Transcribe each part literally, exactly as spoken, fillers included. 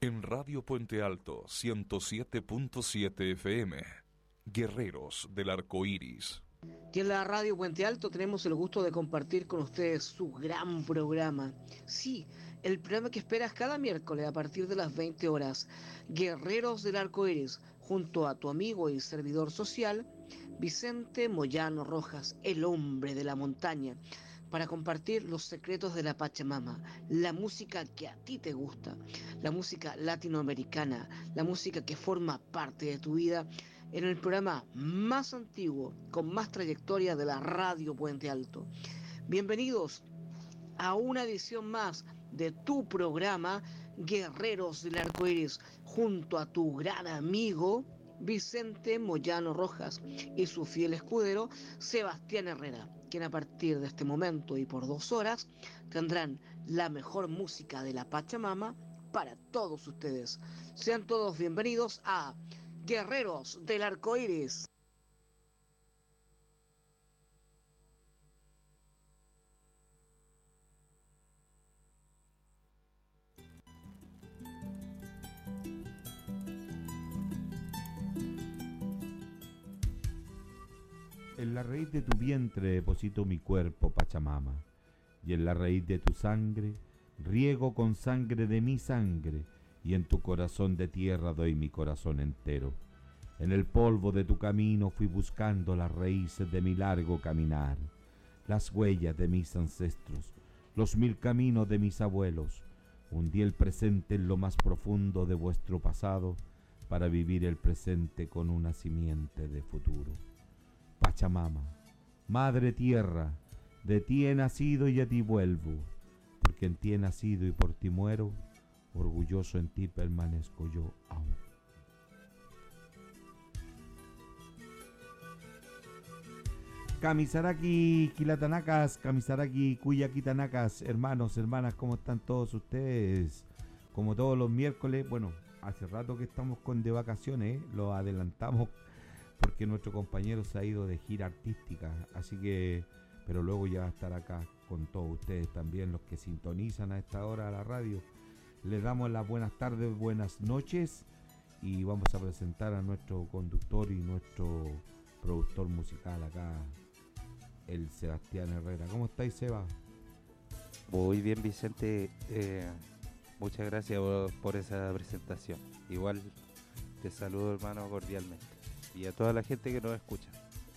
En Radio Puente Alto ciento siete punto siete F M, Guerreros del Arco Iris. Y en la Radio Puente Alto tenemos el gusto de compartir con ustedes su gran programa. Sí, el programa que esperas cada miércoles a partir de las veinte horas. Guerreros del Arco Iris, junto a tu amigo y servidor social, Vicente Moyano Rojas, el hombre de la montaña, para compartir los secretos de la Pachamama, la música que a ti te gusta, la música latinoamericana, la música que forma parte de tu vida, en el programa más antiguo, con más trayectoria de la Radio Puente Alto. Bienvenidos a una edición más de tu programa Guerreros del Arco Iris, junto a tu gran amigo Vicente Moyano Rojas y su fiel escudero Sebastián Herrera, quien a partir de este momento y por dos horas tendrán la mejor música de la Pachamama para todos ustedes. Sean todos bienvenidos a Guerreros del Arco Iris. En la raíz de tu vientre deposito mi cuerpo, Pachamama, y en la raíz de tu sangre riego con sangre de mi sangre, y en tu corazón de tierra doy mi corazón entero. En el polvo de tu camino fui buscando las raíces de mi largo caminar, las huellas de mis ancestros, los mil caminos de mis abuelos. Hundí el presente en lo más profundo de vuestro pasado para vivir el presente con una simiente de futuro. Pachamama, Madre Tierra, de ti he nacido y a ti vuelvo, porque en ti he nacido y por ti muero, orgulloso en ti permanezco yo aún. Kamisaraki, Kilatanakas, Kamisaraki, Kuyakitanakas, hermanos, hermanas, ¿cómo están todos ustedes? Como todos los miércoles, bueno, hace rato que estamos con de vacaciones, ¿eh? Lo adelantamos porque nuestro compañero se ha ido de gira artística, así que, pero luego ya va a estar acá con todos ustedes también, los que sintonizan a esta hora a la radio. Les damos las buenas tardes, buenas noches, y vamos a presentar a nuestro conductor y nuestro productor musical acá, el Sebastián Herrera. ¿Cómo estáis, Seba? Muy bien, Vicente, eh, muchas gracias por, por esa presentación. Igual te saludo, hermano, cordialmente, y a toda la gente que nos escucha.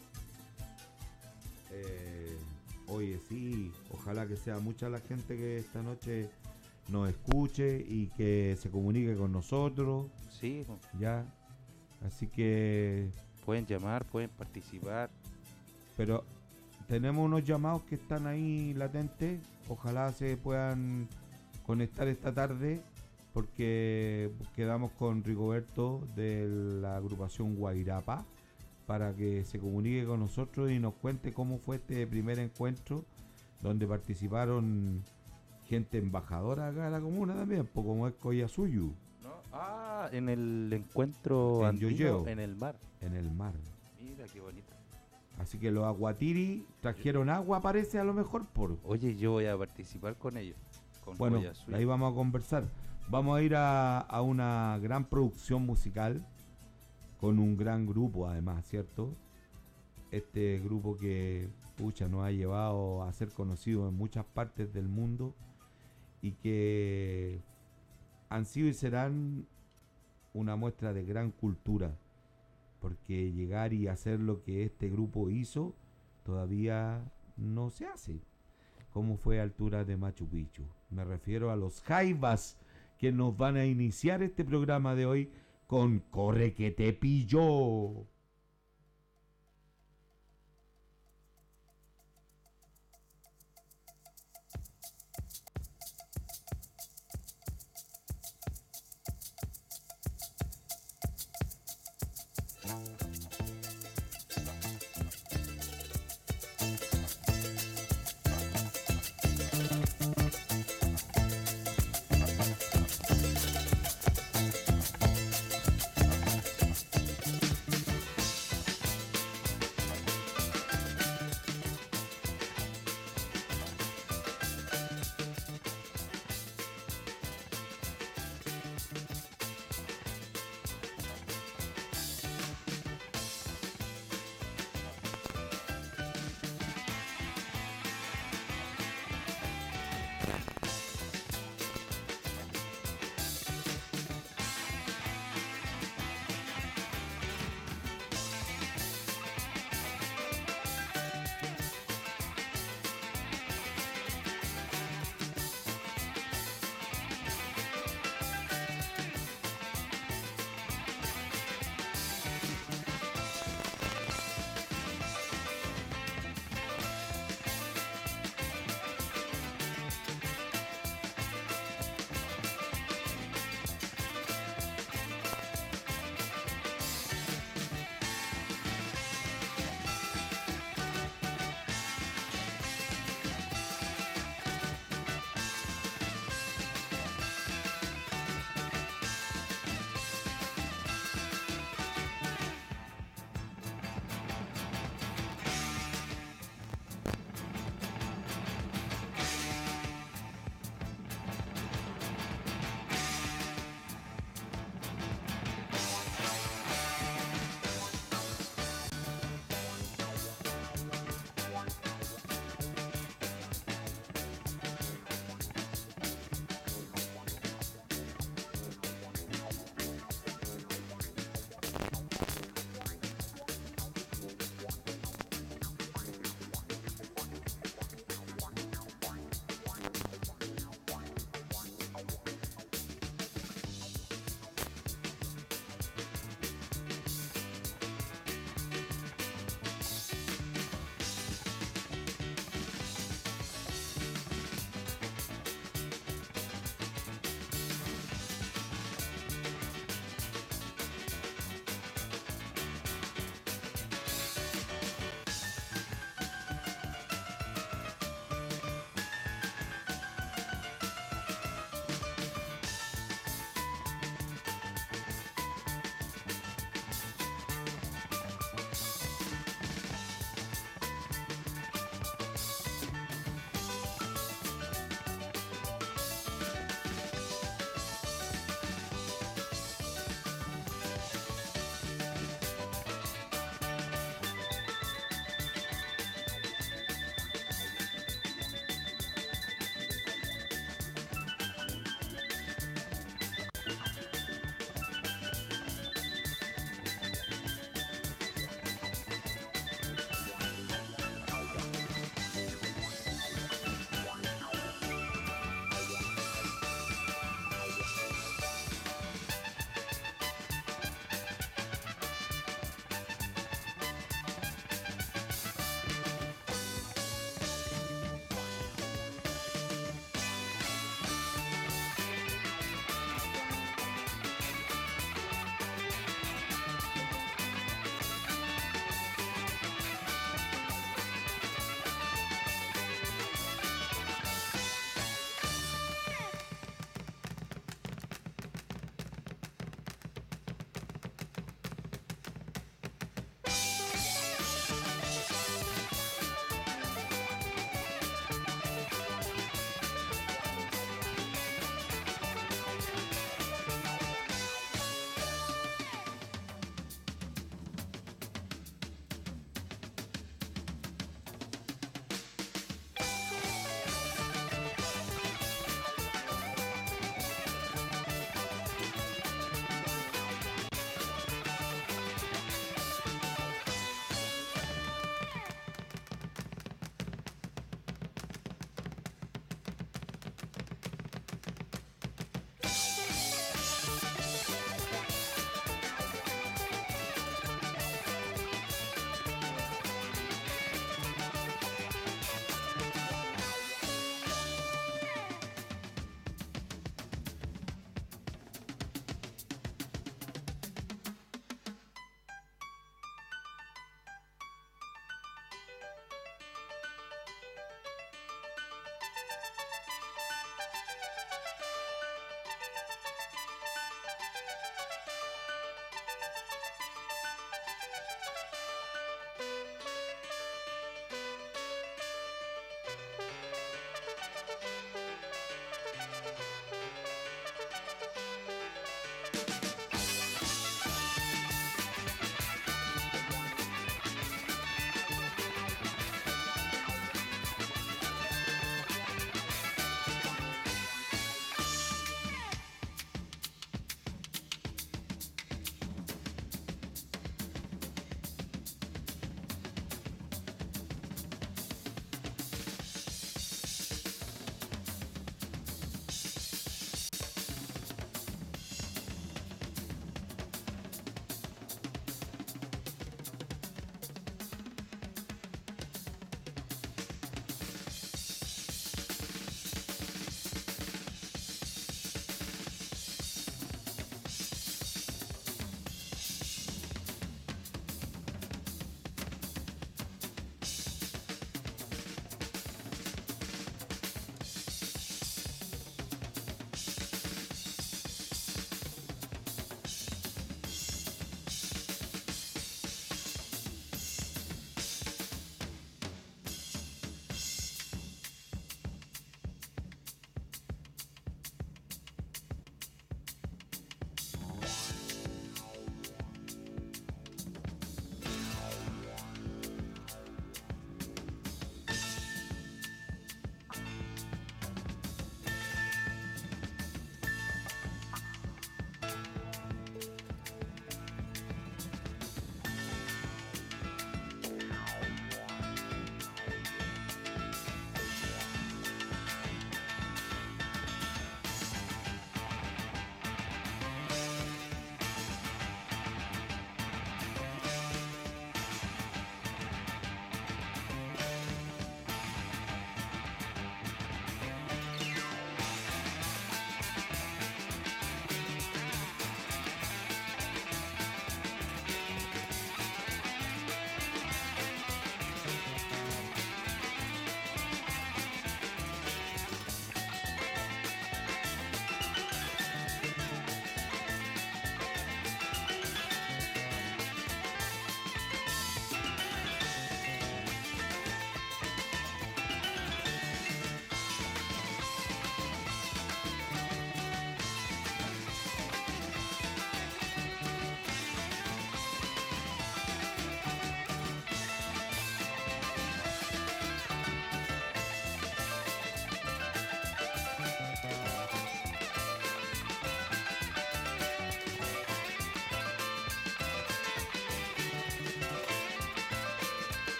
Eh, oye, sí, ojalá que sea mucha la gente que esta noche nos escuche y que se comunique con nosotros. Sí, ya, así que pueden llamar, pueden participar. Pero tenemos unos llamados que están ahí latentes, ojalá se puedan conectar esta tarde, porque quedamos con Rigoberto de la agrupación Guairapa para que se comunique con nosotros y nos cuente cómo fue este primer encuentro donde participaron gente embajadora acá de la comuna también, pues, como es Koyasuyu. ¿No? Ah, en el encuentro en andino, Yoyeo, en el mar. En el mar. Mira qué bonito. Así que los aguatiri trajeron agua, parece, a lo mejor por. Oye, yo voy a participar con ellos. Con bueno, Koyasuyu. ahí vamos a conversar. Vamos a ir a, a una gran producción musical con un gran grupo, además, ¿cierto? Este grupo que, pucha, nos ha llevado a ser conocidos en muchas partes del mundo y que han sido y serán una muestra de gran cultura, porque llegar y hacer lo que este grupo hizo todavía no se hace, como fue a altura de Machu Picchu. Me refiero a los Jaivas, que nos van a iniciar este programa de hoy con Corre que te pillo.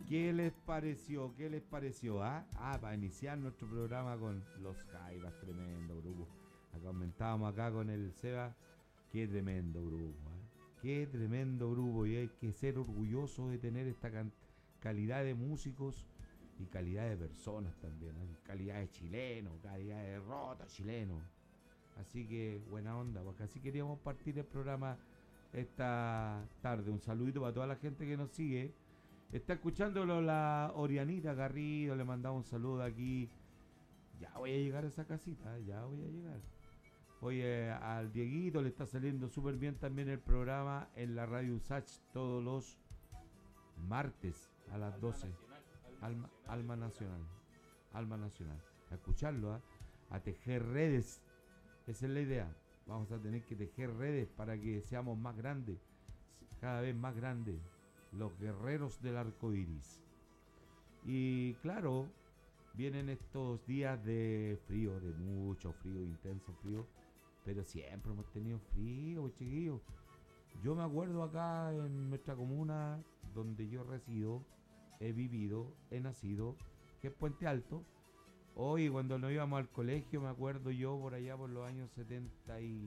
¿Qué les pareció? ¿Qué les pareció? Ah, ah para iniciar nuestro programa con los Jaivas, tremendo grupo. Acá comentábamos acá con el Seba, qué tremendo grupo, ¿eh? Qué tremendo grupo, y hay que ser orgulloso de tener esta can- calidad de músicos y calidad de personas también, ¿eh? Calidad de chilenos, calidad de rota chilenos. Así que buena onda, porque así queríamos partir el programa esta tarde. Un saludito para toda la gente que nos sigue. Está escuchándolo la Orianita Garrido, le mandamos un saludo aquí. Ya voy a llegar a esa casita, ya voy a llegar. Oye, al Dieguito le está saliendo súper bien también el programa en la Radio Usach todos los martes a las Alma doce. Nacional, Alma, Alma, Alma Nacional. Alma Nacional. A escucharlo, ¿eh? A tejer redes. Esa es la idea. Vamos a tener que tejer redes para que seamos más grandes, cada vez más grandes, los guerreros del arco iris. Y claro, vienen estos días de frío, de mucho frío, intenso frío, pero siempre hemos tenido frío, chiquillos. Yo me acuerdo acá en nuestra comuna donde yo resido, he vivido, he nacido, que es Puente Alto. Hoy cuando nos íbamos al colegio, me acuerdo yo por allá por los años setenta y...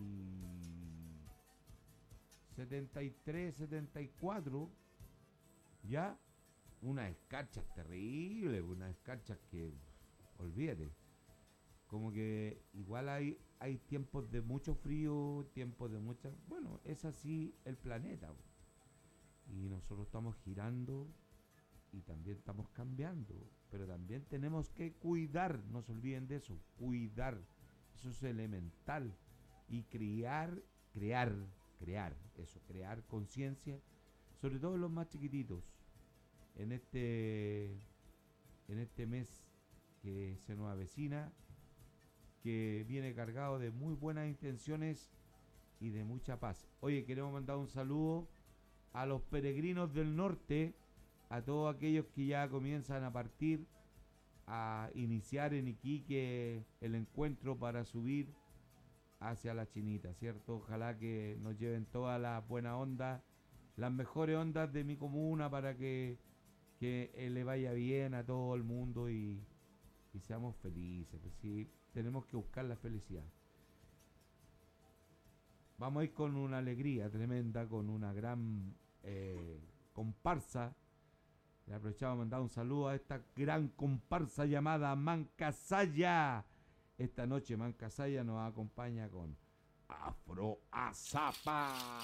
setenta y tres, setenta y cuatro, ya, unas escarchas terribles, unas escarchas que, olvídate, como que igual hay, hay tiempos de mucho frío, tiempos de mucha... Bueno, es así el planeta, y nosotros estamos girando y también estamos cambiando, pero también tenemos que cuidar, no se olviden de eso, cuidar, eso es elemental, y crear, crear, crear, eso, crear conciencia, sobre todo los más chiquititos, en este, en este mes que se nos avecina, que viene cargado de muy buenas intenciones y de mucha paz. Oye, queremos mandar un saludo a los peregrinos del norte, a todos aquellos que ya comienzan a partir, a iniciar en Iquique el encuentro para subir hacia la Chinita, ¿cierto? Ojalá que nos lleven todas las buenas ondas, las mejores ondas de mi comuna, para que, que eh, le vaya bien a todo el mundo y, y seamos felices. Pues sí, tenemos que buscar la felicidad. Vamos a ir con una alegría tremenda, con una gran eh, comparsa. Le aprovechamos a mandar un saludo a esta gran comparsa llamada Mancasaya. Esta noche Mancasaya nos acompaña con Afro Azapa.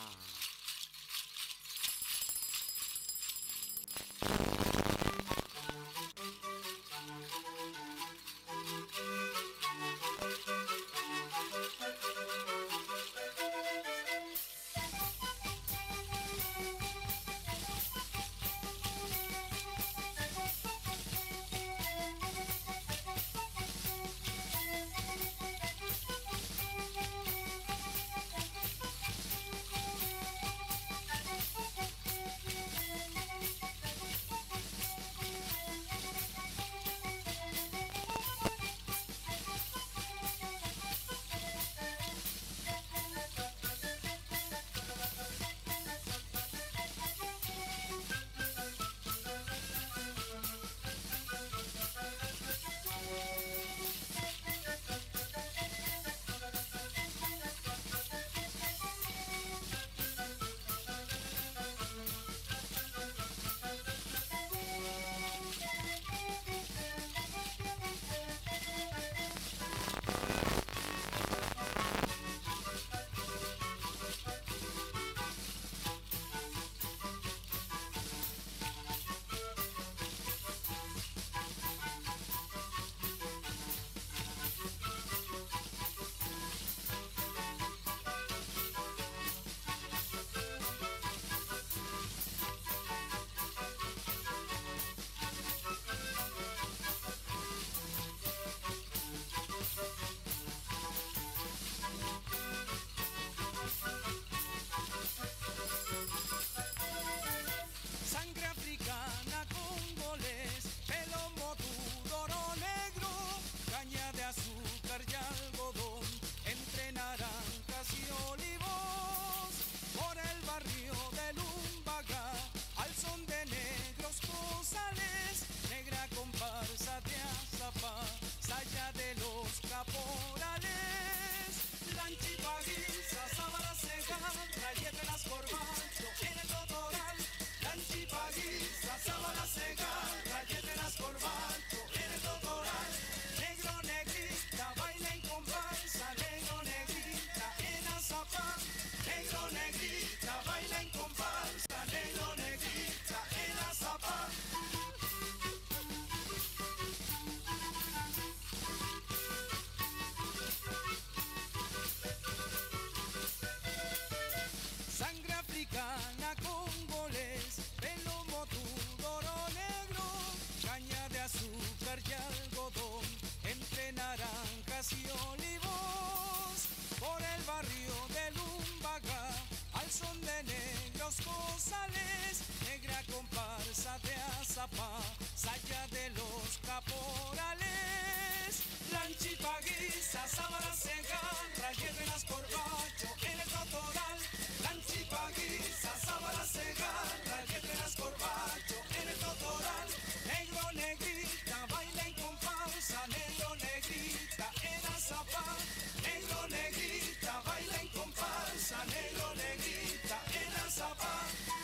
azúcar y algodón, entre naranjas y olivos, por el barrio de Lumbaga, al son de negros cozales, negra comparsa de Azapá, saya de los caporales, lanchipaguisa, sábara segarra, hierrenas corbacho, en el totoral, lanchipaguisa, sábara segarra, hierrenas corbacho, en el totoral, negro negrita, baila en comparsa, negro negrita, en Azapá, negro negrita, baila en comparsa, negro negrita, en Azapá.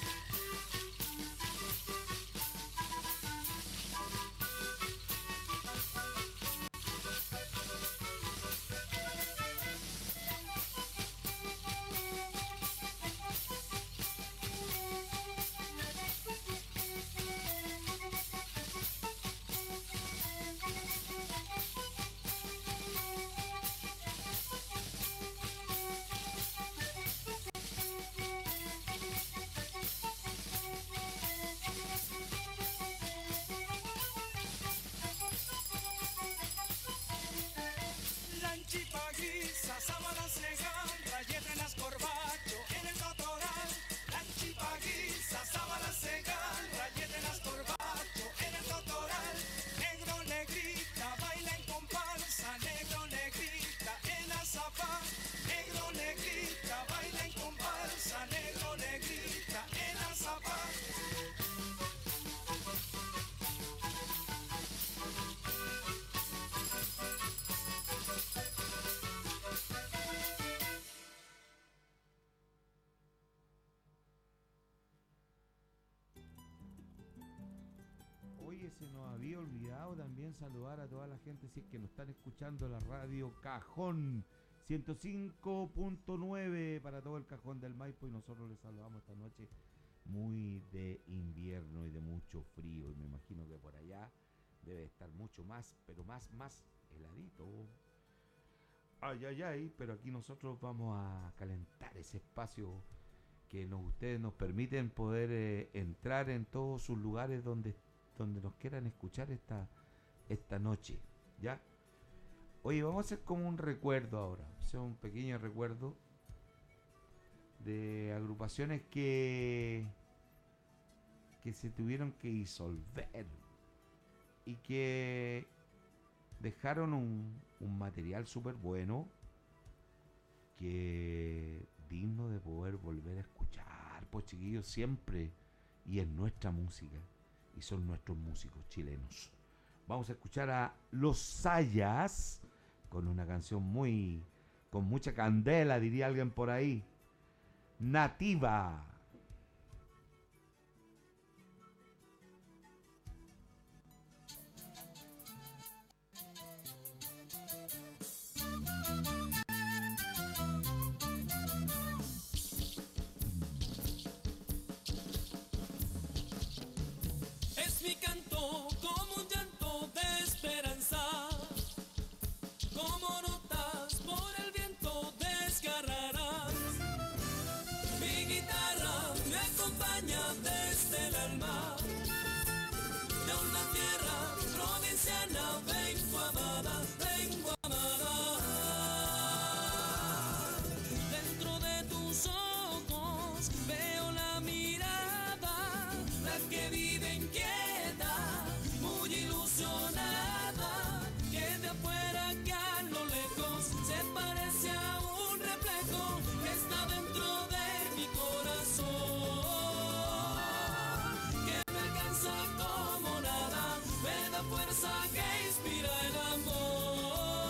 Lanchipaguisa, sábana segarra, hierrenas corbacho, en el totoral. Lanchipaguisa, sábana segarra, hierrenas corbacho, en el totoral. Negro negrita, baila en comparsa, negro negrita, en Azapá. Negro negrita, baila en comparsa, negro negrita, en Azapá. Oye, se nos había olvidado también saludar a toda la gente, si es que nos están escuchando, la radio Cajón ciento cinco punto nueve para todo el Cajón del Maipo, y nosotros les saludamos esta noche muy de invierno y de mucho frío, y me imagino que por allá debe estar mucho más, pero más, más heladito. Ay, ay, ay, pero aquí nosotros vamos a calentar ese espacio que nos, ustedes nos permiten poder eh, entrar en todos sus lugares donde, donde nos quieran escuchar esta, esta noche, ¿ya? Oye, vamos a hacer como un recuerdo ahora, hacer un pequeño recuerdo de agrupaciones que, que se tuvieron que disolver y que dejaron un, un material súper bueno, que digno de poder volver a escuchar, pues chiquillos, siempre, y es nuestra música, y son nuestros músicos chilenos. Vamos a escuchar a Los Sayas con una canción muy, con mucha candela, diría alguien por ahí, Nativa. Es mi canto como un llanto de esperanza, como notas por el viento desgarrarás. Mi guitarra me acompaña desde el alma, de una tierra provinciana vengo amada, vengo amada. Dentro de tus ojos veo la mirada, la que vive inquieta, muy ilusionada, que de afuera que a lo lejos se parece a un reflejo que está dentro de mi corazón, que me alcanza como nada, me da fuerza que inspira el amor.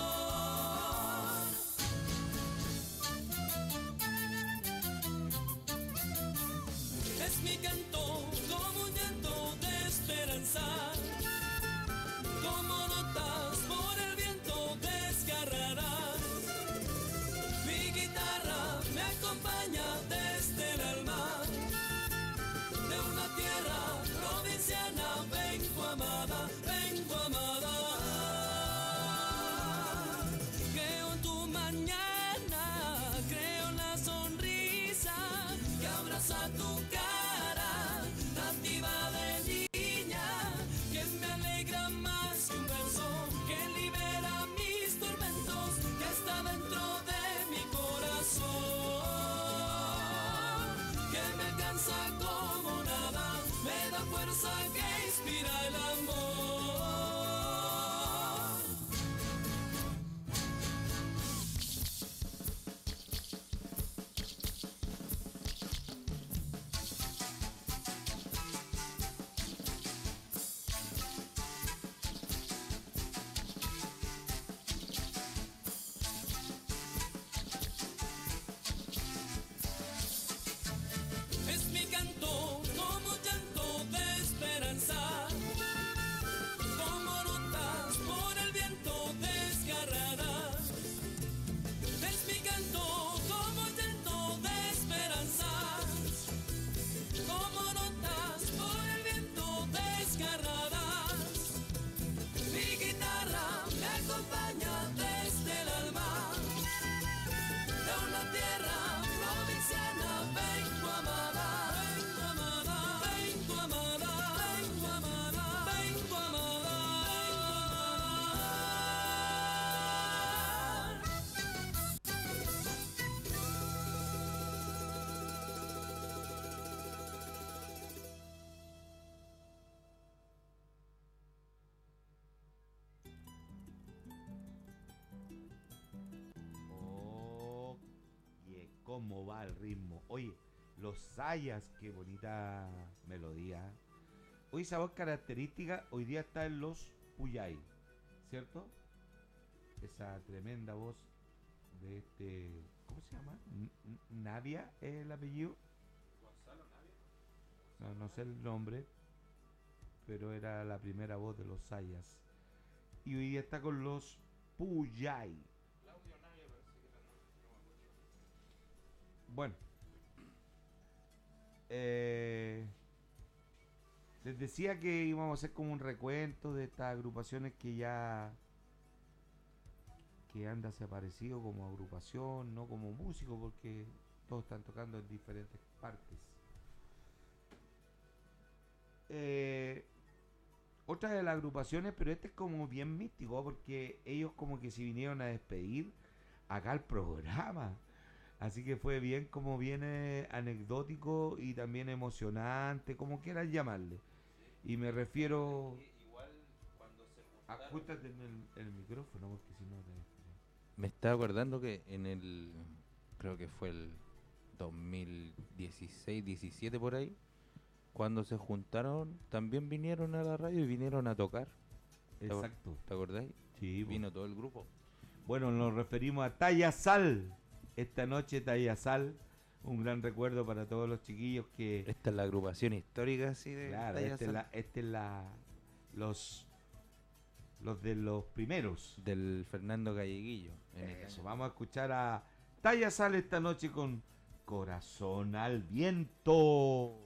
Es mi canto como un llanto de esperanza, como notas por el viento desgarrarás. Mi guitarra me acompaña desde el alma, de una tierra provinciana vengo amada, vengo amada. Creo en tu mañana, creo en la sonrisa que abraza tu cara, fuerza que inspira el amor. Es mi canto como llanto de esperanza, como notas por el viento desgarradas. Es mi canto como llanto de esperanza, como notas por el viento desgarradas. Mi guitarra me acompaña desde el alma, de una tierra provinciana vengo amada, vengo amada, vengo amada, vengo amada, vengo amada. Oye, cómo va el ritmo. Oye, los sayas, qué bonita melodía. Hoy esa voz característica hoy día está en los Puyay, ¿cierto? Esa tremenda voz de este, ¿cómo se llama? N- N- Navia es el apellido. No, no sé el nombre, pero era la primera voz de los sayas. Y hoy día está con los Puyay. Bueno, eh, les decía que íbamos a hacer como un recuento de estas agrupaciones que ya que han desaparecido como agrupación, no como músicos, porque todos están tocando en diferentes partes. Eh, otra de las agrupaciones, pero este es como bien místico, porque ellos como que se vinieron a despedir acá al programa. Así que fue bien, como bien eh, anecdótico y también emocionante, como quieras llamarle. Y me refiero... Ajustate en el, el micrófono, porque si no te... Me estaba acordando que en el, creo que fue el dos mil dieciséis, diecisiete por ahí, cuando se juntaron, también vinieron a la radio y vinieron a tocar. ¿Te acor- Exacto. ¿Te acordáis? Sí, po. Vino todo el grupo. Bueno, nos referimos a Talla Sal. Esta noche Talla Sal, un gran recuerdo para todos los chiquillos que... Esta es la agrupación histórica, así de Claro, Talla este es Sal. la, este es la, los, los de los primeros. Del Fernando Galleguillo. En el Eso, año- vamos a escuchar a Talla Sal esta noche con Corazón al Viento.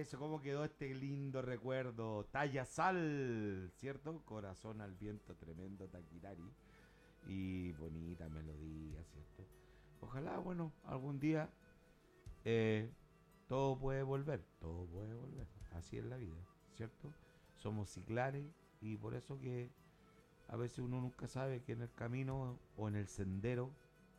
eso, cómo quedó este lindo recuerdo. Talla Sal, ¿cierto? Corazón al viento, tremendo Taquirari. Y bonita melodía, ¿cierto? Ojalá, bueno, algún día eh, todo puede volver, todo puede volver. Así es la vida, ¿cierto? Somos ciclares y por eso que a veces uno nunca sabe que en el camino o en el sendero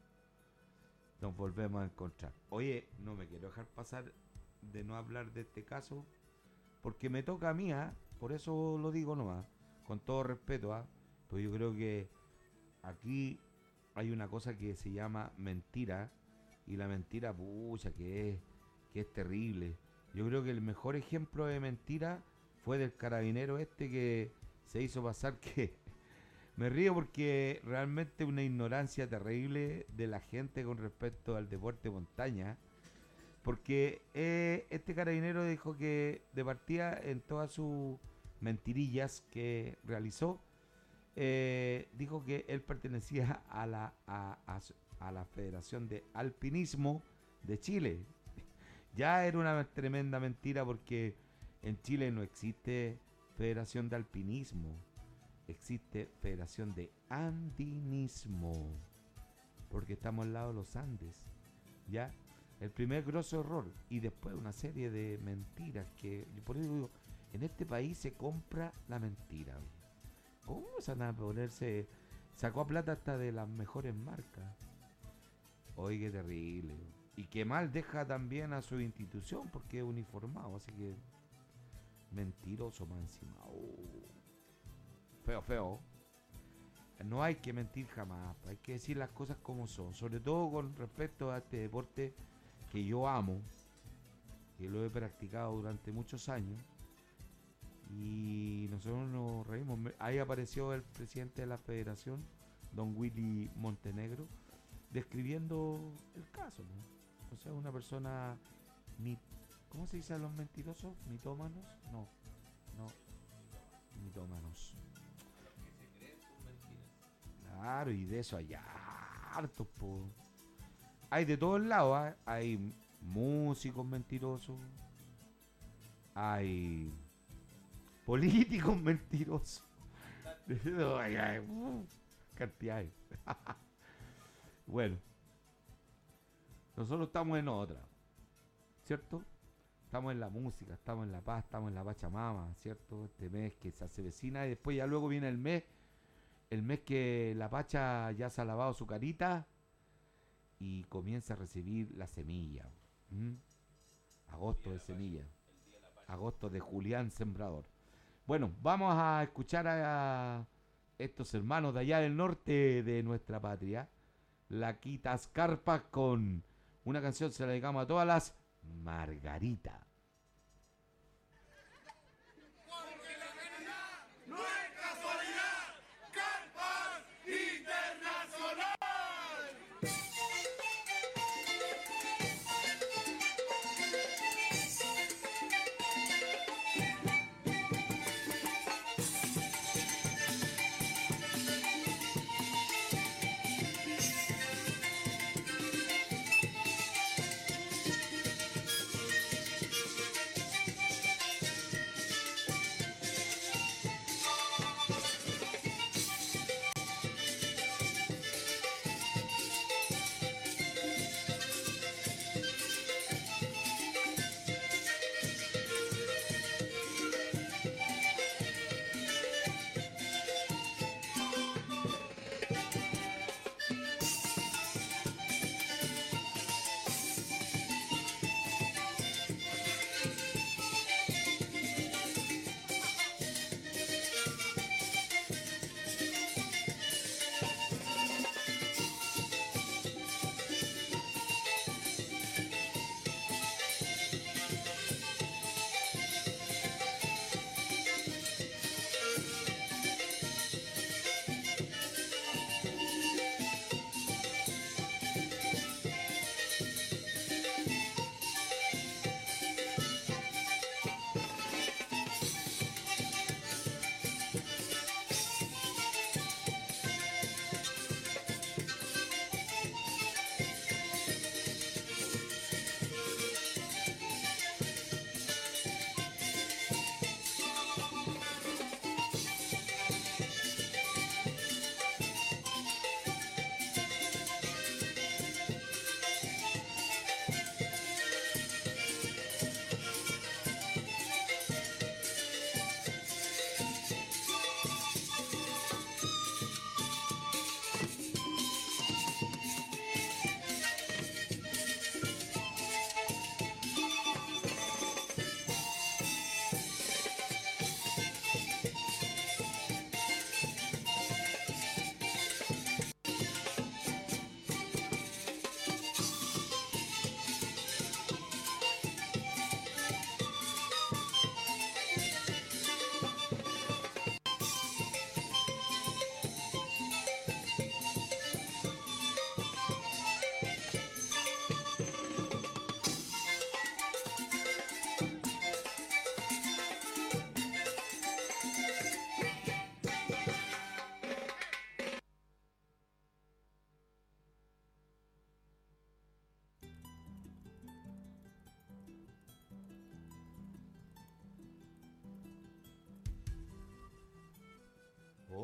nos volvemos a encontrar. Oye, no me quiero dejar pasar de no hablar de este caso porque me toca a mí, ¿ah? Por eso lo digo nomás, con todo respeto, ¿ah? Pues yo creo que aquí hay una cosa que se llama mentira y la mentira, pucha, que es, que es terrible. Yo creo que el mejor ejemplo de mentira fue del carabinero este que se hizo pasar que... Me río porque realmente una ignorancia terrible de la gente con respecto al deporte montaña. Porque eh, este carabinero dijo que de partida en todas sus mentirillas que realizó, eh, dijo que él pertenecía a la, a, a, a la Federación de Alpinismo de Chile. Ya era una tremenda mentira porque en Chile no existe Federación de Alpinismo. Existe Federación de Andinismo, porque estamos al lado de los Andes, ¿ya? El primer grosso error, y después una serie de mentiras que, por eso digo, en este país se compra la mentira. ¿Cómo se van a ponerse? Sacó a plata hasta de las mejores marcas. Oye, qué terrible. Y qué mal deja también a su institución, porque es uniformado, así que mentiroso más encima. Oh. Feo, feo. No hay que mentir jamás, hay que decir las cosas como son, sobre todo con respecto a este deporte que yo amo, que lo he practicado durante muchos años y nosotros nos reímos. Ahí apareció el presidente de la federación, don Willy Montenegro, describiendo el caso, ¿no? O sea, una persona, mit, ¿cómo se dice a los mentirosos? ¿Mitómanos? No, no, mitómanos. Claro, y de eso hay hartos, po. Hay de todos lados, ¿eh? Hay músicos mentirosos, hay políticos mentirosos. Ay, ay, uh, cantidades. Bueno, nosotros estamos en otra, ¿cierto? Estamos en la música, estamos en la paz, estamos en la Pachamama, ¿cierto? Este mes que se hace vecina y después ya luego viene el mes El mes que la Pacha ya se ha lavado su carita y comienza a recibir la semilla. ¿Mm? Agosto de semilla. Agosto de Julián Sembrador. Bueno, vamos a escuchar a estos hermanos de allá del norte de nuestra patria. La Quitas Carpas con una canción, se la dedicamos a todas las Margarita.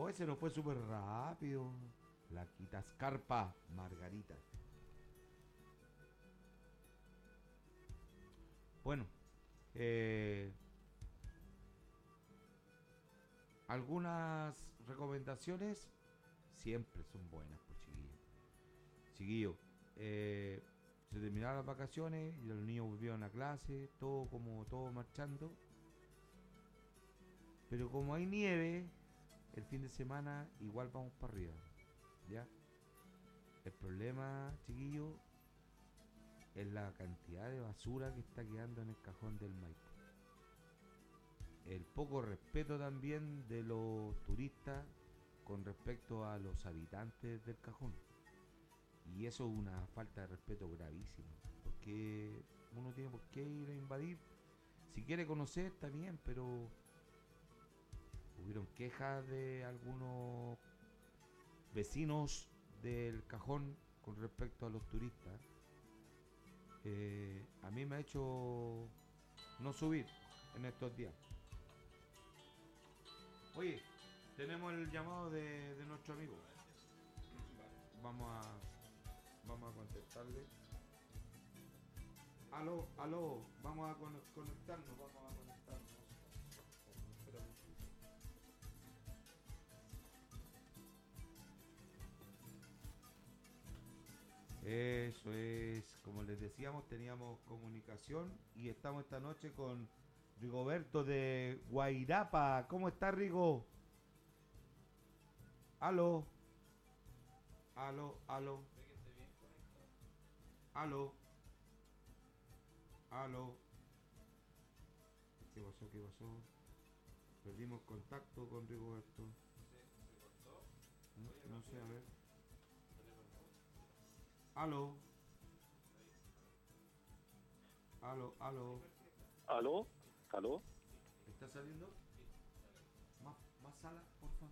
Hoy se nos fue súper rápido. La Quitascarpa Margarita. Bueno, eh, algunas recomendaciones siempre son buenas, pues chiquillos. Chiquillos, eh, se terminaron las vacaciones y los niños volvieron a clase, todo como todo marchando. Pero como hay nieve, el fin de semana igual vamos para arriba, ¿ya? El problema, chiquillos, es la cantidad de basura que está quedando en el cajón del Maipo. El poco respeto también de los turistas con respecto a los habitantes del cajón. Y eso es una falta de respeto gravísima, porque uno tiene por qué ir a invadir. Si quiere conocer, está bien, pero hubieron quejas de algunos vecinos del cajón con respecto a los turistas. Eh, a mí me ha hecho no subir en estos días. Oye, tenemos el llamado de, de nuestro amigo. Vamos a vamos a contestarle. Aló, aló, vamos a con- conectarnos, vamos a conectarnos. Espera un poquito. Eso es, como les decíamos, teníamos comunicación y estamos esta noche con Rigoberto de Guairapa. ¿Cómo está, Rigo? Aló. Aló, aló. Aló. Aló. ¿Qué pasó? ¿Qué pasó? Perdimos contacto con Rigoberto. No, no sé, a ver. Aló. Aló, aló. ¿Aló? ¿Aló? ¿Está saliendo? Más, más sala, por favor.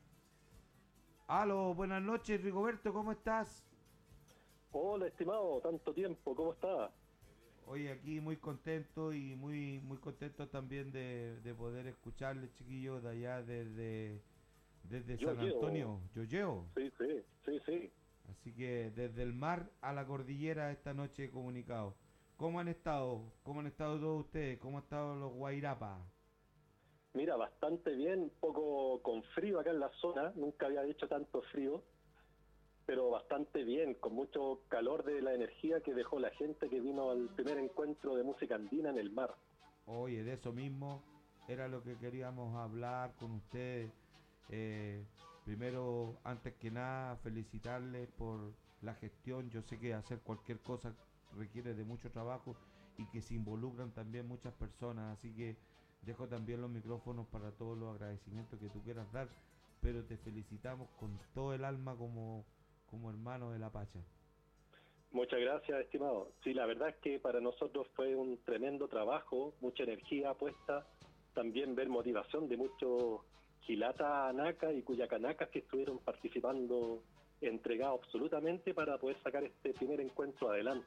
Aló, buenas noches, Rigoberto, ¿cómo estás? Hola, estimado, tanto tiempo, ¿cómo está? Oye, aquí muy contento y muy muy contento también de, de poder escucharle, chiquillos, de allá desde, desde Yo San llevo. Antonio, Yoyeo. Sí, sí, sí, sí. Así que desde el mar a la cordillera esta noche comunicado. ¿Cómo han estado? ¿Cómo han estado todos ustedes? ¿Cómo han estado los Guairapa? Mira, bastante bien, un poco con frío acá en la zona, nunca había hecho tanto frío, pero bastante bien, con mucho calor de la energía que dejó la gente que vino al primer encuentro de música andina en el mar. Oye, de eso mismo era lo que queríamos hablar con ustedes. Eh, primero, antes que nada, felicitarles por la gestión. Yo sé que hacer cualquier cosa requiere de mucho trabajo y que se involucran también muchas personas, así que dejo también los micrófonos para todos los agradecimientos que tú quieras dar, pero te felicitamos con todo el alma como, como hermano de la Pacha. Muchas gracias, estimado. Sí, la verdad es que para nosotros fue un tremendo trabajo, mucha energía puesta, también ver motivación de muchos Gilata Anaca y Cuyacanacas que estuvieron participando, entregados absolutamente para poder sacar este primer encuentro adelante.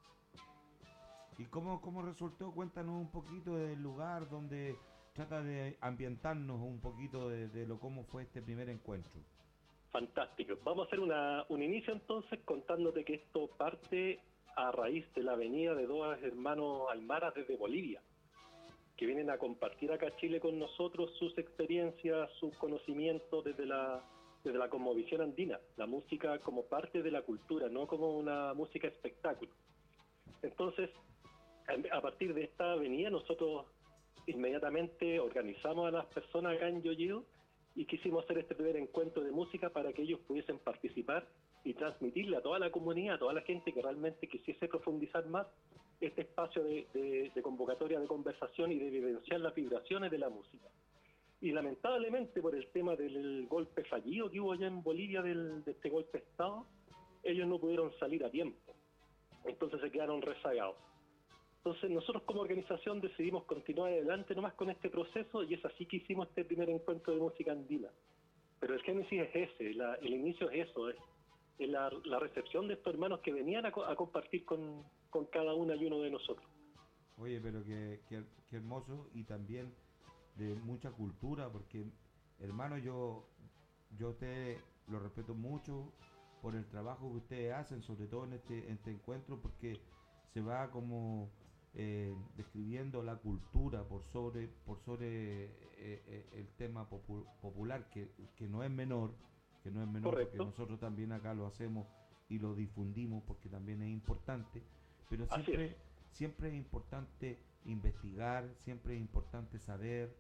¿Y cómo, cómo resultó? Cuéntanos un poquito del lugar donde trata de ambientarnos un poquito de, de lo cómo fue este primer encuentro. Fantástico. Vamos a hacer una, un inicio entonces contándote que esto parte a raíz de la venida de dos hermanos aymaras desde Bolivia, que vienen a compartir acá a Chile con nosotros sus experiencias, sus conocimientos desde la, desde la cosmovisión andina, la música como parte de la cultura, no como una música espectáculo. Entonces, a partir de esta venida nosotros inmediatamente organizamos a las personas acá en Yoyeo y quisimos hacer este primer encuentro de música para que ellos pudiesen participar y transmitirle a toda la comunidad, a toda la gente que realmente quisiese profundizar más este espacio de, de, de convocatoria, de conversación y de vivenciar las vibraciones de la música. Y lamentablemente por el tema del golpe fallido que hubo allá en Bolivia, del, de este golpe de Estado, ellos no pudieron salir a tiempo. Entonces se quedaron rezagados. Entonces nosotros como organización decidimos continuar adelante nomás con este proceso y es así que hicimos este primer encuentro de música andina. Pero el génesis es ese, la, el inicio es eso, es, es la, la recepción de estos hermanos que venían a, a compartir con, con cada una y uno de nosotros. Oye, pero qué, qué, qué hermoso y también de mucha cultura, porque hermano, yo yo te lo respeto mucho por el trabajo que ustedes hacen, sobre todo en este, en este encuentro, porque se va como eh, describiendo la cultura por sobre por sobre eh, eh, el tema popu- popular, que, que no es menor, que no es menor Correcto. porque nosotros también acá lo hacemos y lo difundimos porque también es importante, pero Así siempre, es. siempre es importante investigar, siempre es importante saber,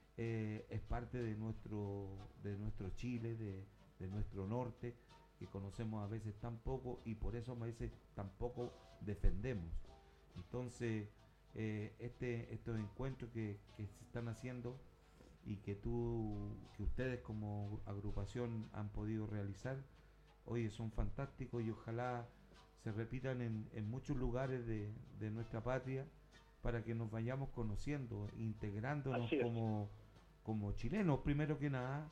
eh, es parte de nuestro, de nuestro Chile, de, de nuestro norte, que conocemos a veces tan poco y por eso a veces tampoco defendemos. Entonces, eh, este, estos encuentros que, que se están haciendo y que tú, que ustedes como agrupación han podido realizar, oye, son fantásticos y ojalá se repitan en, en muchos lugares de, de nuestra patria para que nos vayamos conociendo, integrándonos Así es. como, como chilenos, primero que nada,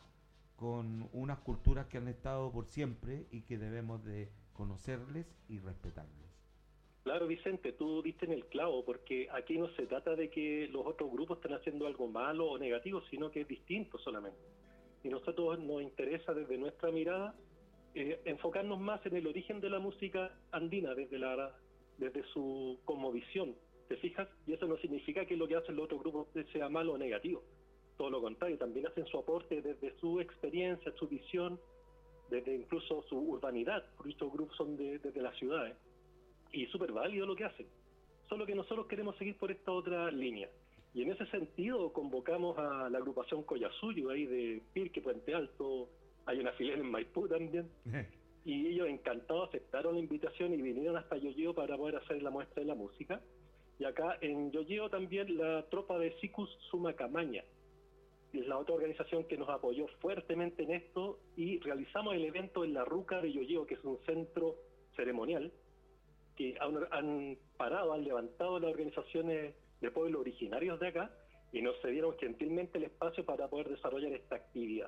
con unas culturas que han estado por siempre y que debemos de conocerles y respetarles. Claro, Vicente, tú diste en el clavo, porque aquí no se trata de que los otros grupos estén haciendo algo malo o negativo, sino que es distinto solamente. Y nosotros nos interesa desde nuestra mirada eh, enfocarnos más en el origen de la música andina, desde la desde su cosmovisión, ¿te fijas? Y eso no significa que lo que hacen los otros grupos sea malo o negativo. Todo lo contrario, también hacen su aporte desde su experiencia, su visión, desde incluso su urbanidad, porque estos grupos son de, desde las ciudades. Y súper válido lo que hacen, solo que nosotros queremos seguir por esta otra línea. Y en ese sentido convocamos a la agrupación Collasuyo, ahí de Pirque, Puente Alto, hay una filial en Maipú también, y ellos encantados aceptaron la invitación y vinieron hasta Yoyeo para poder hacer la muestra de la música. Y acá en Yoyeo también la tropa de Sicus Sumacamaña, es la otra organización que nos apoyó fuertemente en esto, y realizamos el evento en la Ruca de Yoyeo, que es un centro ceremonial, que han, han parado, han levantado las organizaciones de pueblos originarios de acá y nos cedieron gentilmente el espacio para poder desarrollar esta actividad.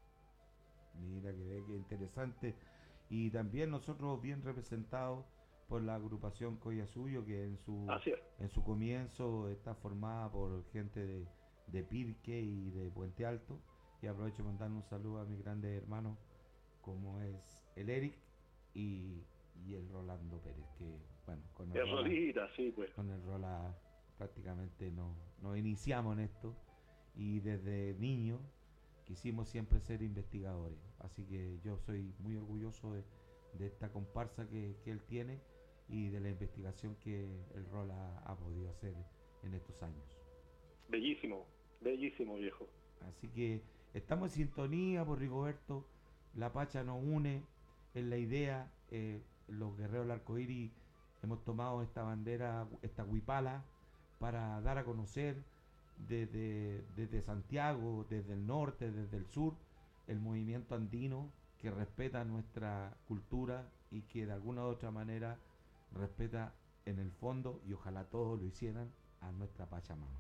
Mira que, que interesante. Y también nosotros bien representados por la agrupación Collasuyo, que en su Así es. en su comienzo está formada por gente de, de Pirque y de Puente Alto. Y aprovecho para mandar un saludo a mis grandes hermanos, como es el Eric y y el Rolando Pérez, que bueno, con el, Es Rola, Rolita, sí, pues. con el Rola prácticamente no, nos iniciamos en esto y desde niño quisimos siempre ser investigadores, así que yo soy muy orgulloso de, de esta comparsa que, que él tiene y de la investigación que el Rola ha podido hacer en estos años. Bellísimo, bellísimo, viejo. Así que estamos en sintonía por Rigoberto, la Pacha nos une en la idea. eh, los guerreros del arcoíris hemos tomado esta bandera, esta huipala, para dar a conocer desde, desde Santiago, desde el norte, desde el sur, el movimiento andino que respeta nuestra cultura y que de alguna u otra manera respeta en el fondo, y ojalá todos lo hicieran, a nuestra Pachamama.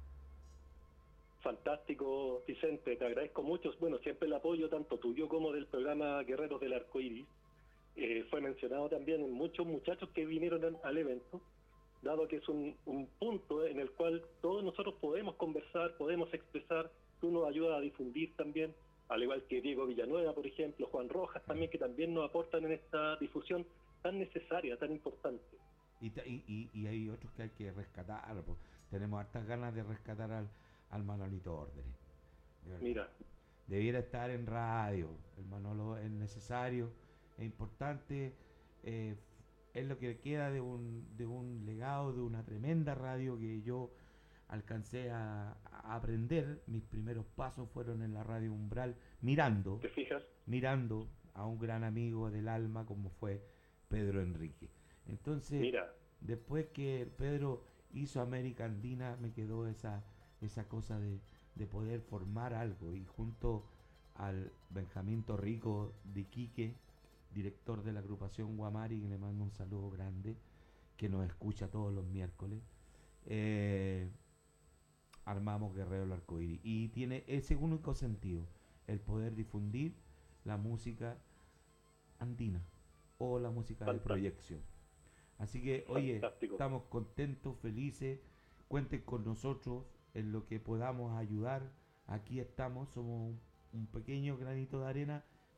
Fantástico, Vicente, te agradezco mucho. Bueno, siempre el apoyo tanto tuyo como del programa Guerreros del Arcoíris. Eh, fue mencionado también en muchos muchachos que vinieron al, al evento, dado que es un, un punto en el cual todos nosotros podemos conversar, podemos expresar. Tú nos ayudas a difundir también, al igual que Diego Villanueva, por ejemplo, Juan Rojas también, que también nos aportan en esta difusión tan necesaria, tan importante. Y, y, y, y hay otros que hay que rescatar, pues. Tenemos hartas ganas de rescatar al, al Manolito Ordere. Mira, debiera estar en radio, el Manolo es necesario, es importante, eh, es lo que queda de un, de un legado, de una tremenda radio que yo alcancé a, a aprender. Mis primeros pasos fueron en la radio Umbral, mirando, ¿te fijas? mirando a un gran amigo del alma como fue Pedro Enrique. Entonces, Mira, después que Pedro hizo América Andina, me quedó esa, esa cosa de, de poder formar algo, y junto al Benjamín Torrico de Iquique, director de la agrupación Guamari, que le mando un saludo grande, que nos escucha todos los miércoles, eh, armamos Guerrero del Arcoíris, y tiene ese único sentido, el poder difundir la música andina o la música de Fantástico. proyección. Así que, oye, Fantástico. estamos contentos, felices, cuenten con nosotros en lo que podamos ayudar. Aquí estamos, somos un, un pequeño granito de arena,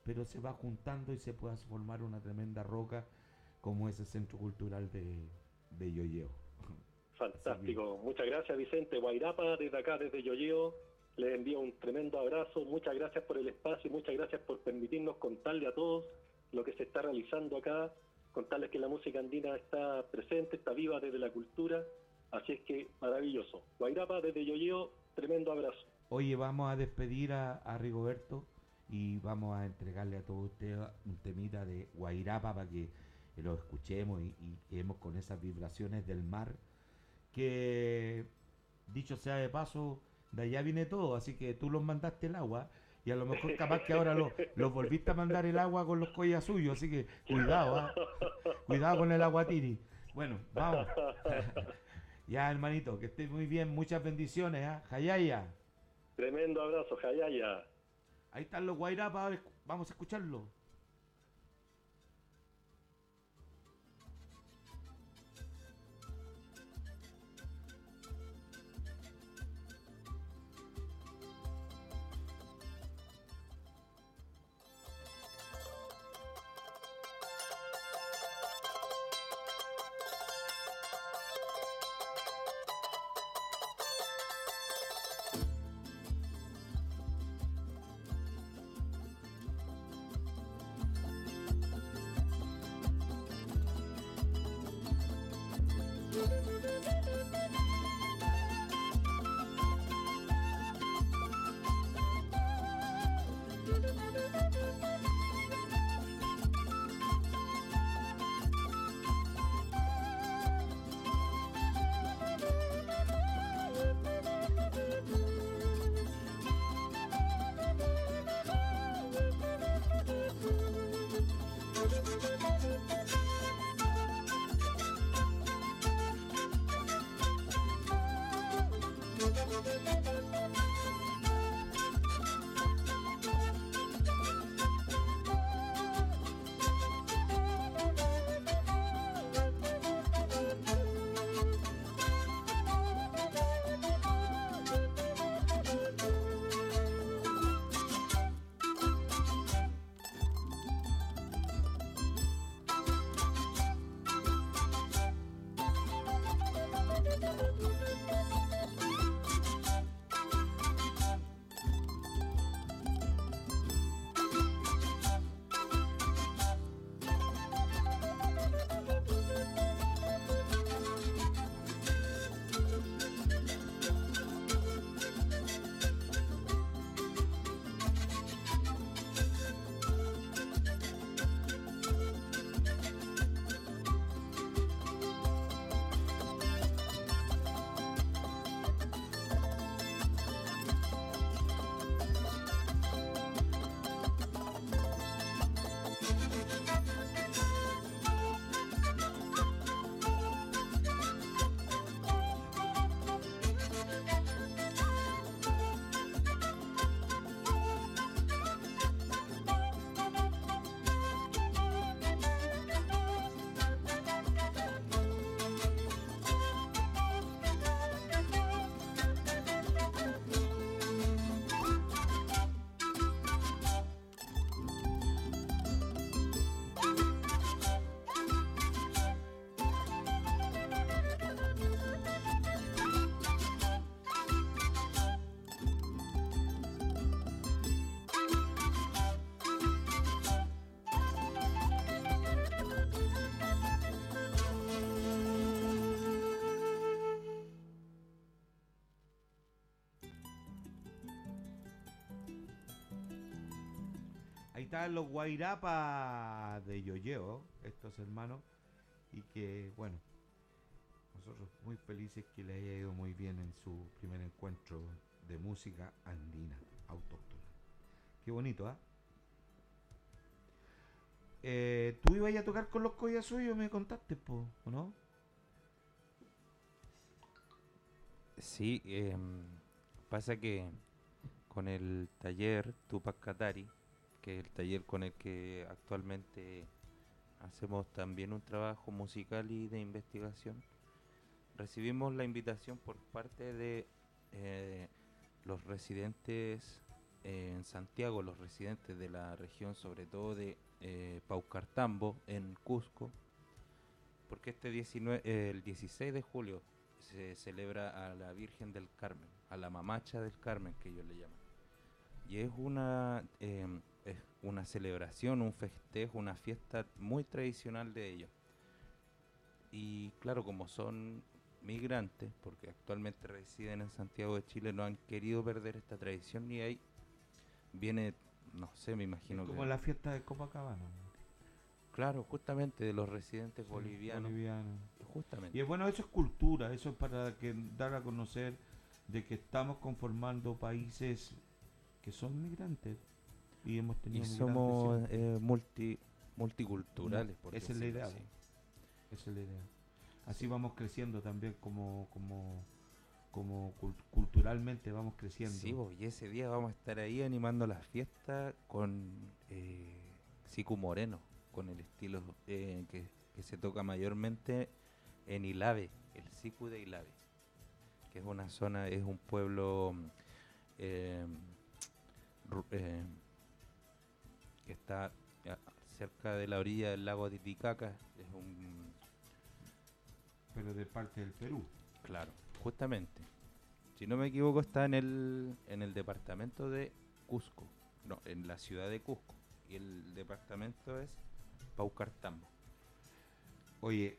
pero se va juntando y se puede formar una tremenda roca como ese centro cultural de, de Yoyeo. Fantástico. Muchas gracias, Vicente. Guairapa, desde acá, desde Yoyeo, les envío un tremendo abrazo. Muchas gracias por el espacio y muchas gracias por permitirnos contarle a todos lo que se está realizando acá, contarles que la música andina está presente, está viva desde la cultura. Así es que maravilloso. Guairapa, desde Yoyeo, tremendo abrazo. Oye, vamos a despedir a, a Rigoberto y vamos a entregarle a todos ustedes un temita de Guairapa para que lo escuchemos y, y quedemos con esas vibraciones del mar, que dicho sea de paso, de allá viene todo, así que tú los mandaste el agua y a lo mejor capaz que ahora los los volviste a mandar el agua con los collas suyos, así que cuidado, ¿ah? Cuidado con el aguatiri. Bueno, vamos. Ya, hermanito, que estés muy bien, muchas bendiciones, ¿ah? Jayaya. Tremendo abrazo, Jayaya. Ahí están los Guairapa, vamos a escucharlo. Ahí están los Guairapa de Yoyeo, estos hermanos, y que, bueno, nosotros muy felices que le haya ido muy bien en su primer encuentro de música andina, autóctona. Qué bonito, ¿ah? ¿eh? ¿Tú ibas a tocar con los collas suyos, me contaste, po, o no? Sí, eh, pasa que con el taller Tupac Katari, que es el taller con el que actualmente hacemos también un trabajo musical y de investigación, recibimos la invitación por parte de eh, los residentes eh, en Santiago, los residentes de la región, sobre todo de eh, Paucartambo, en Cusco, porque este diecinueve, eh, el dieciséis de julio se celebra a la Virgen del Carmen, a la Mamacha del Carmen, que ellos le llaman. Y es una, eh, es una celebración, un festejo, una fiesta muy tradicional de ellos. Y claro, como son migrantes, porque actualmente residen en Santiago de Chile, no han querido perder esta tradición y ahí viene, no sé, me imagino Es que... como la fiesta de Copacabana. Claro, justamente de los residentes Sí, bolivianos. bolivianos. Justamente. Y es bueno, eso es cultura, eso es para que dar a conocer de que estamos conformando países que son migrantes y hemos tenido Y migrantes somos siempre. eh, multi, multiculturales. por Esa es la decirlo idea, así. po. Esa es la idea. Así vamos creciendo también como como como cult- culturalmente vamos creciendo. Sí, bo, y ese día vamos a estar ahí animando la fiesta con eh, Siku Moreno, con el estilo eh, que, que se toca mayormente en Ilave, el Siku de Ilave, que es una zona, es un pueblo eh, ru- eh, que está a- cerca de la orilla del lago Titicaca. Es un, Pero de parte del Perú. claro, justamente, si no me equivoco, está en el en el departamento de Cusco, no, en la ciudad de Cusco, y el departamento es Paucartambo. Oye,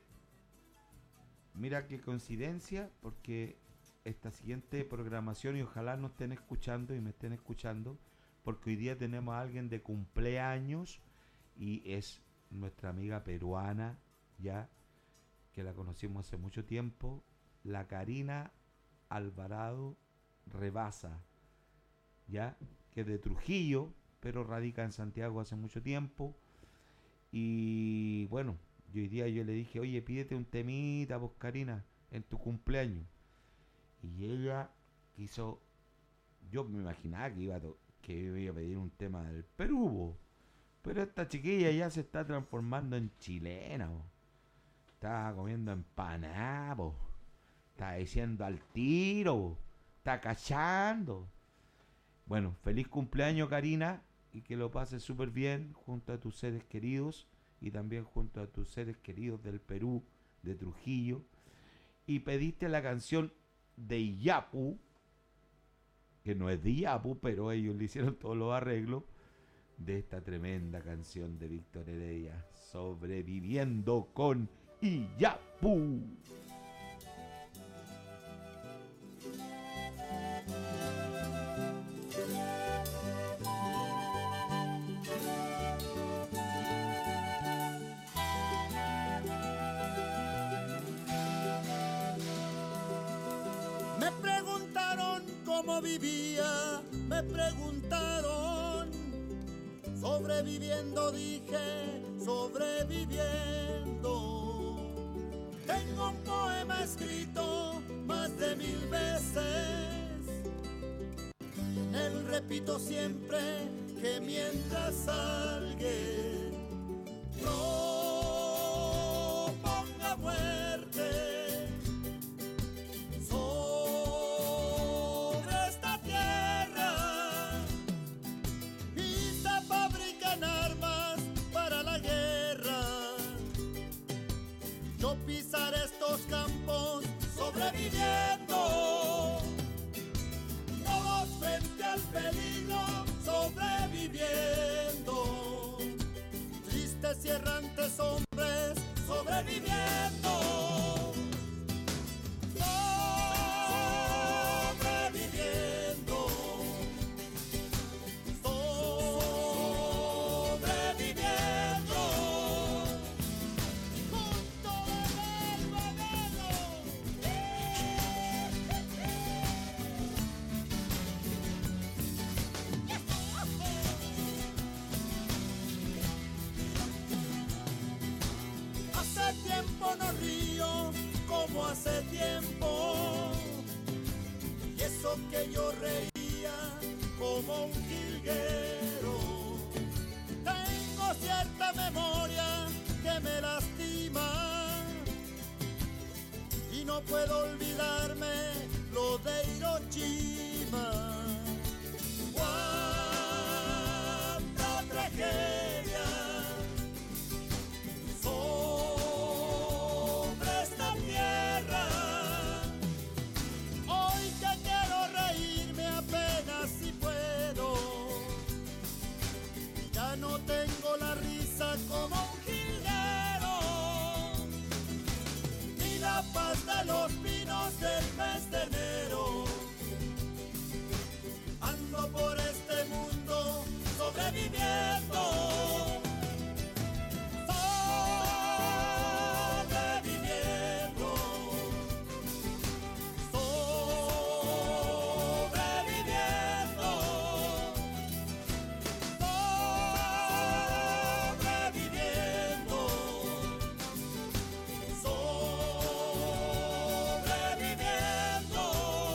mira qué coincidencia, porque esta siguiente programación, y ojalá nos estén escuchando y me estén escuchando, porque hoy día tenemos a alguien de cumpleaños y es nuestra amiga peruana, ya, que la conocimos hace mucho tiempo, la Karina Alvarado Rebasa, ya, que es de Trujillo, pero radica en Santiago hace mucho tiempo. Y bueno, y hoy día yo le dije, oye, pídete un temita, vos Karina, en tu cumpleaños. Y ella quiso, yo me imaginaba que iba a, to- que iba a pedir un tema del Perú, bo. Pero esta chiquilla ya se está transformando en chilena, bo. Está comiendo empanada, bo. Está diciendo al tiro, bo. Está cachando. Bueno, feliz cumpleaños, Karina, y que lo pases súper bien junto a tus seres queridos y también junto a tus seres queridos del Perú, de Trujillo. Y pediste la canción de Iyapu, que no es de Iyapu, pero ellos le hicieron todos los arreglos de esta tremenda canción de Víctor Heredia, Sobreviviendo con Iyapu. Me preguntaron cómo vivía, me preguntaron, sobreviviendo dije, sobreviviendo. Tengo un poema escrito más de mil veces, en él repito siempre que mientras alguien proponga muerte sobre esta tierra y se fabrican armas para la guerra, yo pisaré estos campos sobreviviendo, todos frente al peligro sobreviviendo, tristes y errantes hombres sobreviviendo. Sobreviviendo, sobreviviendo, junto al veneno. Hace tiempo no río como hace tiempo, y eso que yo reía como un jilguero. Tengo cierta memoria que me lastima y no puedo olvidarme lo de Hiroshima. Guau. Ya no tengo la risa como un jilguero, ni la paz de los pinos del mes de enero. Ando por este mundo sobreviviendo, sobreviviendo, sobreviviendo, sobreviviendo, sobreviviendo.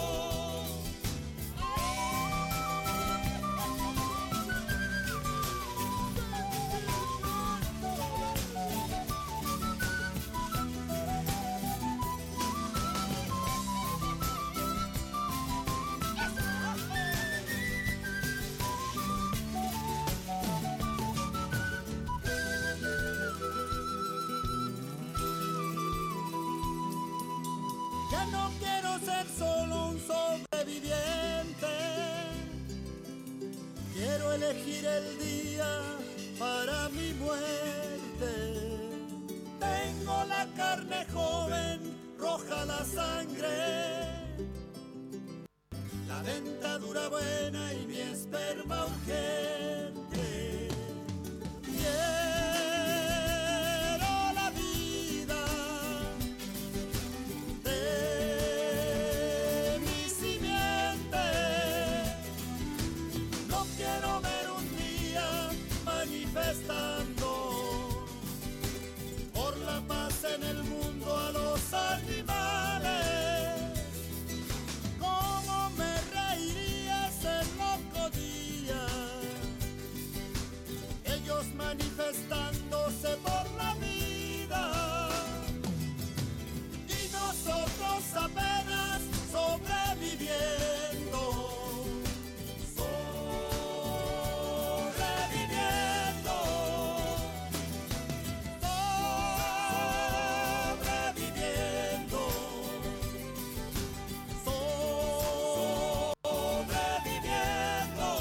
Ya no quiero ser solo un sobreviviente, quiero elegir el día para mi muerte. Tengo la carne joven, roja la sangre, la dentadura buena y mi esperma urgente. Quiero la vida de mi simiente. No quiero ver un día manifestando por la paz en el mundo a los animales. ¿Cómo me reiría ese loco día? Ellos manifestándose por la vida y nosotros apenas sobreviviendo, sobreviviendo, sobreviviendo, sobreviviendo,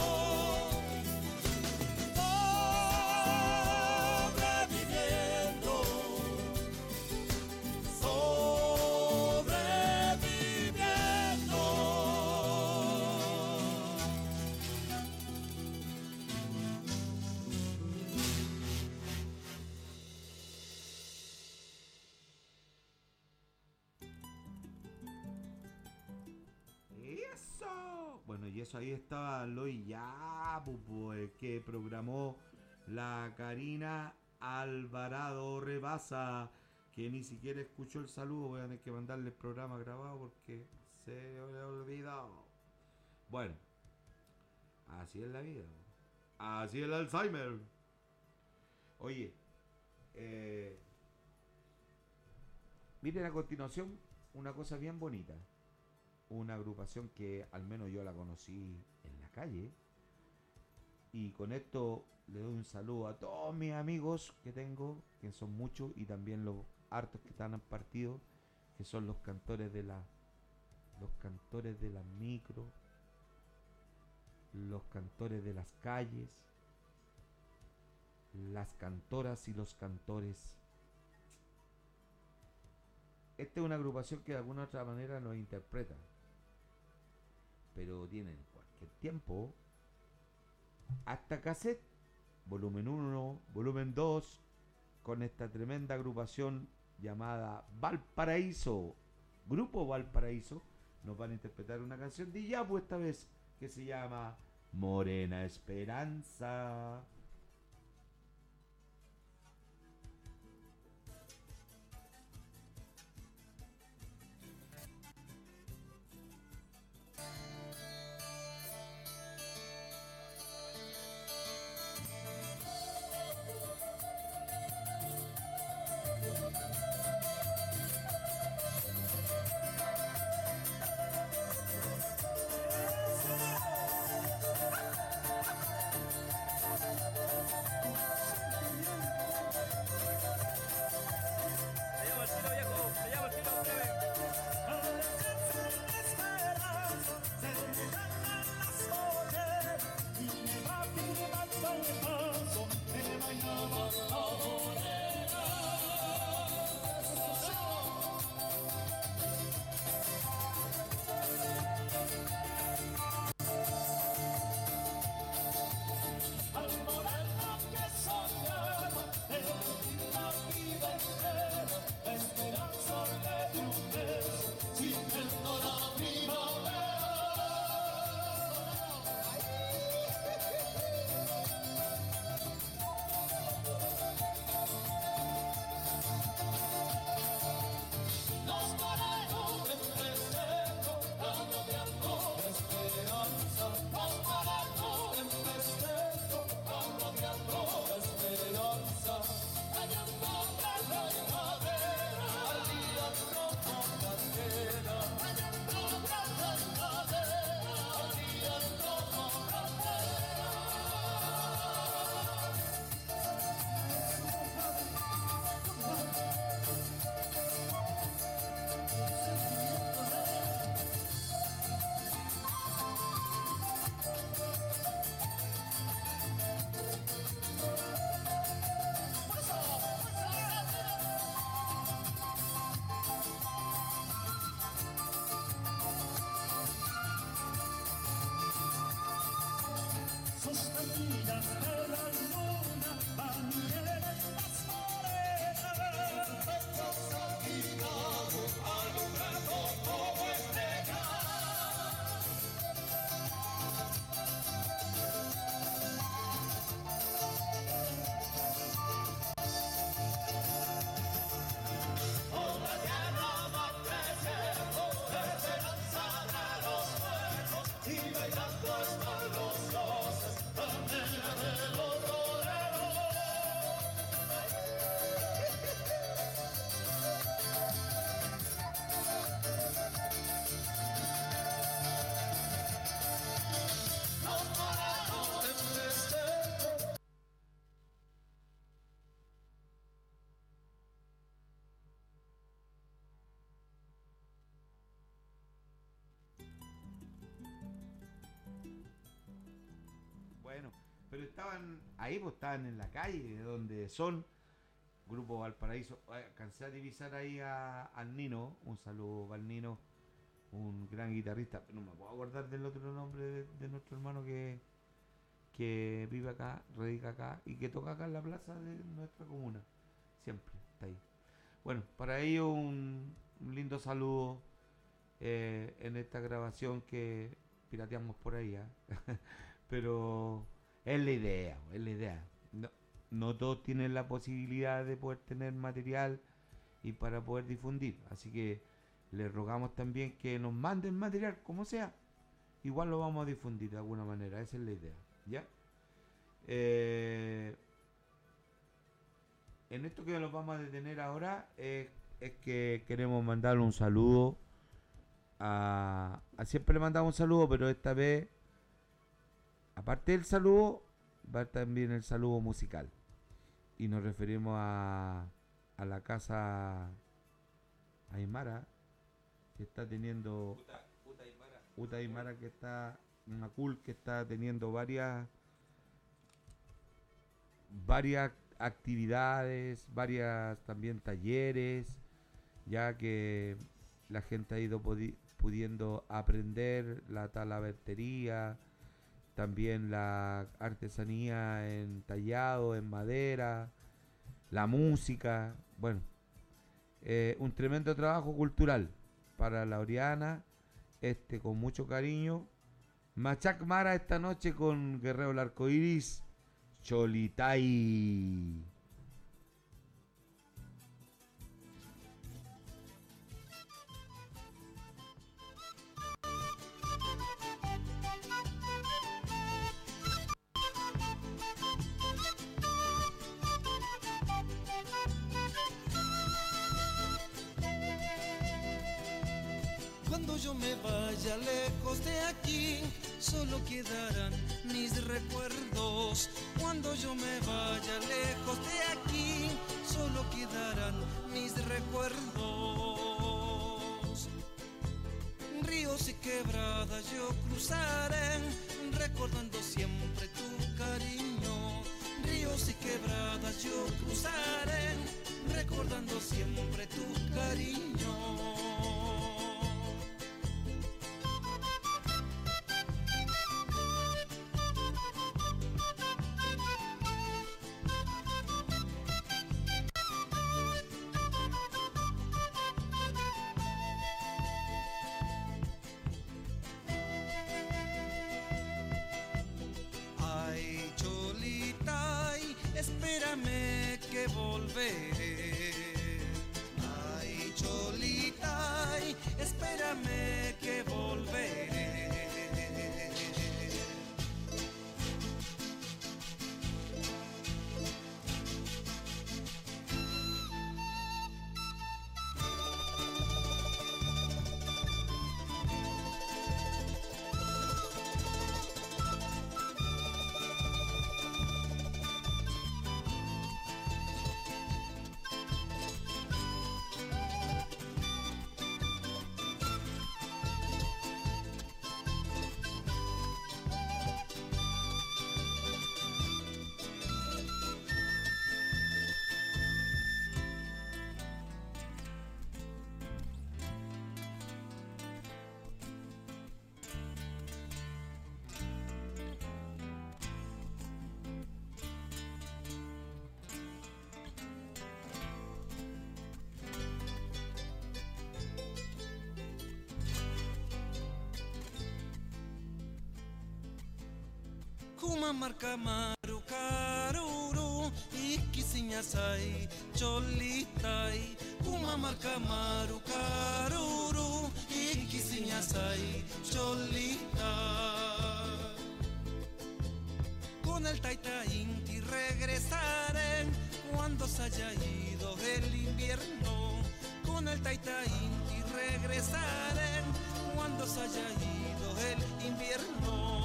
sobreviviendo, ¡Eso! Bueno, y eso ahí estaba Loy Yapu, pues, que programó la Karina Alvarado Rebasa, que ni siquiera escuchó el saludo. Voy a tener que mandarle el programa grabado porque se le olvidó. Bueno, así es la vida, así es el Alzheimer. Oye, eh, miren a continuación una cosa bien bonita. Una agrupación que al menos yo la conocí en la calle. Y con esto le doy un saludo a todos mis amigos que tengo, que son muchos, y también los hartos que están partido, que son los cantores de la los cantores de las micro, los cantores de las calles, las cantoras y los cantores. Esta es una agrupación que de alguna otra manera nos interpreta, pero tienen cualquier tiempo hasta cassette, volumen uno, volumen dos, con esta tremenda agrupación llamada Valparaíso. Grupo Valparaíso nos van a interpretar una canción de Yapu esta vez, que se llama Morena Esperanza. Esperanza. Bueno, pero estaban ahí, pues estaban en la calle, de donde son, Grupo Valparaíso. Alcancé a divisar ahí a, al Nino, un saludo para el Nino, un gran guitarrista, pero no me puedo acordar del otro nombre de, de nuestro hermano que, que vive acá, radica acá y que toca acá en la plaza de nuestra comuna. Siempre está ahí. Bueno, para ellos un, un lindo saludo eh, en esta grabación que pirateamos por ahí, ¿eh? Pero es la idea, es la idea. No, no todos tienen la posibilidad de poder tener material y para poder difundir. Así que les rogamos también que nos manden material, como sea. Igual lo vamos a difundir de alguna manera, esa es la idea. ¿Ya? Eh, en esto que nos vamos a detener ahora eh, es que queremos mandarle un saludo a, a... Siempre le mandamos un saludo, pero esta vez, aparte del saludo, va también el saludo musical. Y nos referimos a, a la casa Aymara, que está teniendo... Uta, Uta Aymara. Uta Aymara, que está... Una cool que está teniendo varias... Varias actividades, varias también talleres, ya que la gente ha ido pudiendo aprender la talabartería, también la artesanía en tallado, en madera, la música, bueno, eh, un tremendo trabajo cultural para la Oriana, este con mucho cariño. Machac Mara esta noche con Guerrero el Arcoiris, Cholitay. Cuando yo me vaya lejos de aquí, solo quedarán mis recuerdos. Cuando yo me vaya lejos de aquí, solo quedarán mis recuerdos. Ríos y quebradas yo cruzaré, recordando siempre tu cariño. Ríos y quebradas yo cruzaré, recordando siempre tu cariño. Espérame que volveré. Ay, Cholita, ay, espérame que volveré. marca maru karuru ikisiñasai cholitai kuma marca maru karuru ikisiñasai cholita con el taita inti regresaré cuando se haya ido el invierno con el taita inti regresaré cuando se haya ido el invierno.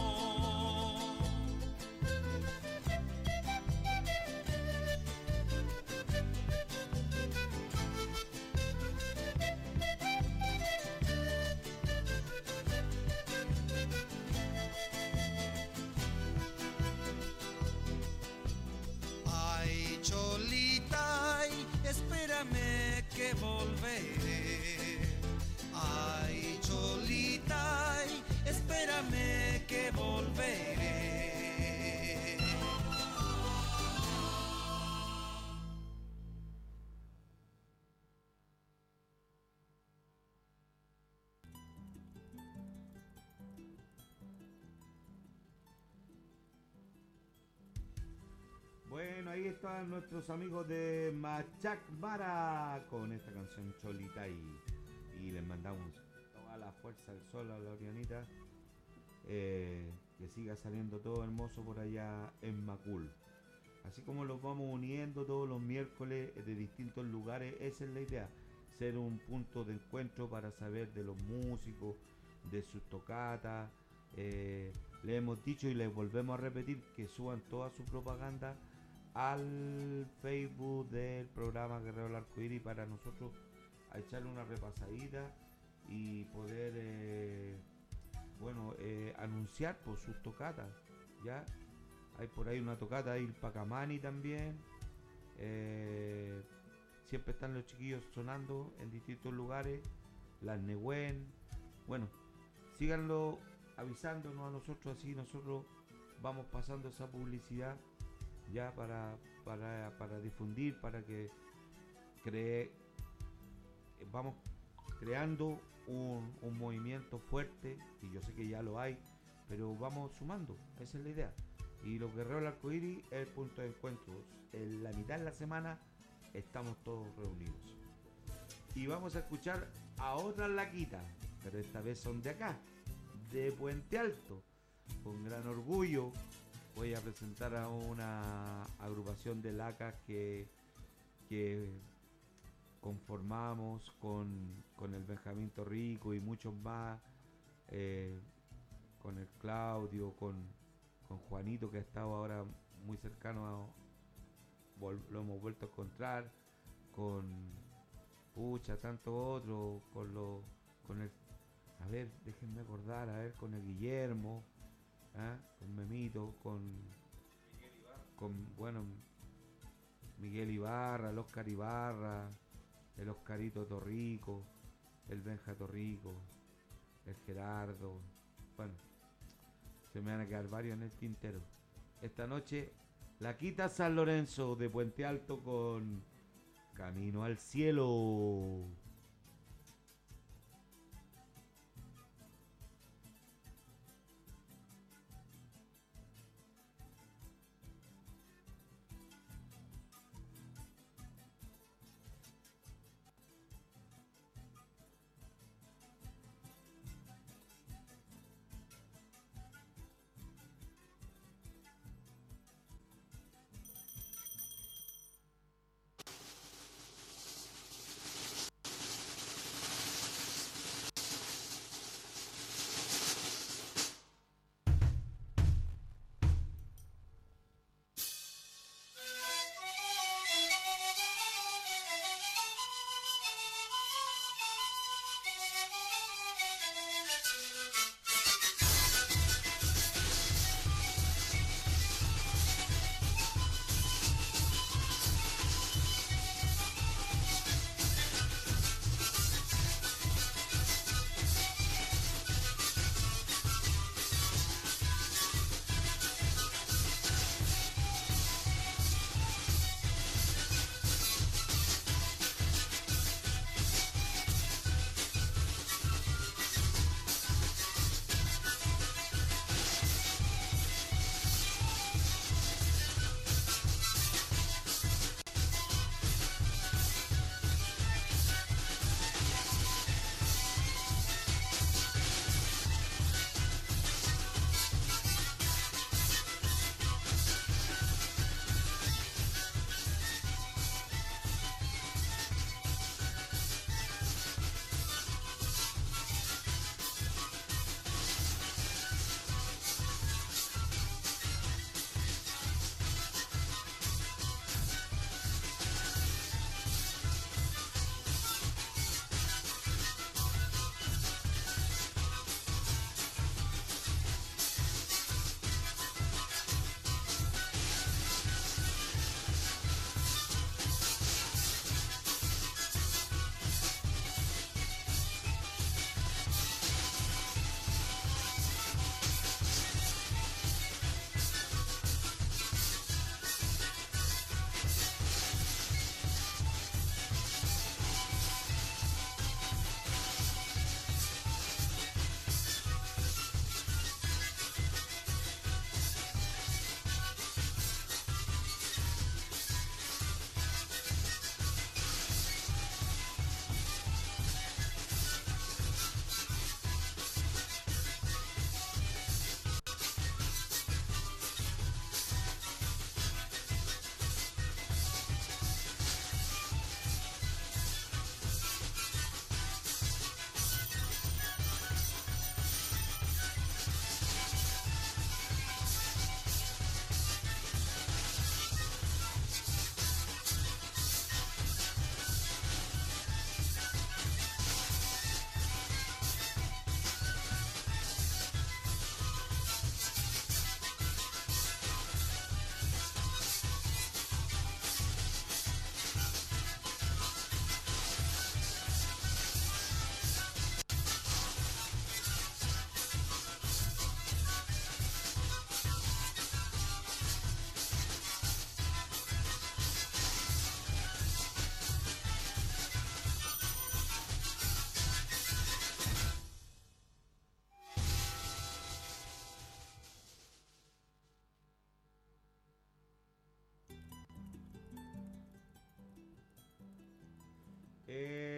Ay, Cholita, ay, espérame que volveré. Ay, Cholita, ay, espérame que volveré. Bueno, ahí están nuestros amigos de Machac Mara con esta canción Cholita y, y les mandamos toda la fuerza del sol a la Orianita, eh, que siga saliendo todo hermoso por allá en Macul. Así como los vamos uniendo todos los miércoles de distintos lugares, esa es la idea, ser un punto de encuentro para saber de los músicos, de sus tocatas. Eh, le hemos dicho y les volvemos a repetir que suban toda su propaganda al Facebook del programa Guerrero del Arcoíris para nosotros a echarle una repasadita y poder eh, bueno eh, anunciar por sus tocatas. Ya hay por ahí una tocata ahí el Pacamani también, eh, siempre están los chiquillos sonando en distintos lugares, las Nehuen. Bueno, síganlo avisándonos a nosotros, así nosotros vamos pasando esa publicidad ya para, para, para difundir, para que cree, vamos creando un, un movimiento fuerte, y yo sé que ya lo hay, pero vamos sumando, esa es la idea. Y los Guerreros del Arcoíris es el punto de encuentro. En la mitad de la semana estamos todos reunidos. Y vamos a escuchar a otras laquitas, pero esta vez son de acá, de Puente Alto. Con gran orgullo voy a presentar a una agrupación de lacas que, que conformamos con, con el Benjamín Torrico y muchos más, eh, con el Claudio, con, con Juanito, que ha estado ahora muy cercano, a, vol, lo hemos vuelto a encontrar, con Pucha, tanto otro, con, lo, con el, a ver, déjenme acordar, a ver, con el Guillermo, ¿eh? Con Memito, con, con, bueno, Miguel Ibarra, el Oscar Ibarra, el Oscarito Torrico, el Benja Torrico, el Gerardo, bueno, se me van a quedar varios en el tintero. Esta noche, Laquita San Lorenzo de Puente Alto con Camino al Cielo.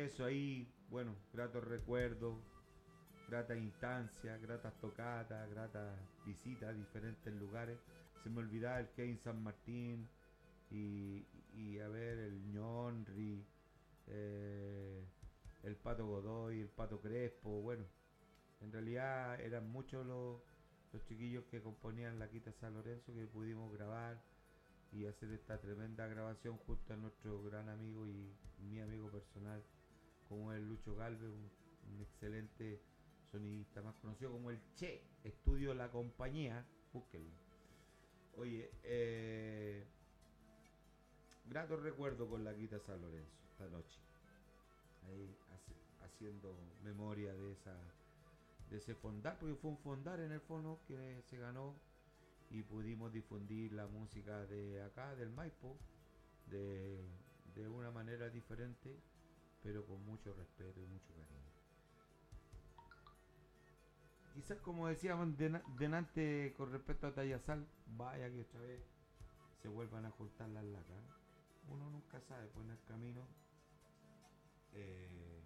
eso, ahí, bueno, gratos recuerdos, gratas instancias, gratas tocatas, gratas visitas a diferentes lugares. Se me olvidaba el Kevin San Martín y, y a ver, el Ñonri, eh, el Pato Godoy, el Pato Crespo. Bueno, en realidad eran muchos los, los chiquillos que componían la Quita San Lorenzo que pudimos grabar y hacer esta tremenda grabación junto a nuestro gran amigo y mi amigo personal, como es Lucho Galvez, un, un excelente sonidista, más conocido como el Che, Estudio La Compañía, búsquenlo. Oye, eh, grato recuerdo con la Quita San Lorenzo esta noche, ahí hace, haciendo memoria de esa de ese fondar, porque fue un fondar en el fondo que se ganó y pudimos difundir la música de acá, del Maipo, de, de una manera diferente, pero con mucho respeto y mucho cariño. Quizás, como decíamos delante con respecto a Tallazal, vaya que otra vez se vuelvan a juntar las lacas. Uno nunca sabe, pues en el camino eh,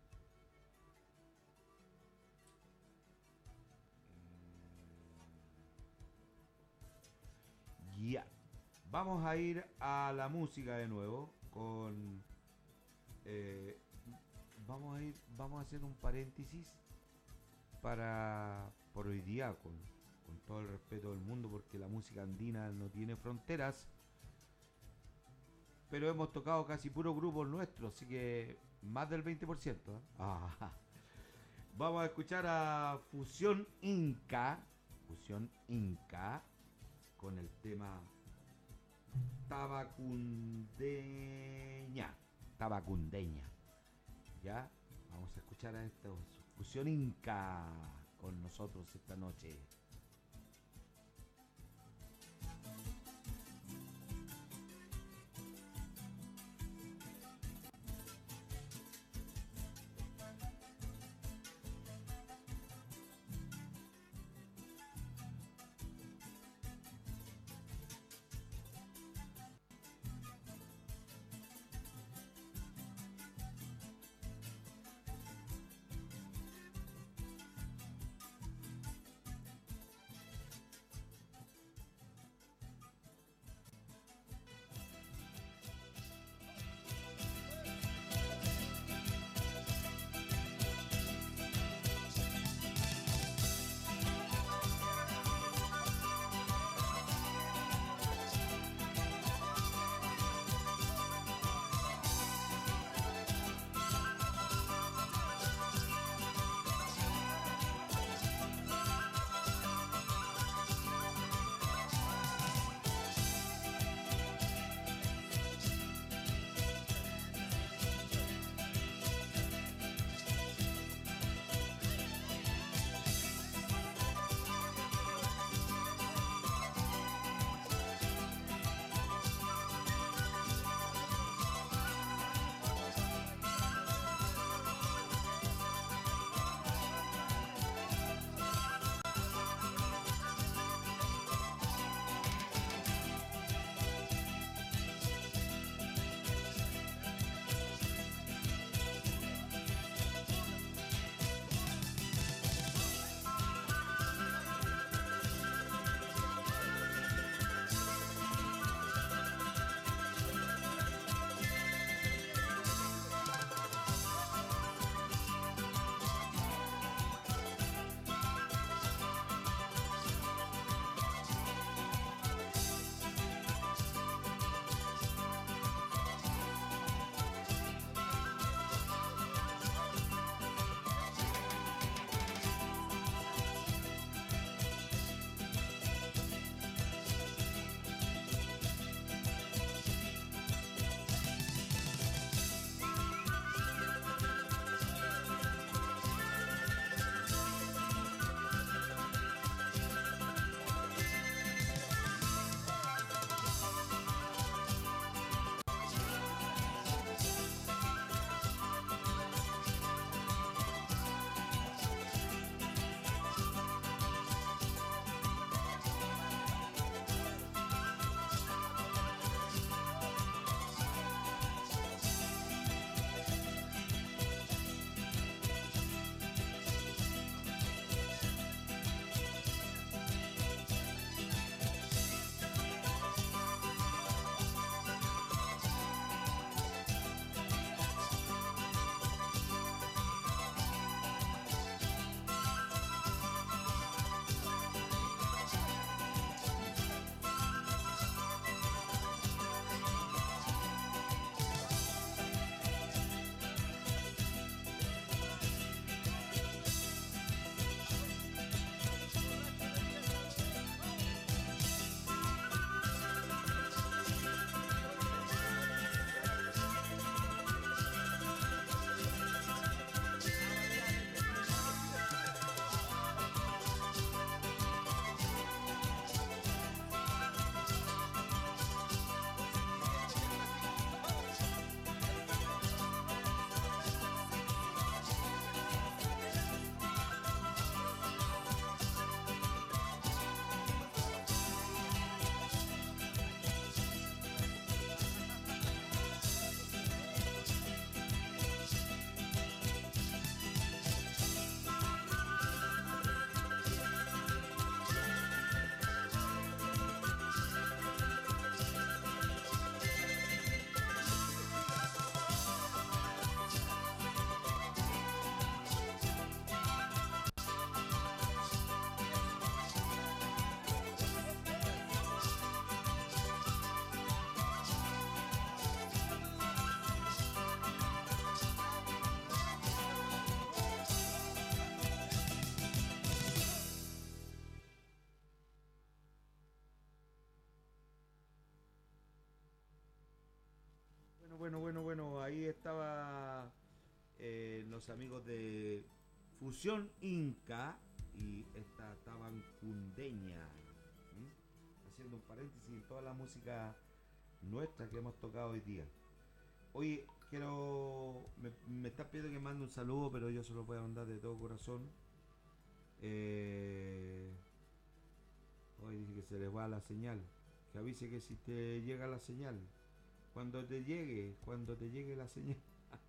Ya. Yeah. Vamos a ir a la música de nuevo con eh, vamos a ir vamos a hacer un paréntesis para por hoy día, con, con todo el respeto del mundo, porque la música andina no tiene fronteras, pero hemos tocado casi puros grupos nuestros, así que más del veinte por ciento, ¿eh? Ah, vamos a escuchar a Fusión Inca Fusión Inca con el tema Tabacundeña. Tabacundeña. Ya, vamos a escuchar a esta Fusión Inca con nosotros esta noche. Bueno, bueno, bueno, bueno, ahí estaba eh, los amigos de Fusión Inca y esta Tabancundeña, ¿m? Haciendo un paréntesis en toda la música nuestra que hemos tocado hoy día. Oye, quiero, me, me está pidiendo que mande un saludo, pero yo se lo voy a mandar de todo corazón. Eh, hoy dice que se les va la señal, que avise que si te llega la señal, cuando te llegue, cuando te llegue la señal.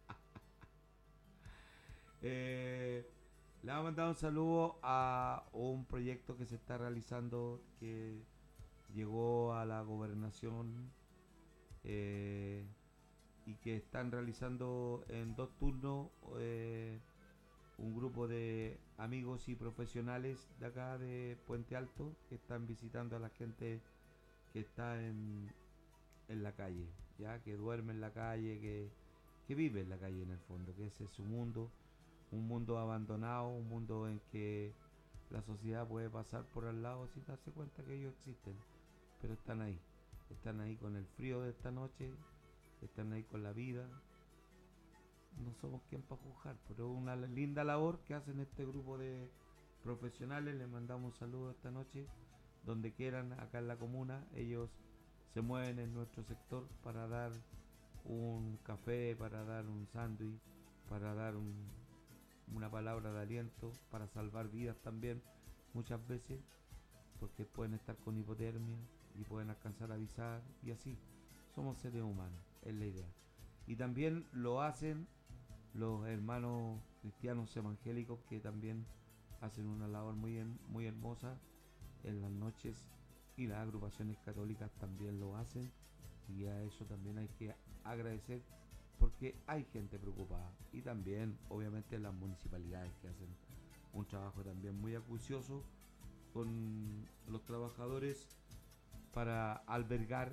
eh, le vamos a mandar un saludo a un proyecto que se está realizando, que llegó a la gobernación eh, y que están realizando en dos turnos eh, un grupo de amigos y profesionales de acá de Puente Alto que están visitando a la gente que está en, en la calle, ya que duerme en la calle, que, que vive en la calle en el fondo, que ese es su mundo, un mundo abandonado, un mundo en que la sociedad puede pasar por al lado sin darse cuenta que ellos existen, pero están ahí, están ahí con el frío de esta noche, están ahí con la vida. No somos quien para juzgar, pero es una linda labor que hacen este grupo de profesionales. Les mandamos un saludo esta noche, donde quieran, acá en la comuna. Ellos se mueven en nuestro sector para dar un café, para dar un sándwich, para dar un, una palabra de aliento, para salvar vidas también, muchas veces, porque pueden estar con hipotermia y pueden alcanzar a avisar, y así. Somos seres humanos, es la idea. Y también lo hacen los hermanos cristianos evangélicos, que también hacen una labor muy, en, muy hermosa en las noches, y las agrupaciones católicas también lo hacen, y a eso también hay que agradecer, porque hay gente preocupada, y también obviamente las municipalidades que hacen un trabajo también muy acucioso con los trabajadores para albergar,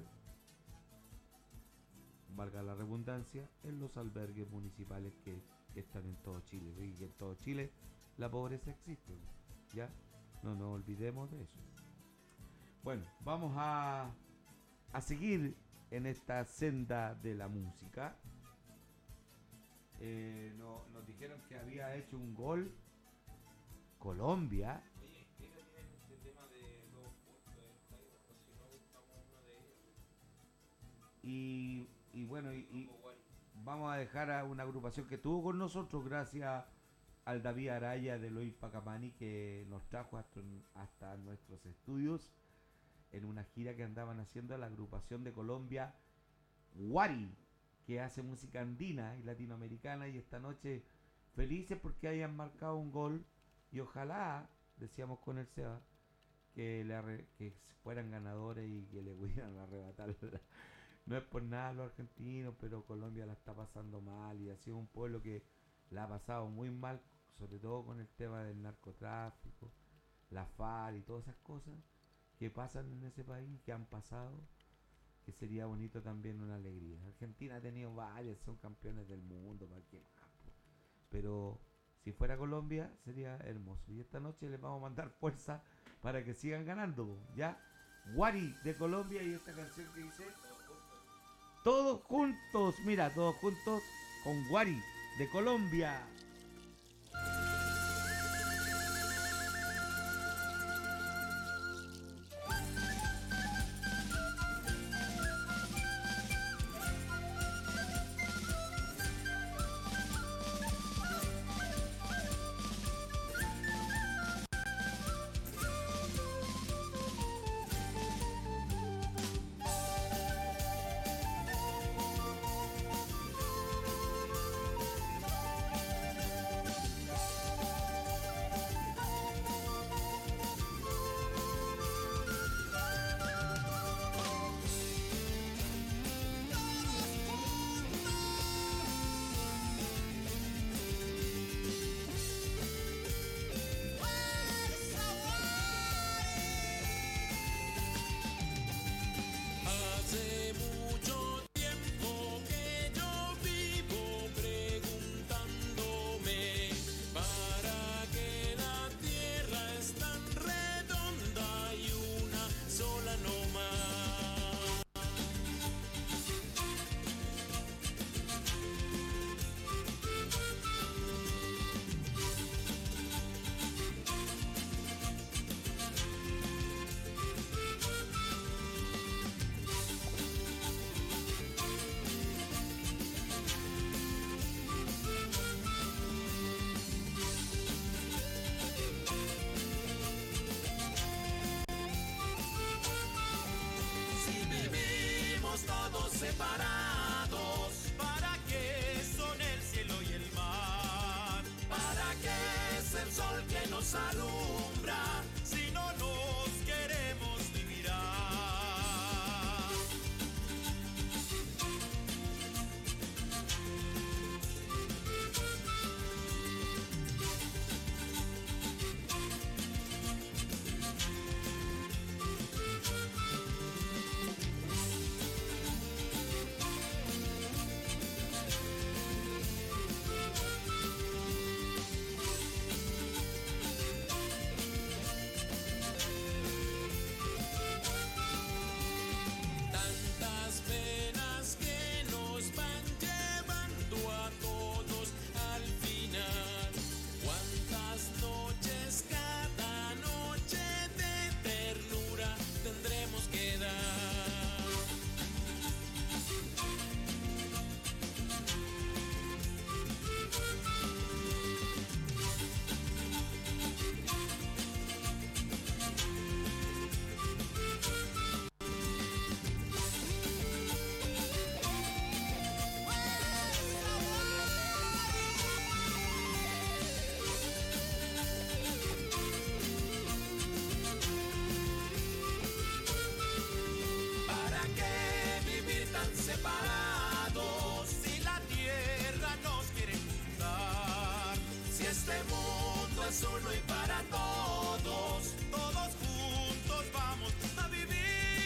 valga la redundancia, en los albergues municipales que, que están en todo Chile, y que en todo Chile la pobreza existe, ya no nos olvidemos de eso. Bueno, vamos a, a seguir en esta senda de la música. Eh, no, nos dijeron que había hecho un gol Colombia. Y, y bueno, y, y vamos a dejar a una agrupación que estuvo con nosotros gracias al David Araya de Lois Pacamani, que nos trajo hasta, hasta nuestros estudios en una gira que andaban haciendo la agrupación de Colombia Wari, que hace música andina y latinoamericana, y esta noche felices porque hayan marcado un gol, y ojalá, decíamos con el Seba, que, le arre, que fueran ganadores y que le pudieran arrebatar. No es por nada los argentinos, pero Colombia la está pasando mal, y ha sido un pueblo que la ha pasado muy mal, sobre todo con el tema del narcotráfico, la FARC y todas esas cosas que pasan en ese país, que han pasado, que sería bonito también una alegría. Argentina ha tenido varias, son campeones del mundo, ¿para qué más? Pero si fuera Colombia sería hermoso, y esta noche les vamos a mandar fuerza para que sigan ganando, ¿ya? Wari de Colombia, y esta canción que dice todos juntos, mira, todos juntos con Wari de Colombia. Thank separados? ¿Para qué son el cielo y el mar? ¿Para qué es el sol que nos alumbra si no nos queremos ni mirar? Tantas penas que nos van llevando a todos al final. Cuántas noches, cada noche de ternura tendremos que dar. ¿Para qué vivir tan separados si la tierra nos quiere juntar? Si este mundo es uno y para todos, todos juntos vamos a vivir.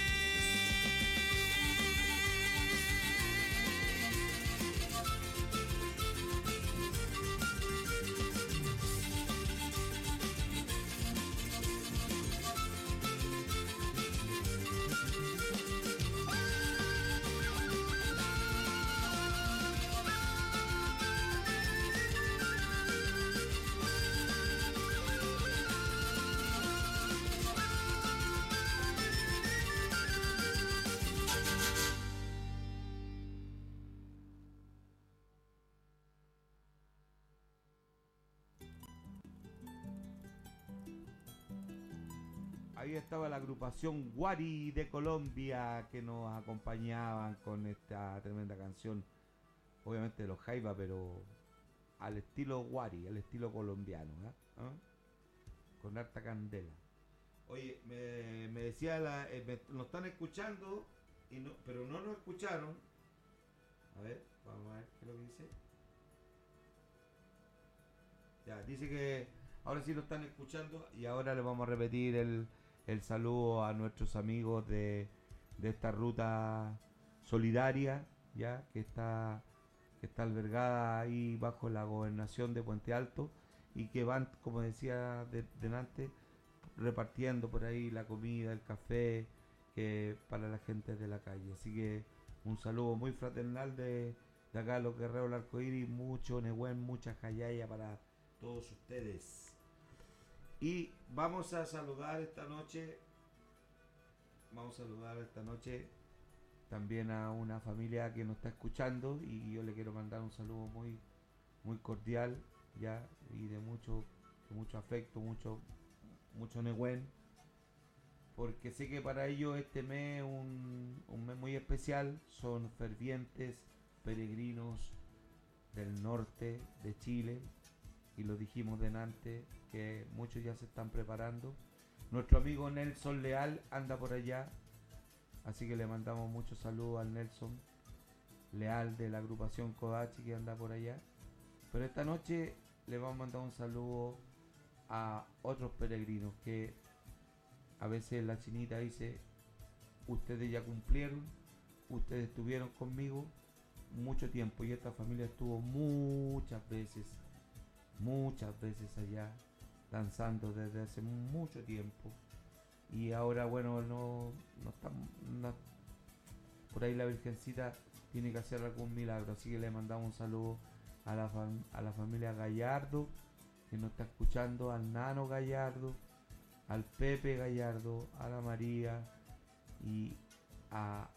Ahí estaba la agrupación Guari de Colombia que nos acompañaban con esta tremenda canción, obviamente de los Jaiba, pero al estilo Guari, al estilo colombiano, ¿eh? ¿Ah? Con harta candela. Oye, me, me decía, la, eh, me, nos están escuchando, y no, pero no nos escucharon. A ver, vamos a ver qué es lo que dice. Ya, dice que ahora sí lo están escuchando y ahora le vamos a repetir el, el saludo a nuestros amigos de, de esta ruta solidaria, ya que está, que está albergada ahí bajo la gobernación de Puente Alto y que van, como decía de, delante, repartiendo por ahí la comida, el café que para la gente de la calle. Así que un saludo muy fraternal de, de acá a los guerreros del arcoíris, mucho Nehuen, mucha jayaya para todos ustedes. Y vamos a saludar esta noche, vamos a saludar esta noche también a una familia que nos está escuchando y yo le quiero mandar un saludo muy muy cordial ya y de mucho de mucho afecto, mucho mucho Nehuen, porque sé que para ellos este mes es un, un mes muy especial, son fervientes peregrinos del norte de Chile. Y lo dijimos delante, que muchos ya se están preparando. Nuestro amigo Nelson Leal anda por allá, así que le mandamos muchos saludos al Nelson Leal de la agrupación Kodachi que anda por allá. Pero esta noche le vamos a mandar un saludo a otros peregrinos que a veces la chinita dice, ustedes ya cumplieron, ustedes estuvieron conmigo mucho tiempo y esta familia estuvo muchas veces muchas veces allá danzando desde hace mucho tiempo y ahora bueno no, no está no, por ahí la Virgencita tiene que hacer algún milagro, así que le mandamos un saludo a la, fam, a la familia Gallardo que nos está escuchando, al Nano Gallardo, al Pepe Gallardo, a la María y a,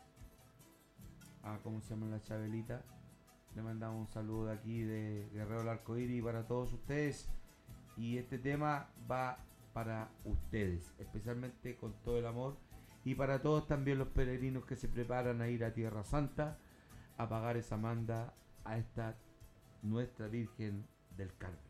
a ¿cómo se llama la Chabelita? Le mandamos un saludo de aquí de Guerrero del Arcoíris para todos ustedes. Y este tema va para ustedes, especialmente con todo el amor. y para todos también los peregrinos que se preparan a ir a Tierra Santa a pagar esa manda a esta nuestra Virgen del Carmen.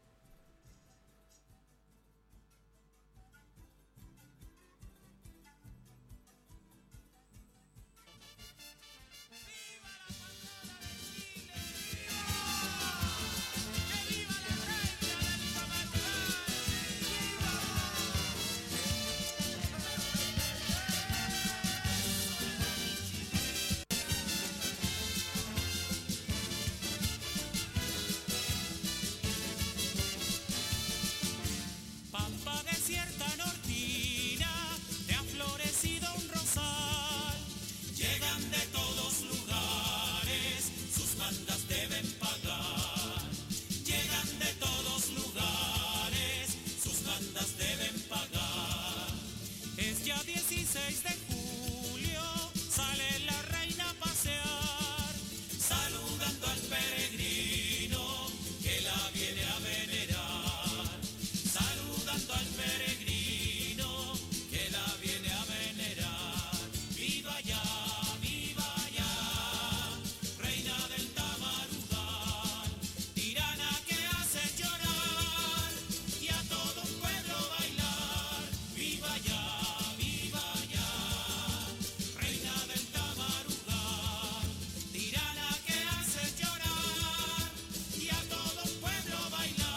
Pampa desierta nortina, te ha florecido un rosal. Llegan de todos lugares, sus bandas deben pagar. Llegan de todos lugares, sus bandas deben pagar. Es ya dieciséis de julio, sale la reina a pasear, saludando al peregrino que la viene a venerar. Saludando al peregrino que la viene a venerar. Viva ya, viva ya, reina del Tamarugal, tirana que hace llorar y a todo un pueblo bailar. Viva ya, viva ya, reina del Tamarugal, tirana que hace llorar y a todo un pueblo bailar.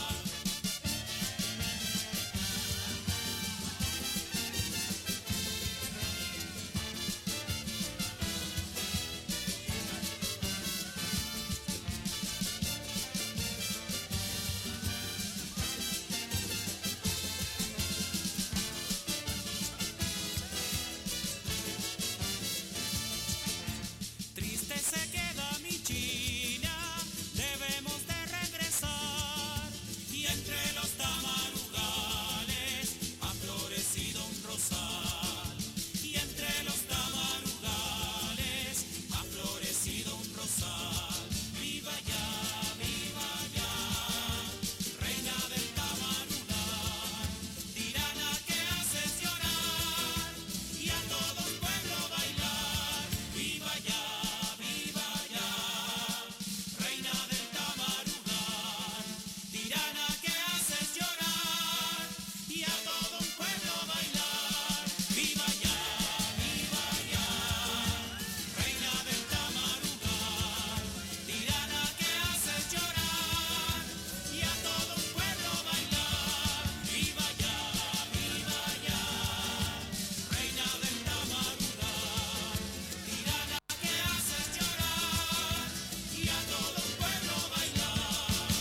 Triste se queda mi China, debemos de regresar. Y entre los tamarugales ha florecido un rosal. Y entre los tamarugales ha florecido un rosal. Viva ya, viva ya, reina del Tamarugal, tirana que haces llorar y a todo un pueblo bailar. Viva ya, viva ya, reina del Tamarugal, tirana que haces llorar y a todo un pueblo bailar. Viva ya, viva ya, reina del Tamarugal, tirana que haces llorar y a todo un pueblo bailar. Viva ya, viva ya, reina del Tamarugal, tirana que haces llorar y a todo un pueblo bailar.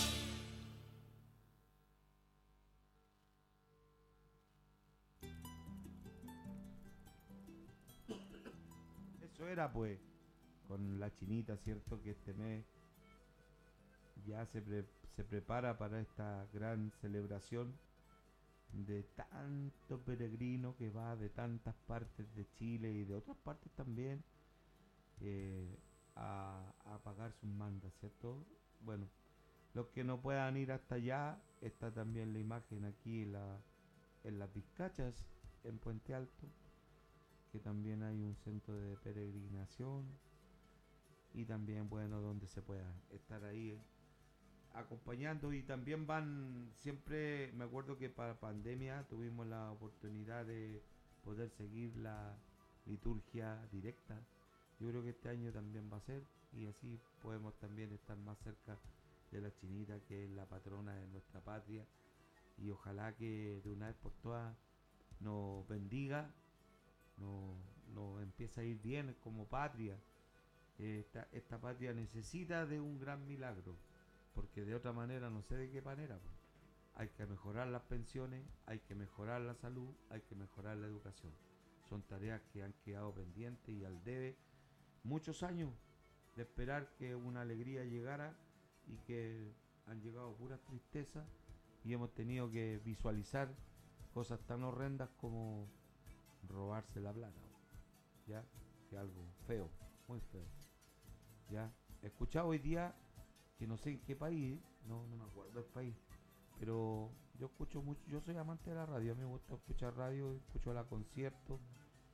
Eso era pues con la chinita, ¿cierto? Que este mes ya se, pre- se prepara para esta gran celebración de tanto peregrino que va de tantas partes de Chile y de otras partes también eh, a, a pagar sus mandas, ¿cierto? Bueno, los que no puedan ir hasta allá, está también la imagen aquí en, la, en las Vizcachas, en Puente Alto, que también hay un centro de peregrinación y también, bueno, donde se pueda estar ahí eh, acompañando. Y también van siempre, me acuerdo que para pandemia tuvimos la oportunidad de poder seguir la liturgia directa. Yo creo que este año también va a ser, y así podemos también estar más cerca de la chinita, que es la patrona de nuestra patria, y ojalá que de una vez por todas nos bendiga, nos, nos empiece a ir bien como patria. Esta, esta patria necesita de un gran milagro, porque de otra manera no sé de qué manera pues. Hay que mejorar las pensiones, hay que mejorar la salud, hay que mejorar la educación. Son tareas que han quedado pendientes y al debe muchos años de esperar que una alegría llegara, y que han llegado puras tristezas y hemos tenido que visualizar cosas tan horrendas como robarse la plata, ya, que algo feo, muy feo. Ya, he escuchado hoy día, que no sé en qué país, no, no me acuerdo el país, pero yo escucho mucho, yo soy amante de la radio, a mí me gusta escuchar radio, escucho la conciertos,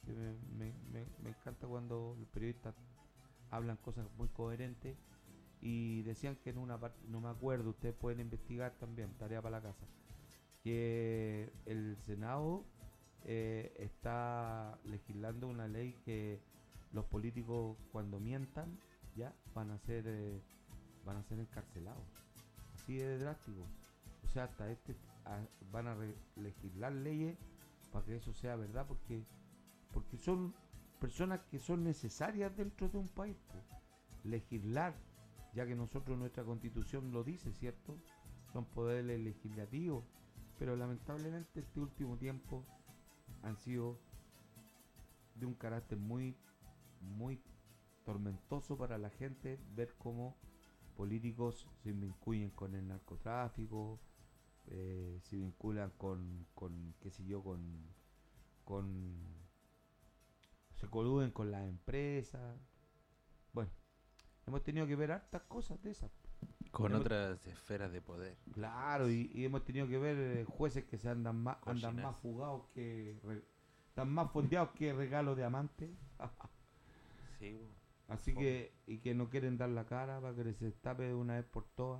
que me, me, me, me encanta cuando los periodistas hablan cosas muy coherentes. Y decían que en una parte, no me acuerdo, ustedes pueden investigar también, tarea para la casa, que el Senado eh, está legislando una ley que los políticos cuando mientan ya van a ser eh, van a ser encarcelados, así de drástico. O sea, hasta este a, van a re- legislar leyes para que eso sea verdad, porque porque son personas que son necesarias dentro de un país, pues. Legislar, ya que nosotros nuestra constitución lo dice, ¿cierto? Son poderes legislativos, pero lamentablemente este último tiempo han sido de un carácter muy, muy tormentoso para la gente, ver cómo políticos se vinculan con el narcotráfico, eh, se vinculan con, con, qué sé yo, con, con, se coluden con las empresas. Bueno, hemos tenido que ver hartas cosas de esas. Con Hemos- otras esferas de poder. Claro, y, y hemos tenido que ver eh, jueces que se andan más, andan Cochinazo. más fugados que, re- están más fondeados que regalos de amante. Sí, bo. Así Fome. que, y que no quieren dar la cara para que se tape de una vez por todas.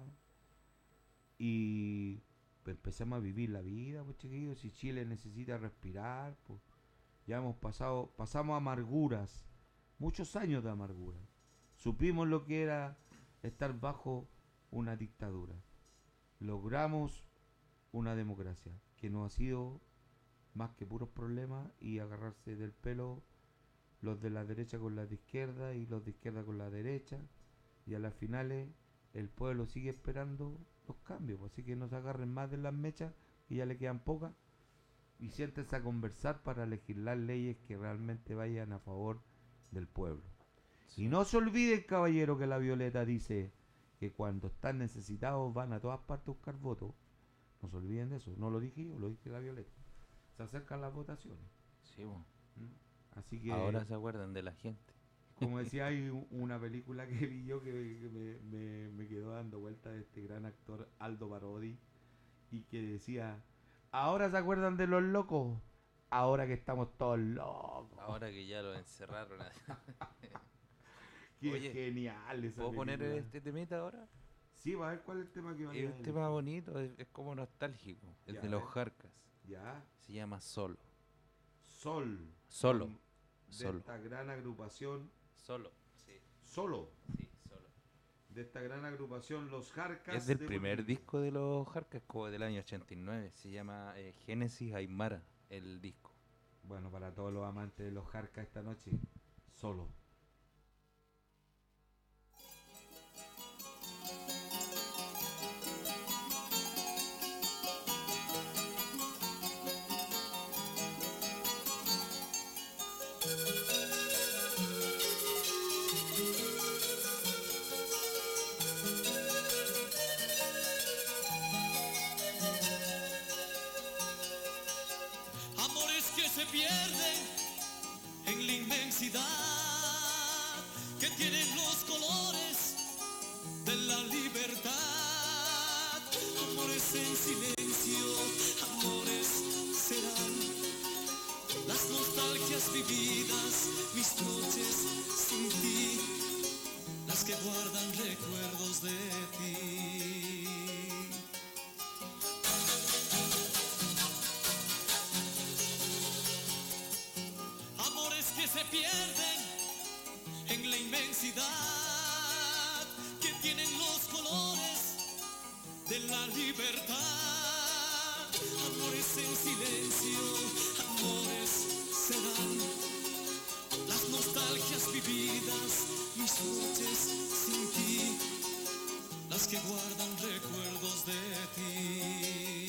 Y pues, empezamos a vivir la vida, pues chiquillos. Si Chile necesita respirar, pues ya hemos pasado, pasamos amarguras, muchos años de amargura. Supimos lo que era estar bajo una dictadura. Logramos una democracia que no ha sido más que puros problemas y agarrarse del pelo los de la derecha con la de izquierda y los de izquierda con la derecha, y a las finales el pueblo sigue esperando los cambios, pues, así que no se agarren más de las mechas, que ya le quedan pocas, y siéntense a conversar para legislar leyes que realmente vayan a favor del pueblo. Y no se olviden, caballero, que la Violeta dice que cuando están necesitados van a todas partes a buscar votos. No se olviden de eso. No lo dije yo, lo dije la Violeta. Se acercan las votaciones. Sí, bo. ¿Mm? Así que, Ahora se acuerdan de la gente. como decía, hay u- una película que vi yo que, me, que me- me- me quedó dando vuelta de este gran actor Aldo Parodi, y que decía, ahora se acuerdan de los locos, ahora que estamos todos locos. Ahora que ya lo encerraron. Qué Oye, genial esa ¿Puedo poner película. este temita ahora? Sí, va a ver cuál es el tema que va a Es un tema bonito, es, es como nostálgico. Es Ya, de a los ver. Jarcas. Ya, Se llama Solo. Sol. Solo. con- De Solo. esta gran agrupación, Solo. Sí, solo. sí, solo. De esta gran agrupación, los Jarcas. Es del de primer Bolivia. disco de los Jarcas, como del año ochenta y nueve. Se llama eh, Génesis Aymara, el disco. Bueno, para todos los amantes de los Jarcas esta noche, solo. Amores que se pierden en la inmensidad, que tienen los colores de la libertad. Amores en silencio, amores serán las nostalgias vividas, mis noches sin ti, las que guardan recuerdos de ti. Amores que se pierden en la inmensidad, que tienen los colores de la libertad. Amores en silencio, amores serán las nostalgias vividas, mis noches sin ti, las que guardan recuerdos de ti.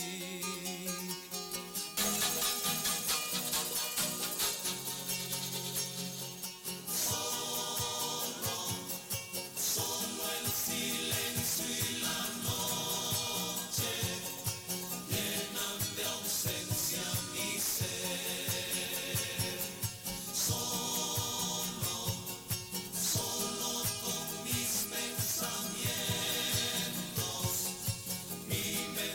Mi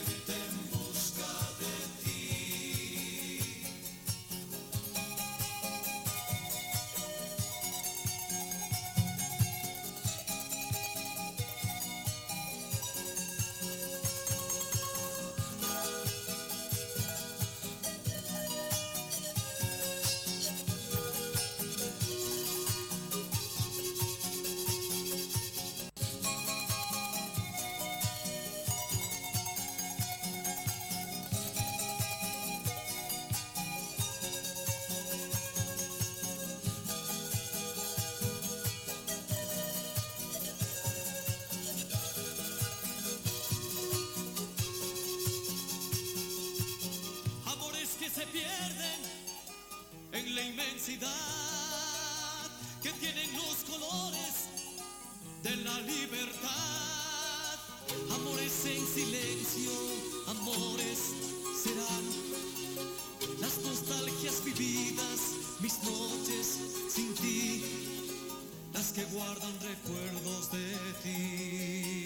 de la libertad. Amores en silencio, amores serán las nostalgias vividas, mis noches sin ti, las que guardan recuerdos de ti.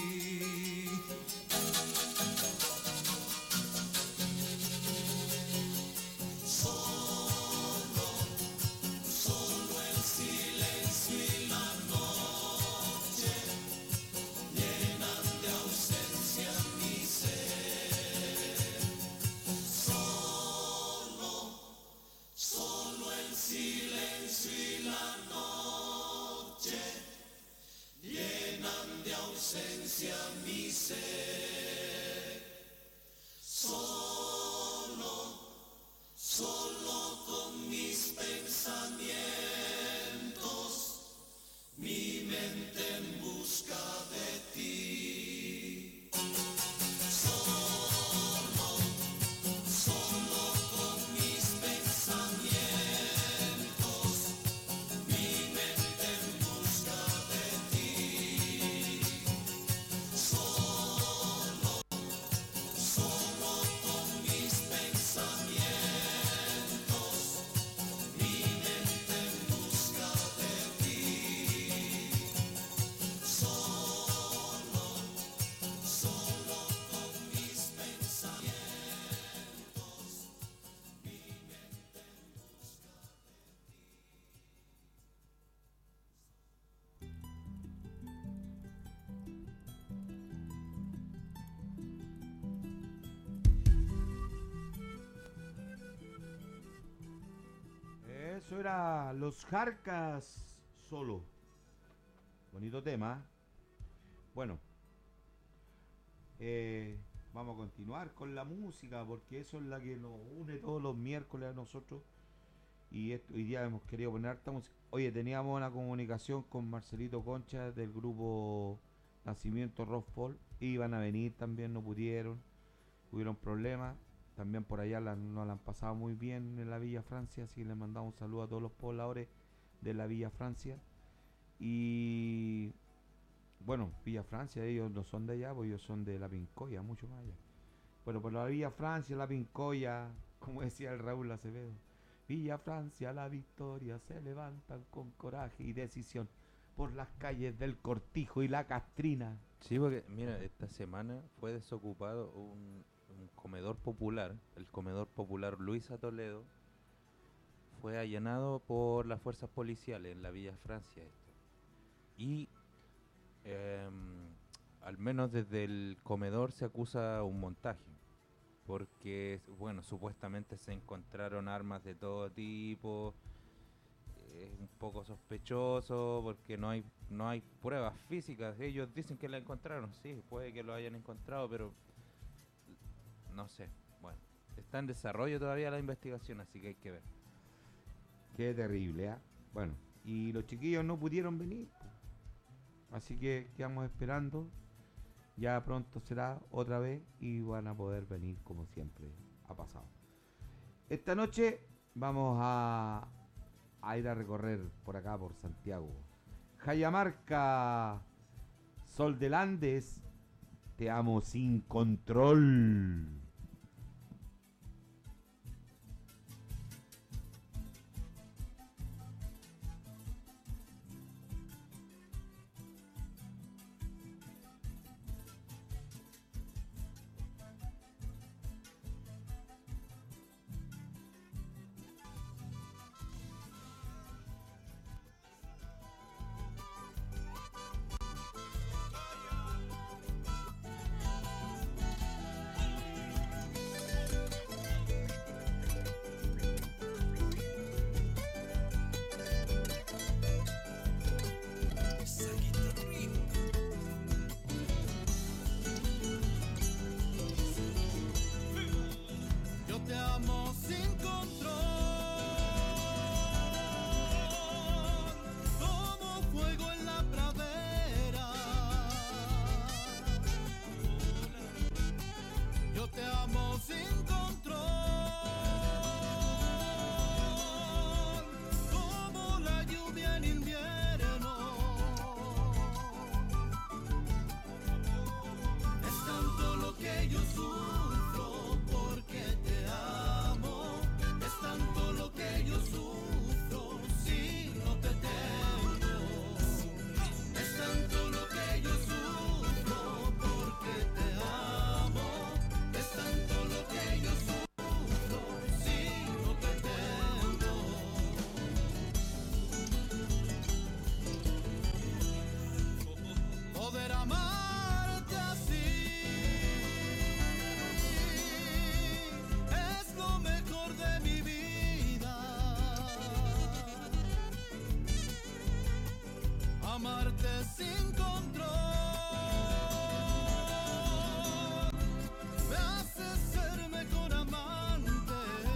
Eso era Los Jarcas Solo. Bonito tema. Bueno, eh, vamos a continuar con la música porque eso es la que nos une todos los miércoles a nosotros. Y esto, hoy día hemos querido poner harta música. Oye, teníamos una comunicación con Marcelito Concha del grupo Nacimiento Rock Folk. Iban a venir también, no pudieron. Hubieron problemas. También por allá la, nos la han pasado muy bien en la Villa Francia, así que les mandamos un saludo a todos los pobladores de la Villa Francia. Y bueno, Villa Francia, ellos no son de allá, pues ellos son de la Pincoya, mucho más allá. Bueno, por la Villa Francia, la Pincoya, como decía el Raúl Acevedo, Villa Francia, la victoria, se levantan con coraje y decisión por las calles del Cortijo y la Castrina. Sí, porque mira, esta semana fue desocupado un... un comedor popular, el comedor popular Luisa Toledo, fue allanado por las fuerzas policiales en la Villa Francia esto. Y eh, al menos desde el comedor se acusa un montaje, porque bueno, supuestamente se encontraron armas de todo tipo. Es un poco sospechoso porque no hay no hay pruebas físicas. Ellos dicen que la encontraron, sí, puede que lo hayan encontrado, pero no sé, bueno, está en desarrollo todavía la investigación, así que hay que ver. Qué terrible, ¿eh? Bueno, y los chiquillos no pudieron venir, así que quedamos esperando. Ya pronto será otra vez y van a poder venir como siempre ha pasado. Esta noche vamos a, a ir a recorrer por acá, por Santiago. Jayamarca, Sol del Andes, te amo sin control. amarte sin control. Me hace ser mejor amante.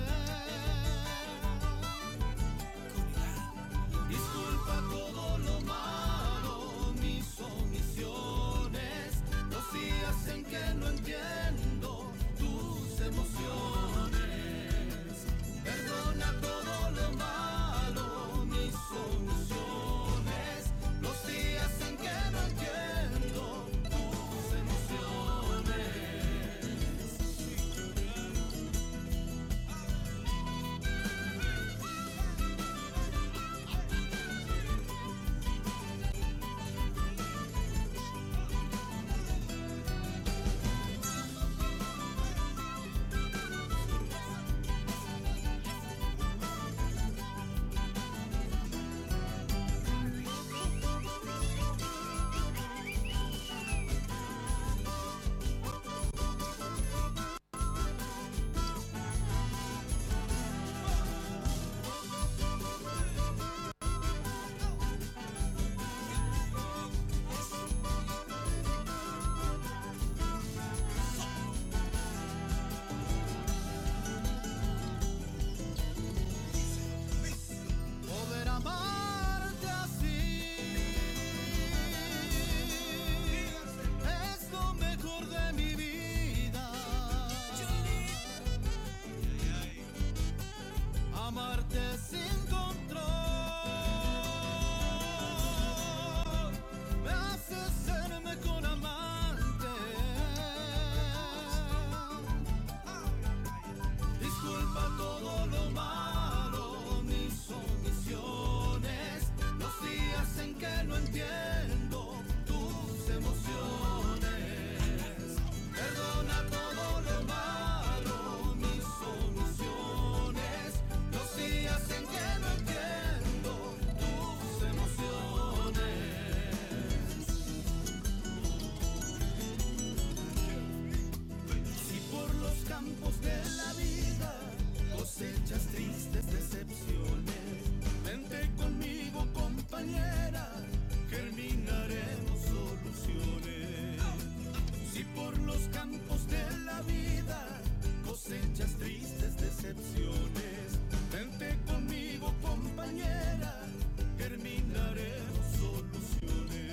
Disculpa todo lo malo, mis omisiones, los días en que no entiendo tus emociones. Perdona todo lo malo, mis omisiones, los días en que no entiendo tus emociones. Poder amarte así es lo mejor de mi vida. Amarte sin control me hace ser mejor amante. Disculpa todo lo malo, mis omisiones, los días en que no entiendo tus emociones. Perdona todo lo malo, mis omisiones, los días en que no entiendo tus emociones. Si por los campos de la vida cosechas tristes decepciones, vente conmigo, compañera, germinaremos soluciones. Si por los campos de la vida cosechas tristes decepciones, vente conmigo, compañera, germinaremos soluciones.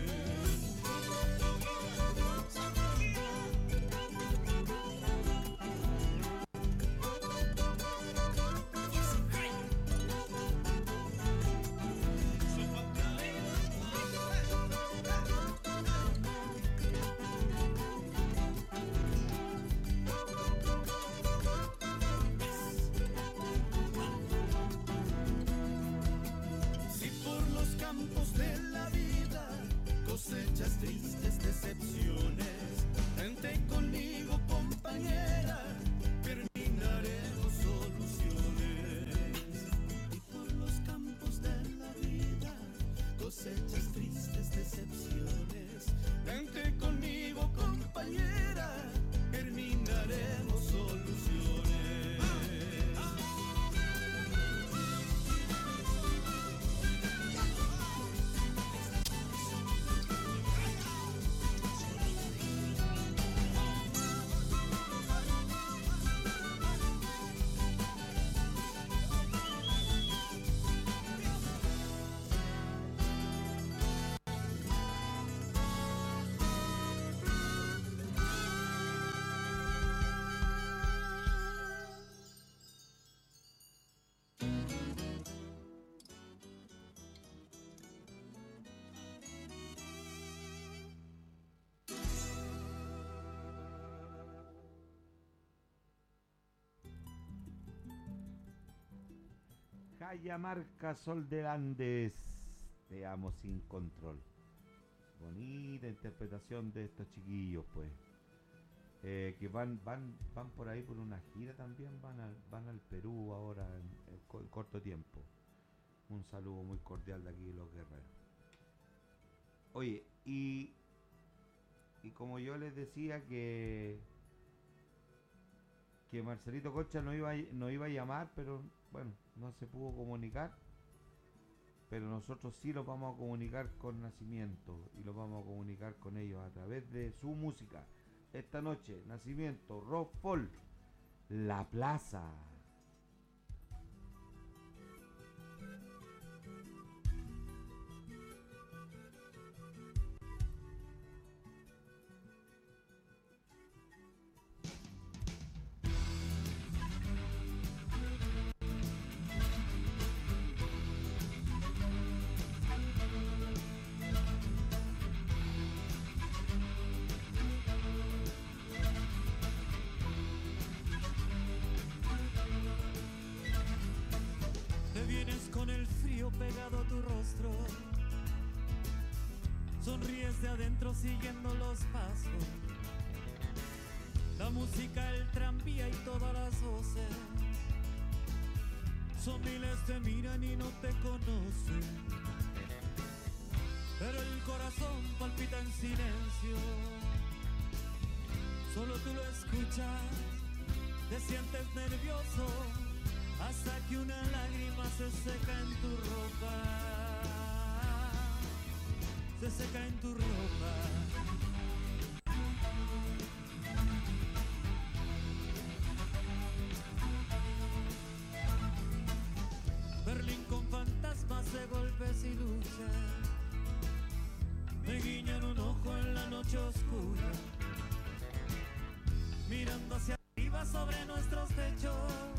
Si por los campos de la vida cosechas tristes decepciones, vente conmigo, compañera, terminaremos soluciones. Y por los campos de la vida cosechas tristes decepciones, vente conmigo, compañera, terminaremos soluciones. Cayamarca, Sol del Andes, te amo sin control. Bonita interpretación de estos chiquillos, pues. Eh, que van, van, van por ahí por una gira también, van al, van al Perú ahora en, en co- en corto tiempo. Un saludo muy cordial de aquí, los guerreros. Oye, y, y como yo les decía que que Marcelito Concha no iba, a- no iba a llamar, pero bueno, no se pudo comunicar. pero nosotros sí los vamos a comunicar con Nacimiento y los vamos a comunicar con ellos a través de su música. Esta noche, Nacimiento, Rock Folk, La Plaza. Te vienes con el frío pegado a tu rostro, sonríes de adentro siguiendo los pasos, la música, el tranvía y todas las voces, son miles, te miran y no te conocen, pero el corazón palpita en silencio, solo tú lo escuchas, te sientes nervioso, hasta que una lágrima se seca en tu ropa, se seca en tu ropa. Berlín con fantasmas de golpes y luces, me guiñan un ojo en la noche oscura, mirando hacia arriba sobre nuestros techos.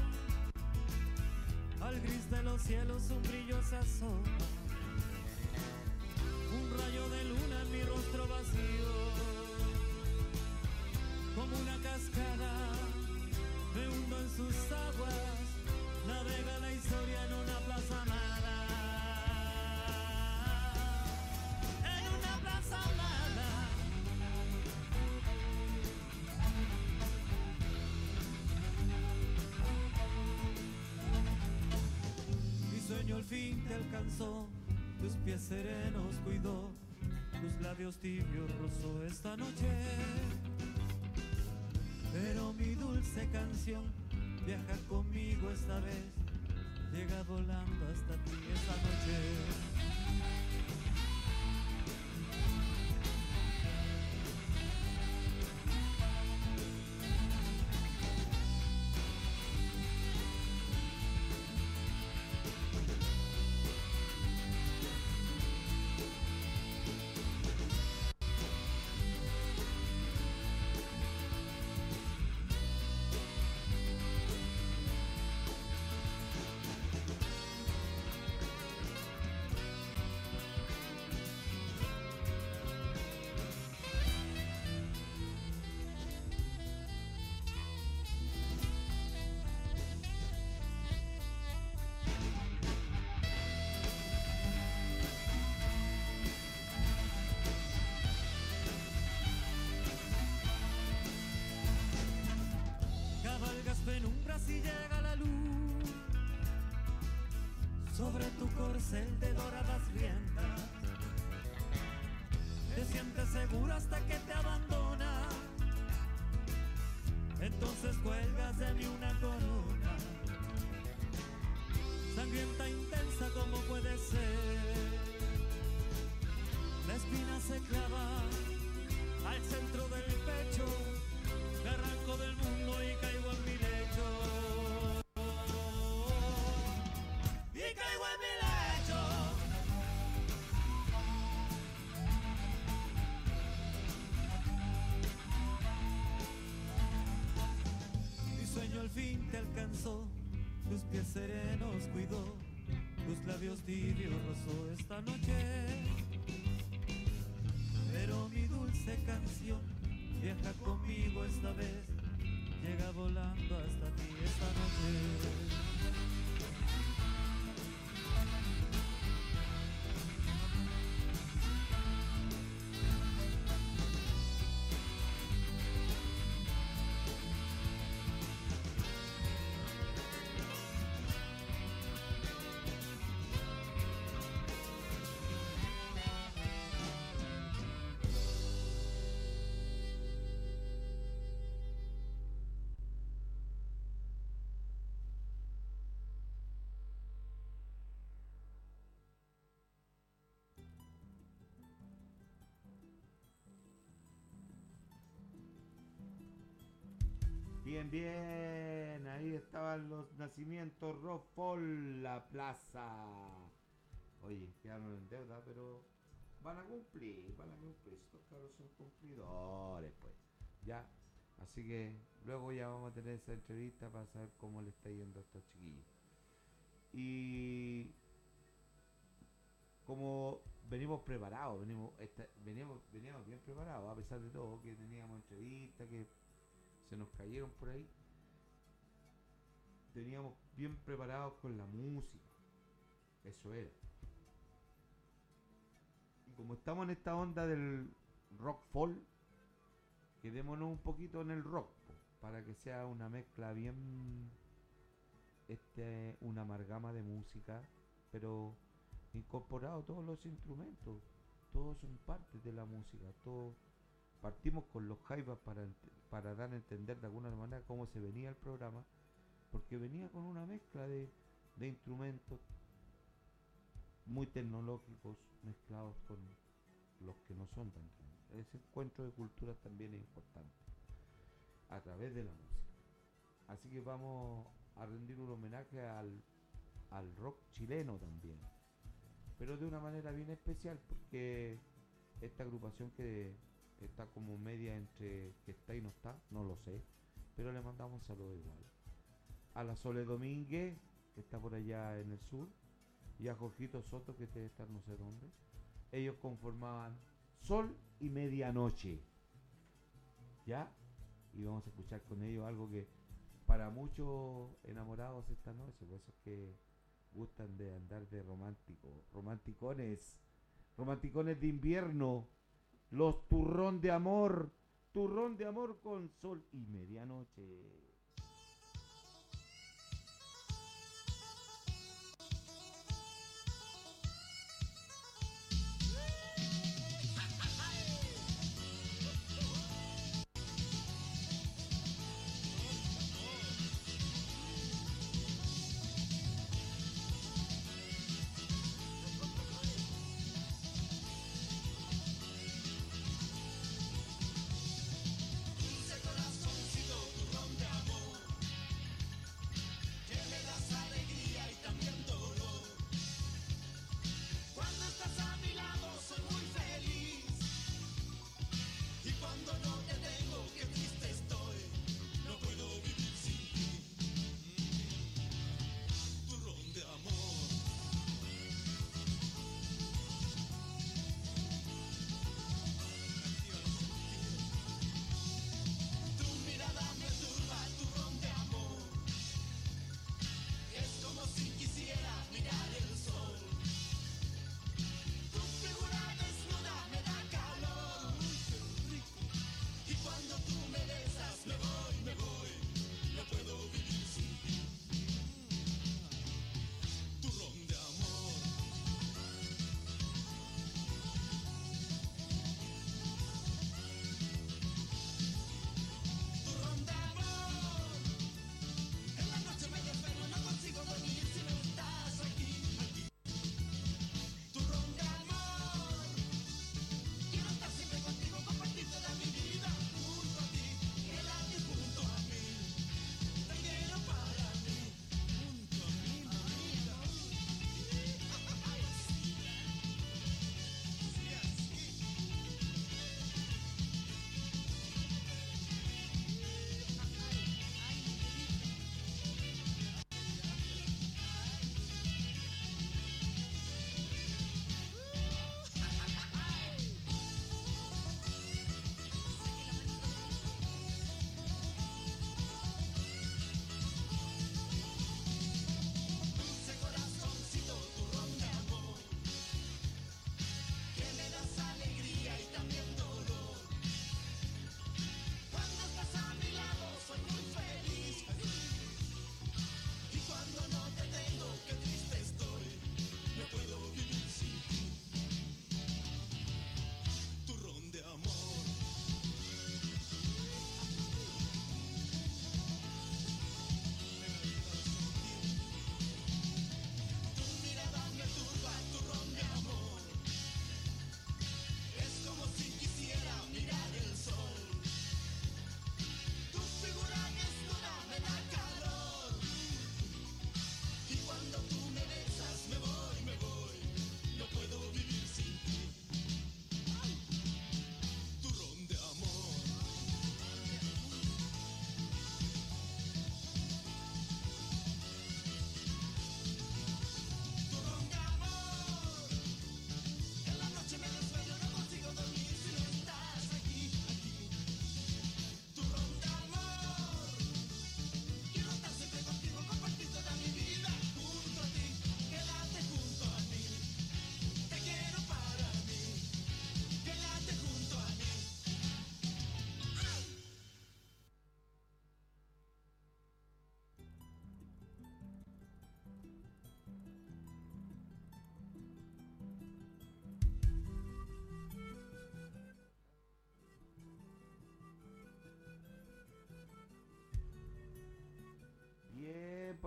Al gris de los cielos un brillo se asoma, un rayo de luna en mi rostro vacío, como una cascada, me hundo en sus aguas, navega la historia en una plaza nada, en una plaza nada. Sueño al fin te alcanzó, tus pies serenos cuidó, tus labios tibios rozó esta noche. Pero mi dulce canción viaja conmigo esta vez, llega volando hasta ti esta noche. Penumbras y llega la luz sobre tu corcel de doradas riendas, te sientes segura hasta que te abandona, entonces cuelgas de mí una corona, sangrienta, intensa como puede ser, la espina se clava al centro del pecho, me arranco del mundo y caigo en mi lecho. Y caigo en mi lecho. Mi sueño al fin te alcanzó, tus pies serenos cuidó, tus labios tibios rozó esta noche. Pero mi dulce canción viaja conmigo esta vez, llega volando hasta ti esta noche. bien, bien. Ahí estaban los nacimientos Rockfall, la plaza. Oye, quedaron en deuda, pero van a cumplir, van a cumplir. Estos cabros son cumplidores, pues. Ya. Así que luego ya vamos a tener esa entrevista para saber cómo le está yendo a estos chiquillos. Y como venimos preparados, venimos, esta, veníamos, veníamos bien preparados, a pesar de todo, que teníamos entrevistas, que se nos cayeron por ahí. Teníamos bien preparados con la música. Eso era. Y como estamos en esta onda del rock folk, quedémonos un poquito en el rock, po, para que sea una mezcla bien, este, una amalgama de música, pero incorporado todos los instrumentos, todos son partes de la música, todos. Partimos con los jaivas para, para dar a entender de alguna manera cómo se venía el programa, porque venía con una mezcla de, de instrumentos muy tecnológicos mezclados con los que no son tan tecnológicos. Ese encuentro de culturas también es importante a través de la música. Así que vamos a rendir un homenaje al, al rock chileno también, pero de una manera bien especial, porque esta agrupación que está como media entre que está y no está, no lo sé, pero le mandamos un saludo igual a la Sole Domínguez, que está por allá en el sur, y a Jorgito Soto, que debe estar no sé dónde. Ellos conformaban Sol y Medianoche, ¿ya? Y vamos a escuchar con ellos algo que para muchos enamorados esta noche, por eso es que gustan de andar de romántico, romanticones, romanticones de invierno, los turrón de amor, turrón de amor con Sol y Medianoche. Dulce corazoncito, turrón de amor.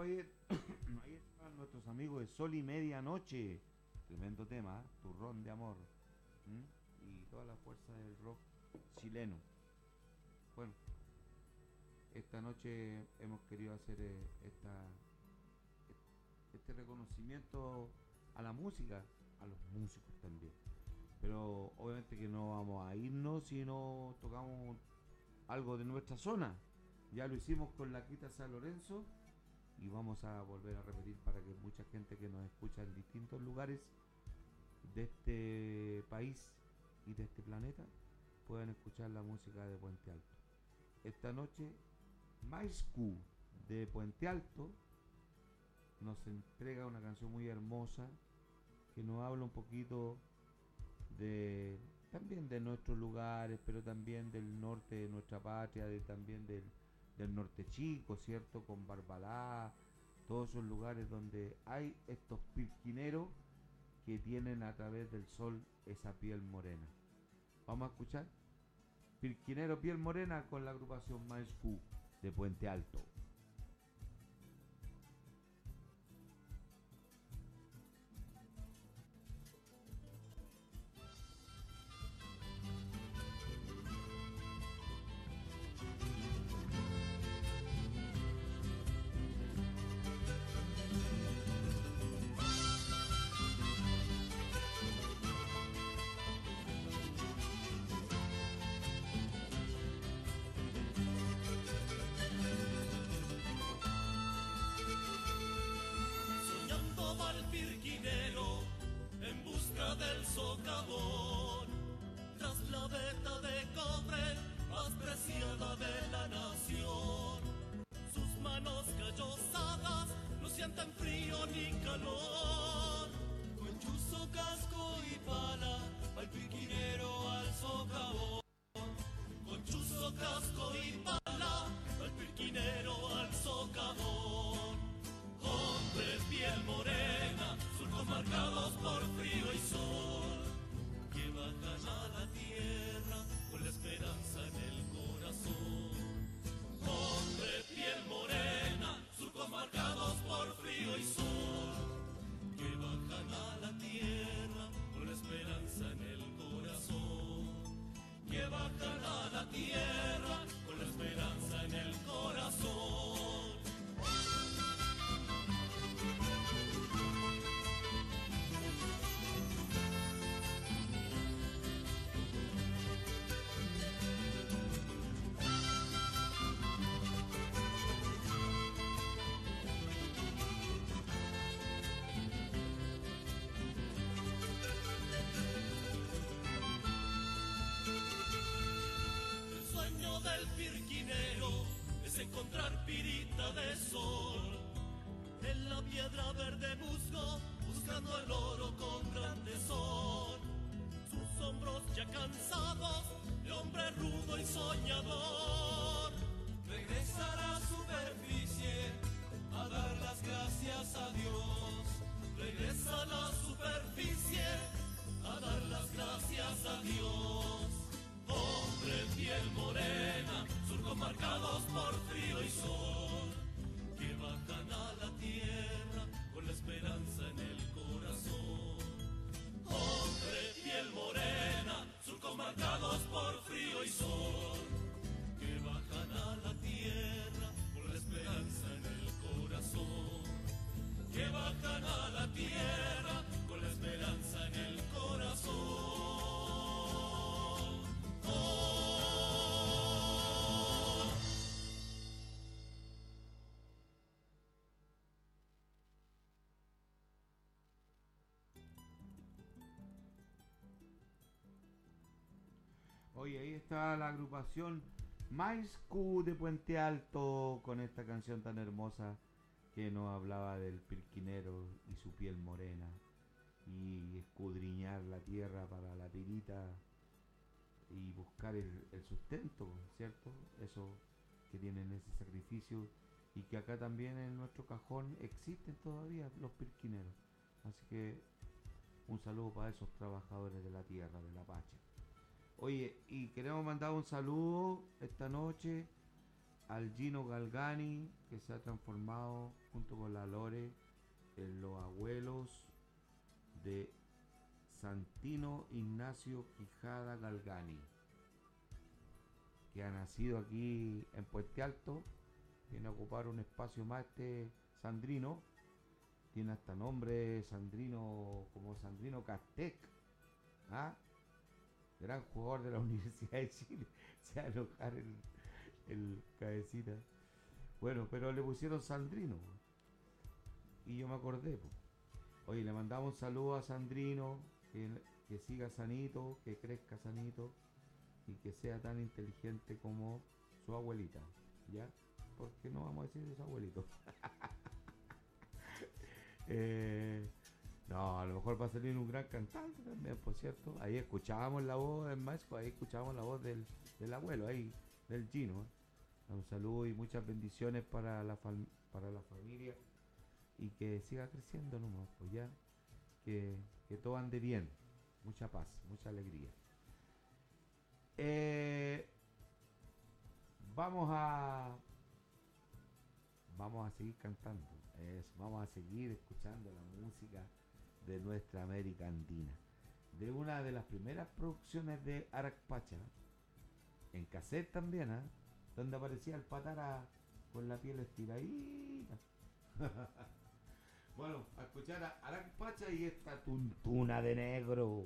pues ahí, ahí están nuestros amigos de Sol y Medianoche. Tremendo tema, ¿eh? Turrón de amor. ¿Mm? Y toda la fuerza del rock chileno. Bueno, esta noche hemos querido hacer eh, esta, este reconocimiento a la música, a los músicos también. Pero obviamente que no vamos a irnos si no tocamos algo de nuestra zona. Ya lo hicimos con la Quita San Lorenzo y vamos a volver a repetir para que mucha gente que nos escucha en distintos lugares de este país y de este planeta puedan escuchar la música de Puente Alto. Esta noche, Maiscu de Puente Alto nos entrega una canción muy hermosa que nos habla un poquito de también de nuestros lugares, pero también del norte de nuestra patria, de, también del, del norte chico, ¿cierto? Con Barbalá, todos esos lugares donde hay estos pirquineros que tienen a través del sol esa piel morena. Vamos a escuchar Pirquinero Piel Morena con la agrupación Maiscu de Puente Alto. Soñando va el pirquinero en busca del socavón, tras la veta de cobre más preciada de la nación. Sus manos callosadas no sienten frío ni calor. Con chuzo, casco y pala va el pirquinero al socavón. Con chuzo, casco y pala va el pirquinero al socavón. Hombre, piel morena, surcos marcados por frío y sol, que bajan a la tierra con la esperanza en el corazón. Hombre, piel morena, surcos marcados por frío y sol, que bajan a la tierra con la esperanza en el corazón. Que bajan a la tierra con la esperanza en el corazón. El sueño del pirquinero es encontrar pirita de sol en la piedra verde musgo, buscando el oro con gran tesón. Sus hombros ya cansados de hombre rudo y soñador, regresa a la superficie a dar las gracias a Dios. Regresa a la superficie a dar las gracias a Dios. Hombre, piel morena, surcos marcados por frío y sol, que bajan a la tierra con la esperanza en el corazón. Hombre, piel morena, surcos marcados por frío y sol, que bajan a la tierra con la esperanza en el corazón. Que bajan a la tierra con la esperanza en el corazón. Oye, ahí está la agrupación Maiscu de Puente Alto con esta canción tan hermosa que nos hablaba del pirquinero y su piel morena y escudriñar la tierra para la pirita y buscar el, el sustento, ¿cierto? Eso que tienen ese sacrificio y que acá también en nuestro cajón existen todavía los pirquineros. Así que un saludo para esos trabajadores de la tierra, de la pacha. Oye, y queremos mandar un saludo esta noche al Gino Galgani, que se ha transformado junto con la Lore en los abuelos de Santino Ignacio Quijada Galgani, que ha nacido aquí en Puente Alto. Viene a ocupar un espacio más este Sandrino. Tiene hasta nombre Sandrino, como Sandrino Castec. ¿Ah? Gran jugador de la Universidad de Chile. Se va a enojar el, el cabecita. Bueno, pero le pusieron Sandrino. Y yo me acordé. Po. Oye, le mandamos un saludo a Sandrino. Que, que siga sanito, que crezca sanito. Y que sea tan inteligente como su abuelita. ¿Ya? Porque no vamos a decir de su abuelito. eh, no, a lo mejor va a salir un gran cantante también, por cierto. Ahí escuchábamos la voz, en México, ahí escuchábamos la voz del, del abuelo, ahí, del Gino. ¿eh? Un saludo y muchas bendiciones para la, fam para la familia. Y que siga creciendo nomás, pues ya. Que, que todo ande bien. Mucha paz, mucha alegría. Eh, vamos a... Vamos a seguir cantando, eso, vamos a seguir escuchando la música de nuestra América Andina, de una de las primeras producciones de Arac Pacha, en cassette también, ¿eh? Donde aparecía el Patara con la piel estiradita. Bueno, a escuchar a Arac Pacha y esta tuntuna de negros.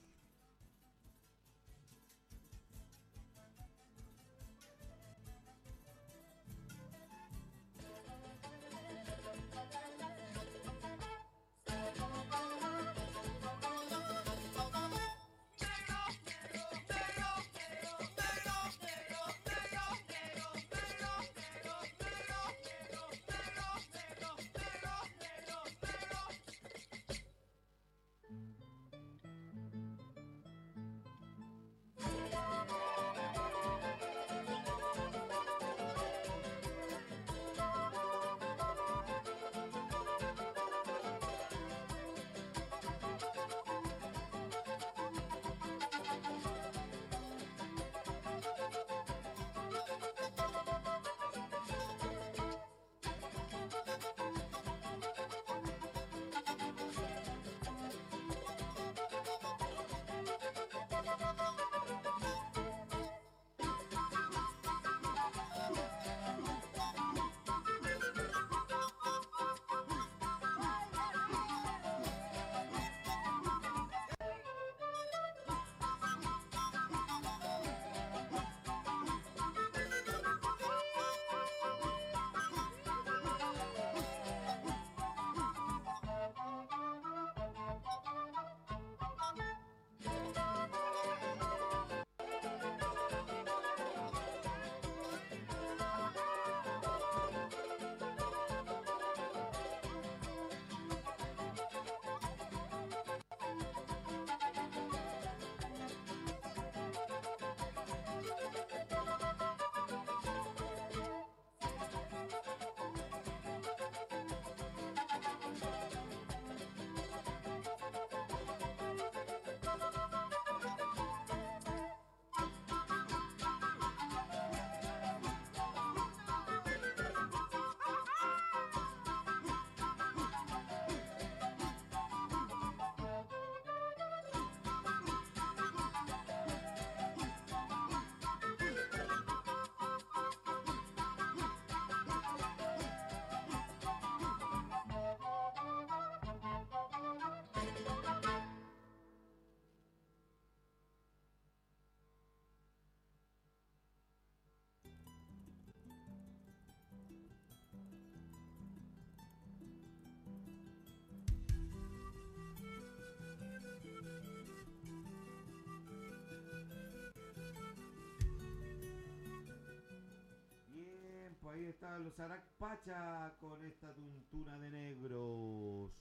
Ahí están los Arac Pacha con esta tuntuna de negros.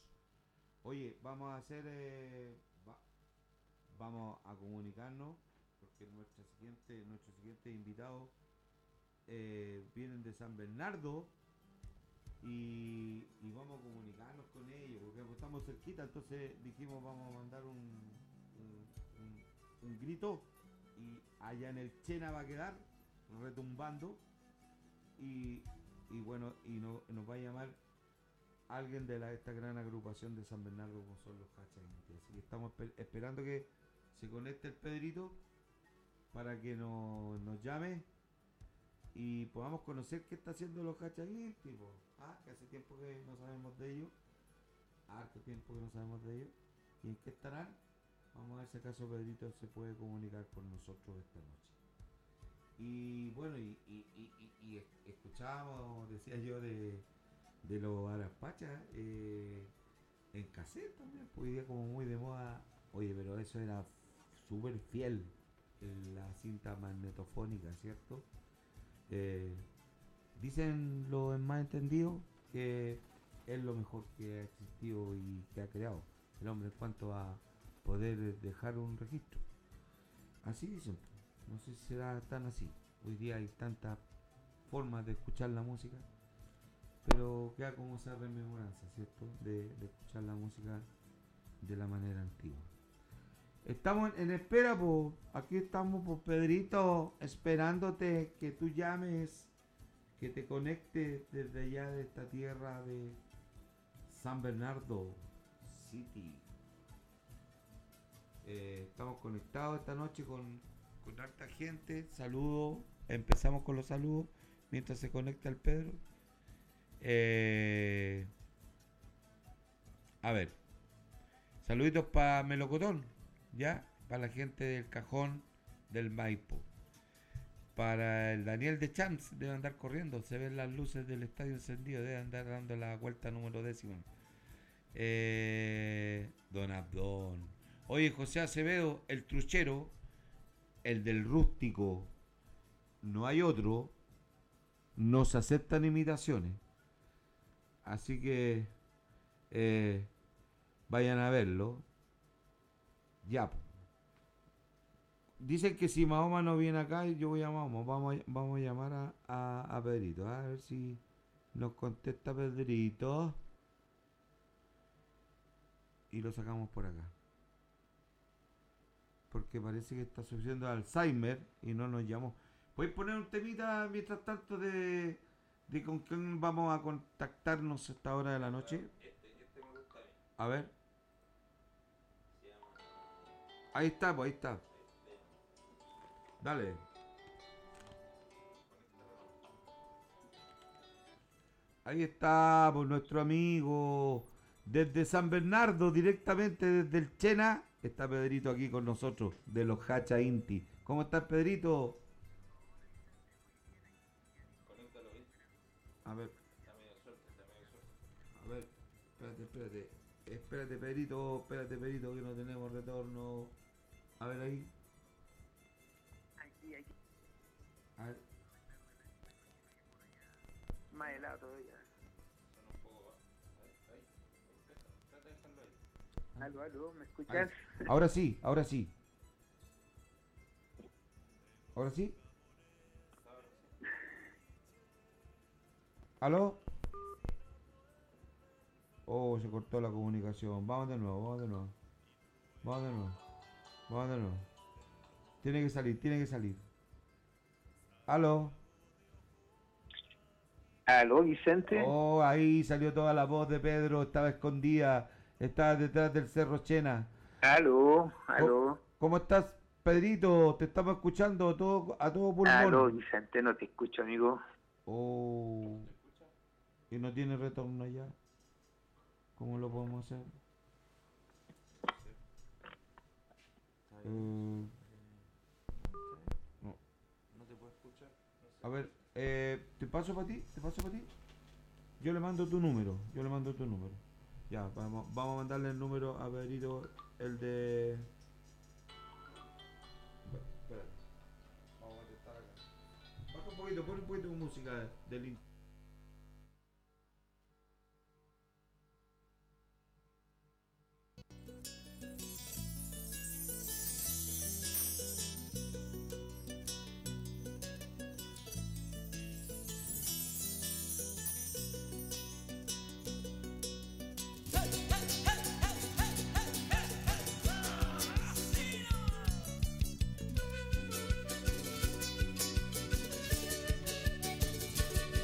Oye, vamos a hacer... Eh, va, vamos a comunicarnos porque nuestra siguiente, nuestros siguientes invitados eh, vienen de San Bernardo y, y vamos a comunicarnos con ellos porque estamos cerquita, entonces dijimos vamos a mandar un, un, un, un grito y allá en el Chena va a quedar retumbando. y, y bueno, y no, nos va a llamar alguien de la, esta gran agrupación de San Bernardo como son los Hacha Inti. Así que estamos esper- esperando que se conecte el Pedrito para que nos, nos llame y podamos conocer qué está haciendo los Hacha Inti, po. Ah, que hace tiempo que no sabemos de ellos, harto tiempo que no sabemos de ellos, y en qué estarán. Vamos a ver si acaso Pedrito se puede comunicar con nosotros esta noche. Y bueno, y, y, y, y, y escuchábamos, decía yo, de, de los Arapachas eh, en cassette también, pues hoy día como muy de moda. Oye, pero eso era súper fiel en la cinta magnetofónica, ¿cierto? Eh, dicen los más entendidos que es lo mejor que ha existido y que ha creado el hombre en cuanto a poder dejar un registro. Así dicen. No sé si será tan así. Hoy día hay tantas formas de escuchar la música, pero queda como esa rememoranza, ¿cierto? De, de escuchar la música de la manera antigua. Estamos en, en espera, pues. Aquí estamos, pues, Pedrito, esperándote que tú llames, que te conectes desde allá de esta tierra de San Bernardo City. Eh, estamos conectados esta noche con, con harta gente. Saludos. Empezamos con los saludos mientras se conecta el Pedro. Eh, a ver. Saluditos para Melocotón, ¿ya? Para la gente del Cajón del Maipo. Para el Daniel de Chance, debe andar corriendo. Se ven las luces del estadio encendido. Debe andar dando la vuelta número décima. Eh, Don Abdón. Oye, José Acevedo, el truchero, el del rústico, no hay otro, no se aceptan imitaciones. Así que eh, vayan a verlo. Ya. Dicen que si Mahoma no viene acá, yo voy a Mahoma. Vamos a, vamos a llamar a, a, a Pedrito. A ver si nos contesta Pedrito. Y lo sacamos por acá. Porque parece que está sufriendo Alzheimer y no nos llamó. ¿Puedes poner un temita mientras tanto de, de con quién vamos a contactarnos a esta hora de la noche? Este, este me gusta a mí. A ver. Se llama... Ahí está, pues ahí está. Dale. Ahí está, pues nuestro amigo desde San Bernardo, directamente desde el Chena. Está Pedrito aquí con nosotros, de los Hacha Inti. ¿Cómo estás, Pedrito? Conéctalo bien. A ver, Está medio suelto, está medio suelto. a ver, espérate, espérate. Espérate, Pedrito, espérate, Pedrito, que no tenemos retorno. A ver ahí. Aquí, aquí. A ver. Más helado todavía. Son un poco bajo. Ahí, ahí. Trata de dejarlo ahí. Aló, aló, ¿me escuchas? Ahí. Ahora sí, ahora sí. ¿Ahora sí? ¿Aló? Oh, se cortó la comunicación. Vamos de nuevo, vamos de nuevo. Vamos de nuevo. Vamos de nuevo. Tiene que salir, tiene que salir. ¿Aló? Aló, Vicente. Oh, ahí salió toda la voz de Pedro. Estaba escondida. Estaba detrás del Cerro Chena. Aló, aló. ¿Cómo estás, Pedrito? Te estamos escuchando a todo, a todo pulmón. Aló, Vicente, no te escucho, amigo. Oh. ¿Y no tiene retorno ya? ¿Cómo lo podemos hacer? Eh, no. No te puedo escuchar. No sé. A ver, eh, ¿te paso para ti? ¿Te paso para ti? Yo le mando tu número. Yo le mando tu número. Ya, vamos, vamos a mandarle el número a Pedrito, el de... Bueno, espérate. Vamos a contestar acá. Baja un poquito, pon un poquito de música del in- Así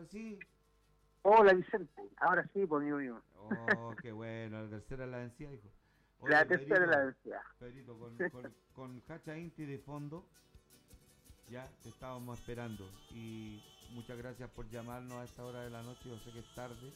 ahora sí. Hola, Vicente. Ahora sí, pues, amigo mío. Oh, qué bueno, la tercera es la vencida, hijo. Oye, La tercera es la Pedrito, vencida. Pedrito, con, con, con Hacha Inti de fondo, ya te estábamos esperando. Y muchas gracias por llamarnos a esta hora de la noche, yo sé que es tarde.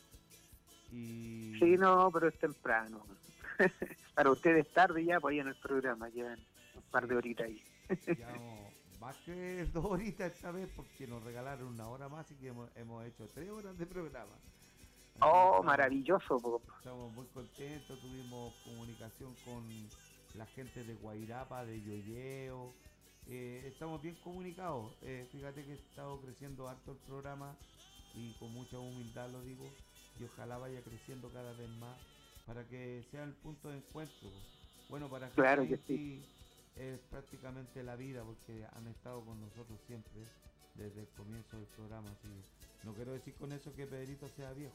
Y Sí, no, pero es temprano. Para ustedes es tarde ya, pues ahí en el programa, llevan un par de horitas ahí. llevamos más que dos horitas esta vez porque nos regalaron una hora más y que hemos, hemos hecho tres horas de programa. Así que Oh, estamos- maravilloso, po. Estamos muy contentos, tuvimos comunicación con la gente de Guairapa, de Yoyeo, eh, estamos bien comunicados, eh, fíjate que ha estado creciendo harto el programa y con mucha humildad lo digo, y ojalá vaya creciendo cada vez más para que sea el punto de encuentro. Bueno, para Claro Hacha que Inti es prácticamente la vida porque han estado con nosotros siempre desde el comienzo del programa, así que no quiero decir con eso que Pedrito sea viejo.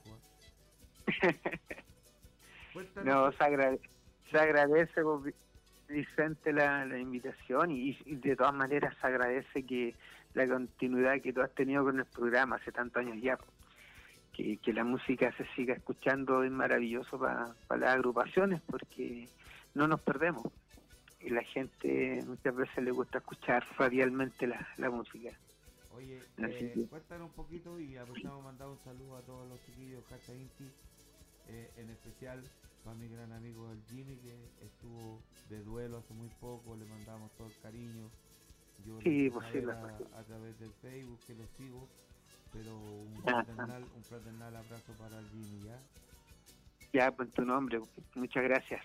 ¿eh? Cuéntanos. No, se, agra- se agradece, pues, Vi- Vicente, la, la invitación y, y de todas maneras se agradece que la continuidad que tú has tenido con el programa hace tantos años ya, pues. que, que la música se siga escuchando es maravilloso para las agrupaciones porque no nos perdemos y la gente muchas veces le gusta escuchar radialmente la, la música. Oye, Así eh, que- cuéntanos un poquito y aprovechamos de mandar un saludo a todos los chiquillos de Hacha Inti, eh, en especial para mi gran amigo el Jimmy que estuvo de duelo hace muy poco, le mandamos todo el cariño. Yo le Sí, hice pues sí, saber la- a, a través del Facebook que lo sigo, pero un Ajá. fraternal, un fraternal abrazo para el Jimmy, ¿ya? Ya, pues tu nombre, muchas gracias.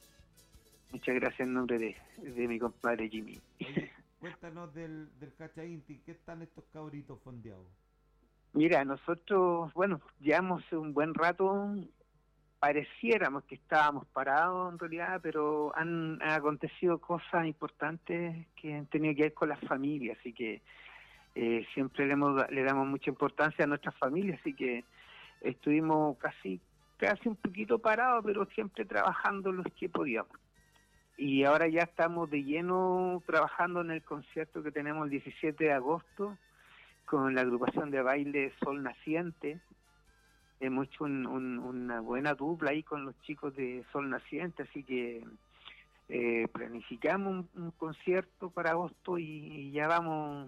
Muchas gracias en nombre de, de mi compadre Jimmy. Oye, cuéntanos del, del Hacha Inti, ¿qué están estos cabritos fondeados? Mira, nosotros, bueno, llevamos un buen rato, pareciéramos que estábamos parados en realidad, pero han, han acontecido cosas importantes que han tenido que ver con las familias, así que eh, siempre le, hemos, le damos mucha importancia a nuestras familias, así que estuvimos casi, casi un poquito parados, pero siempre trabajando los que podíamos. Y ahora ya estamos de lleno trabajando en el concierto que tenemos el diecisiete de agosto con la agrupación de baile Sol Naciente. Hemos hecho un- un- una buena dupla ahí con los chicos de Sol Naciente, así que eh, planificamos un, un concierto para agosto y, y ya vamos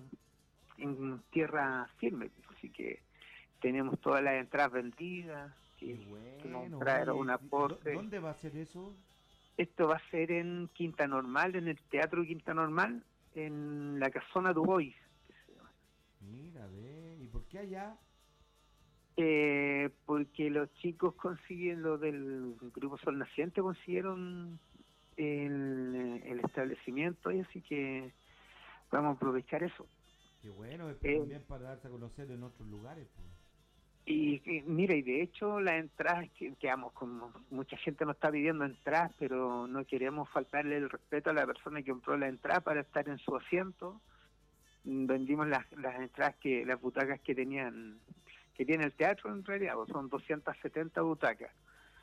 en tierra firme, así que tenemos todas las entradas vendidas, que, que nos Bueno, trajeron oye, un ¿dó- aporte. ¿dónde va a ser eso? Esto va a ser en Quinta Normal, en el Teatro Quinta Normal, en la Casona Du Bois. Mira, ve, ¿y por qué allá? Eh, porque los chicos consiguen, lo del Grupo Sol Naciente, consiguieron el, el establecimiento, y así que vamos a aprovechar eso. Qué bueno, es Eh, también para darse a conocer en otros lugares, pues. Y, y mira, y de hecho las entradas, que quedamos como mucha gente nos está pidiendo entradas, pero no queremos faltarle el respeto a la persona que compró la entrada para estar en su asiento. Mm, vendimos las, las entradas, que las butacas que tenían que tiene el teatro en realidad, pues son doscientas setenta butacas.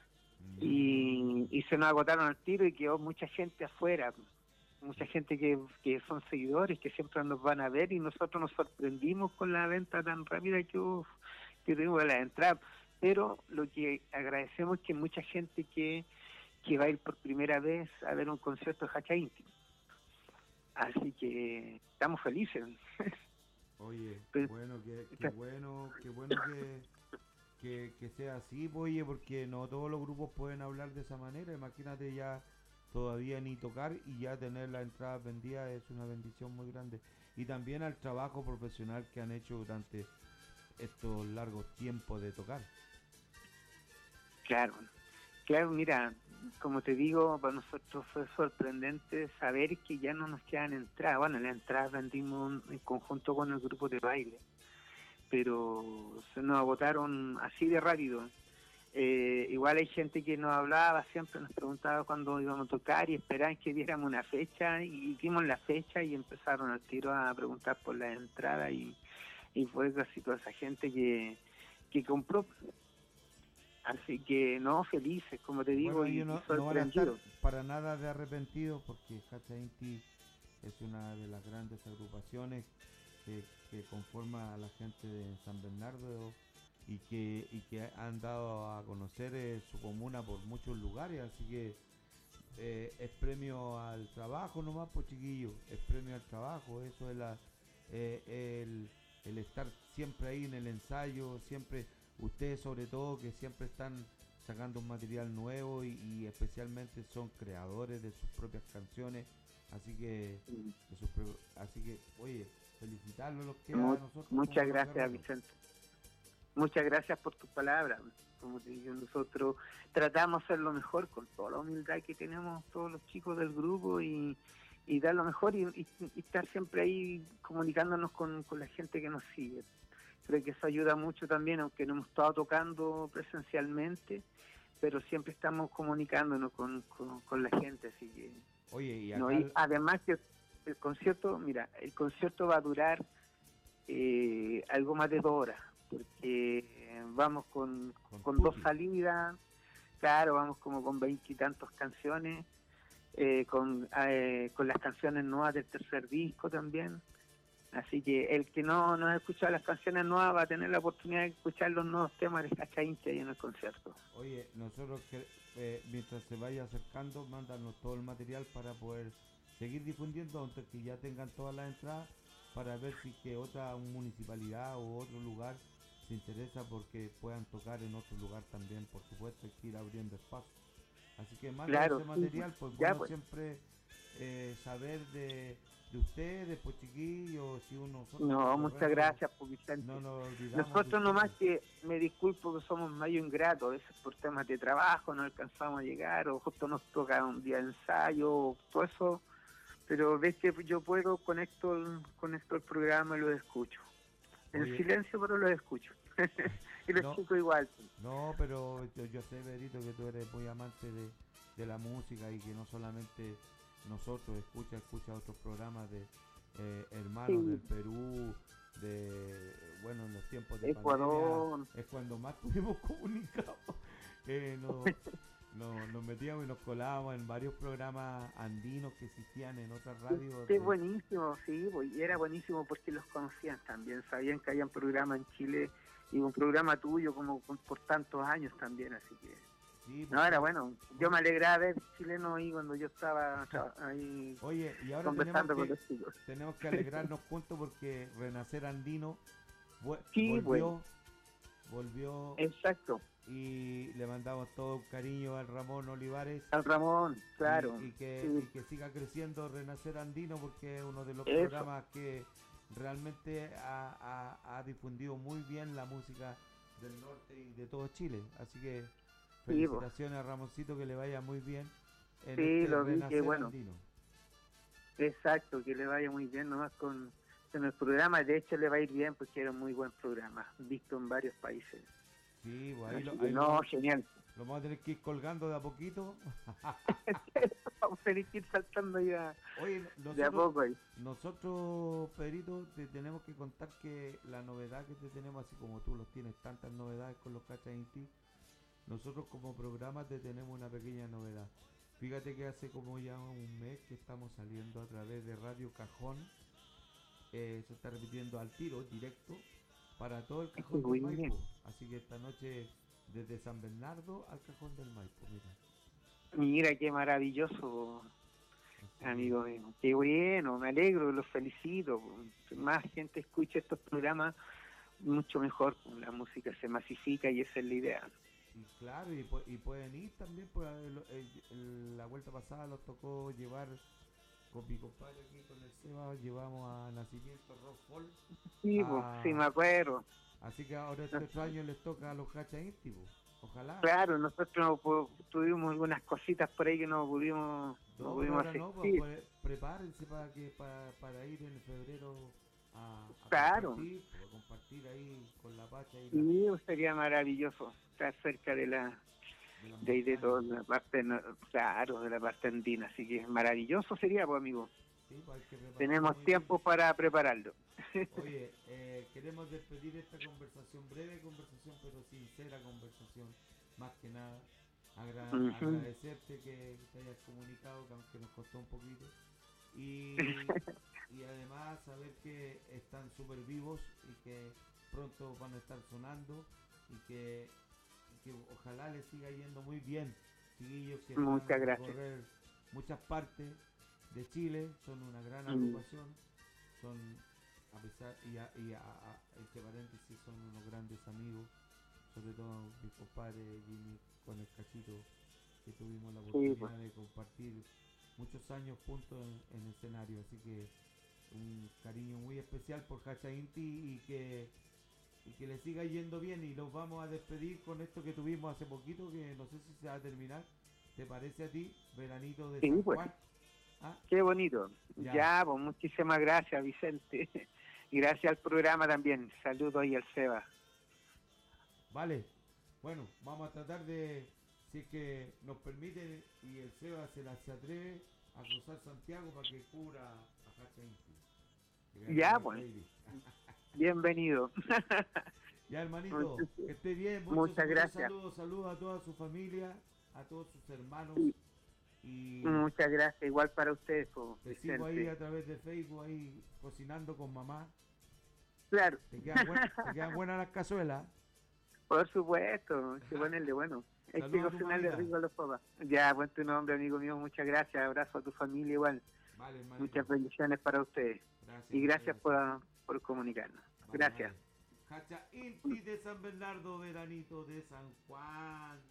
Y, y se nos agotaron al tiro y quedó mucha gente afuera, mucha gente que, que son seguidores, que siempre nos van a ver, y nosotros nos sorprendimos con la venta tan rápida que hubo, que tuvimos de la entrada. Pero lo que agradecemos es que mucha gente que, que va a ir por primera vez a ver un concierto de Hacha Inti. Así que estamos felices. Oye, Pues, bueno, qué, qué bueno, qué bueno que, que, que sea así, oye, porque no todos los grupos pueden hablar de esa manera. Imagínate ya todavía ni tocar y ya tener la entrada vendida es una bendición muy grande. Y también al trabajo profesional que han hecho durante estos largos tiempos de tocar. Claro, claro, mira, como te digo, para nosotros fue sorprendente saber que ya no nos quedan entradas. Bueno, las entradas vendimos en conjunto con el grupo de baile, pero se nos agotaron así de rápido. Eh, igual hay gente que nos hablaba, siempre nos preguntaba cuándo íbamos a tocar y esperaban que diéramos una fecha, y dimos la fecha y empezaron al tiro a preguntar por la entrada, y, y fue casi toda esa gente que, que compró. Así que no, felices, como te digo, Bueno, y, ellos no, y no van a estar sorprendidos. para nada de arrepentidos porque Hacha Inti es una de las grandes agrupaciones que, que conforma a la gente de San Bernardo y que y que han dado a conocer eh, su comuna por muchos lugares, así que eh, es premio al trabajo nomás, pues chiquillos, es premio al trabajo, eso es la eh, el, el estar siempre ahí en el ensayo, siempre, ustedes sobre todo que siempre están sacando un material nuevo y, y especialmente son creadores de sus propias canciones, así que de sus pro- así que oye, felicitarlos los que Mu- a nosotros Muchas como gracias, guerreros. Vicente. Muchas gracias por tus palabras. Como te digo, nosotros tratamos de hacer lo mejor con toda la humildad que tenemos todos los chicos del grupo y, y dar lo mejor y, y- y estar siempre ahí comunicándonos con, con la gente que nos sigue. Creo que eso ayuda mucho también, aunque no hemos estado tocando presencialmente, pero siempre estamos comunicándonos con, con, con la gente. Así que, Oye, y acá no, y además que el concierto, mira, el concierto va a durar eh, algo más de dos horas, porque vamos con, Con con dos Tuti. salidas, claro, vamos como con veintitantos canciones, eh, con, eh, con las canciones nuevas del tercer disco también. Así que el que no, no ha escuchado las canciones nuevas va a tener la oportunidad de escuchar los nuevos temas de Cachaín que hay en el concierto. Oye, nosotros que eh, mientras se vaya acercando, mándanos todo el material para poder seguir difundiendo antes que ya tengan todas las entradas, para ver si que otra municipalidad o otro lugar se interesa porque puedan tocar en otro lugar también, por supuesto, hay que ir abriendo espacio. Así que manden Claro, ese sí, material, pues ya, bueno pues. siempre eh, saber de, de ustedes, pues chiquillos, si uno... nosotros No, como muchas guerreros, gracias, por Vicente. No nos olvidamos de Nosotros nomás ustedes. que me disculpo que somos medio ingratos, a veces por temas de trabajo no alcanzamos a llegar o justo nos toca un día de ensayo o todo eso, pero ves que yo puedo, conecto el, conecto el programa y lo escucho. En Oye. silencio, pero lo escucho. Y los No. chicos igual. No, pero yo, yo sé, Berito, que tú eres muy amante de, de la música y que no solamente nosotros escucha, escucha otros programas de eh, hermanos Sí. del Perú, de, bueno, en los tiempos de Ecuador. pandemia, es cuando más tuvimos comunicados. Eh, nos, nos, nos metíamos y nos colábamos en varios programas andinos que existían en otras radios. Qué de- buenísimo, sí, pues, y era buenísimo porque los conocían también, sabían que había un programa en Chile y un programa tuyo como por, por tantos años también, así que... sí, No, era bueno. Yo me alegraba ver chilenos ahí cuando yo estaba tra- ahí Oye, y ahora conversando con tenemos los que, chicos. tenemos que alegrarnos juntos porque Renacer Andino vu- Sí, volvió, volvió Exacto. y le mandamos todo un cariño al Ramón Olivares. Al Ramón, claro. Y, y que, Sí. y que siga creciendo Renacer Andino porque es uno de los Eso. programas que realmente ha, ha- ha difundido muy bien la música del norte y de todo Chile. Así que Sí, po. felicitaciones a Ramoncito, que le vaya muy bien en Sí, este lo vi, Renacer que bueno. Andino. Exacto, que le vaya muy bien nomás con, con el programa. De hecho, le va a ir bien porque era un muy buen programa, visto en varios países. Sí, pues ahí, lo, Así que ahí no, lo- genial. lo vamos a tener que ir colgando de a poquito. Vamos a tener que ir saltando ya Oye, de a nosotros, poco ahí. nosotros, Pedrito, te tenemos que contar que la novedad que te tenemos, así como tú los tienes tantas novedades con los Cachas Inti, nosotros como programa te tenemos una pequeña novedad. Fíjate que hace como ya un mes que estamos saliendo a través de Radio Cajón, eh, se está repitiendo al tiro, directo, para todo el Cajón Muy del bien. Maipo. Así que esta noche desde San Bernardo al Cajón del Maipo, mira. Mira, qué maravilloso, amigo mío. Qué bueno, me alegro, los felicito. Más gente escucha estos programas, mucho mejor. La música se masifica y esa es la idea. Y claro, y, pu- y pueden ir también, por el- el- el- la vuelta pasada los tocó llevar con mi compadre aquí, con el Seba, llevamos a Nacimiento Rock Folk. Sí, Ah. pues, sí, me acuerdo. Así que ahora este otro año les toca a los Cachas Inti, po. Ojalá. Claro, nosotros no pu- tuvimos algunas cositas por ahí que no pudimos, no, No, pero pudimos ahora no, asistir. pues, pues, prepárense para que para, para ir en febrero a, a Claro. compartir, pues, a compartir ahí con la Pacha y la, Sí, pues, sería maravilloso estar cerca de la de la de, ahí de montaña. toda la parte, no- claro, de la parte andina. Así que maravilloso sería, pues, amigo. Sí, pues, hay que prepararse Tenemos muy tiempo bien. para prepararlo. Oye, eh, queremos despedir esta conversación, breve conversación, pero sincera conversación, más que nada. Agra- Ujú. Agradecerte que te hayas comunicado, que aunque nos costó un poquito. Y, y además saber que están súper vivos y que pronto van a estar sonando y que, y que ojalá les siga yendo muy bien, chiquillos que Muchas van a gracias. recorrer muchas partes de Chile, son una gran Mm. agrupación, son a pesar, y, a, y a, a- entre paréntesis son unos grandes amigos, sobre todo mi compadre Jimmy con el Cachito, que tuvimos la Sí, oportunidad pues. de compartir muchos años juntos en, en escenario, así que un cariño muy especial por Hacha Inti y que y que le siga yendo bien, y los vamos a despedir con esto que tuvimos hace poquito, que no sé si se va a terminar. ¿Te parece a ti? Veranito de Sí, San pues. Juan. ¿Ah? Qué bonito. Ya. Ya, pues muchísimas gracias, Vicente. Y gracias al programa también. Saludos ahí al Seba. Vale. Bueno, vamos a tratar de, si es que nos permite y el Seba se, la, se atreve a cruzar Santiago para que cubra a Hacha Inti. Que gane Ya, la pues. Lady. Bienvenido. Ya, hermanito, que esté bien. Muchos, Muchas muchos gracias. Saludos, saludos a toda su familia, a todos sus hermanos. Sí. Y Muchas gracias. Igual para ustedes, pues, te sigo ahí Vicente. a través de Facebook, ahí cocinando con mamá. Claro. Te quedan, buen- te quedan buenas las cazuelas. Por supuesto. Hay que ponerle bueno. Hay que Saludos a tu cocinarle mamita. rico a los papás. Ya, buen tu nombre, amigo mío. Muchas gracias. Abrazo a tu familia igual. Vale, hermanito. Muchas bendiciones para ustedes. Gracias, Y gracias muchas por, por comunicarnos. Vale, Gracias. vale. Hacha Inti de San Bernardo, Veranito de San Juan.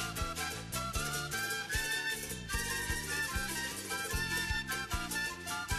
Thank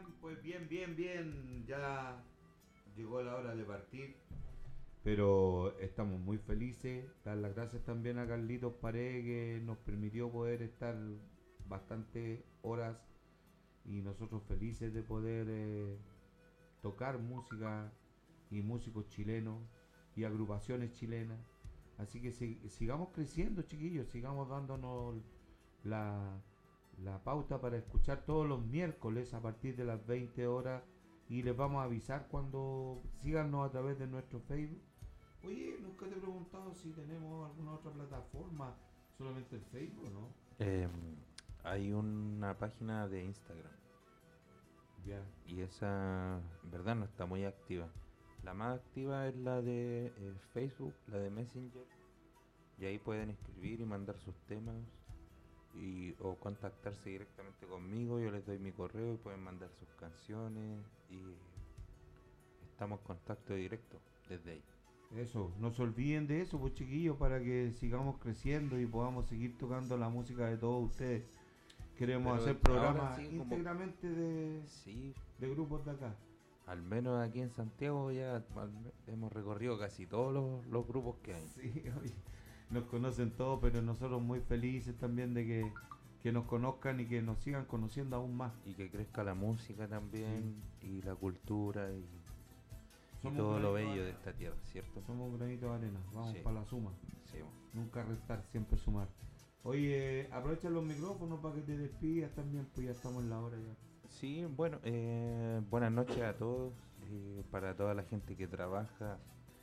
pues bien, bien, bien. Ya llegó la hora de partir. Pero estamos muy felices. Dar las gracias también a Carlitos Paredes, que nos permitió poder estar bastantes horas. Y nosotros felices de poder eh, tocar música y músicos chilenos y agrupaciones chilenas. Así que si, sigamos creciendo, chiquillos, sigamos dándonos la, la pauta para escuchar todos los miércoles a partir de las veinte horas, y les vamos a avisar cuando síganos a través de nuestro Facebook. Oye, nunca te he preguntado si tenemos alguna otra plataforma, solamente el Facebook, ¿no? Eh, hay una página de Instagram. Ya. Y esa, en verdad, no está muy activa. La más activa es la de eh, Facebook, la de Messenger. Y ahí pueden escribir y mandar sus temas. Y, o contactarse directamente conmigo. Yo les doy mi correo y pueden mandar sus canciones. Y estamos en contacto directo desde ahí. Eso, no se olviden de eso, pues chiquillos, para que sigamos creciendo y podamos seguir tocando la música de todos ustedes. Queremos Pero hacer ahora programas sí, como- íntegramente de, Sí, de grupos de acá. al menos aquí en Santiago ya al me- hemos recorrido casi todos los, los grupos que hay. Sí, oye, nos conocen todos, pero nosotros muy felices también de que, que nos conozcan y que nos sigan conociendo aún más. Y que crezca la música también, y la cultura, y, y Somos todo un lo granito de bello de arena. esta tierra, ¿cierto? Somos un granito de arena, vamos Sí. para la suma. Sí, bueno. Nunca restar, siempre sumar. Oye, aprovecha los micrófonos para que te despidas también, pues ya estamos en la hora ya. Sí, bueno, eh, buenas noches a todos, eh, para toda la gente que trabaja,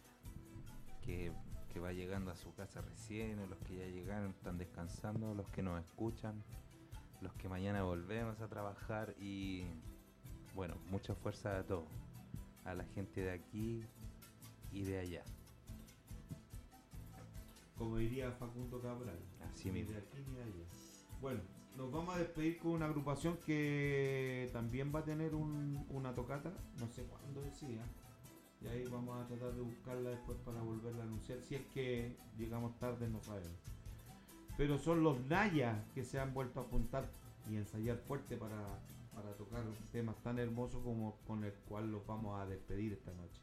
que, que va llegando a su casa recién, los que ya llegaron, están descansando, los que nos escuchan, los que mañana volvemos a trabajar, y bueno, mucha fuerza a todos, a la gente de aquí y de allá. Como diría Facundo Cabral. Así Ni mismo. de aquí ni de allá. Bueno, nos vamos a despedir con una agrupación que también va a tener un- una tocata, no sé cuándo decía. Y ahí vamos a tratar de buscarla después para volverla a anunciar. Si es que llegamos tarde, no sabemos. Pero son los Naya que se han vuelto a apuntar y ensayar fuerte para, para tocar temas tan hermosos como con el cual los vamos a despedir esta noche.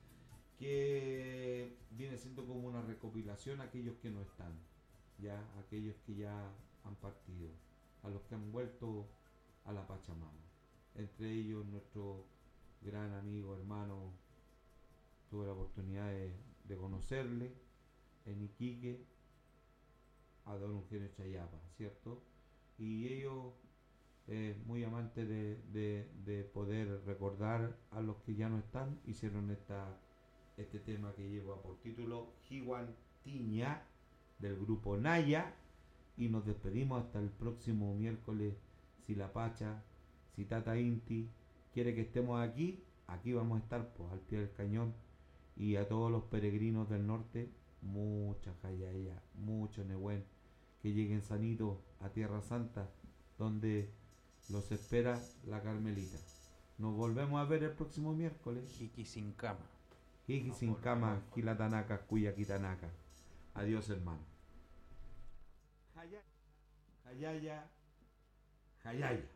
Que viene siendo como una recopilación a aquellos que no están, ya aquellos que ya han partido, a los que han vuelto a la Pachamama. Entre ellos nuestro gran amigo, hermano, tuve la oportunidad de, de conocerle en Iquique, a don Eugenio Chayapa, ¿cierto? Y ellos eh, muy amantes de, de, de poder recordar a los que ya no están, hicieron esta este tema que lleva por título Jiwantiña, del grupo Naya, y nos despedimos hasta el próximo miércoles. Si la Pacha, si Tata Inti quiere que estemos aquí, aquí vamos a estar, pues, al pie del cañón. Y a todos los peregrinos del norte, mucha jayaya, mucho Nehuen, que lleguen sanitos a Tierra Santa, donde los espera la Carmelita. Nos volvemos a ver el próximo miércoles. Jiki sin cama. Hiki sin cama, Kilatanaka, Kuyakitanaka. Adiós, hermano. Jaya- Jayaya, Jayaya.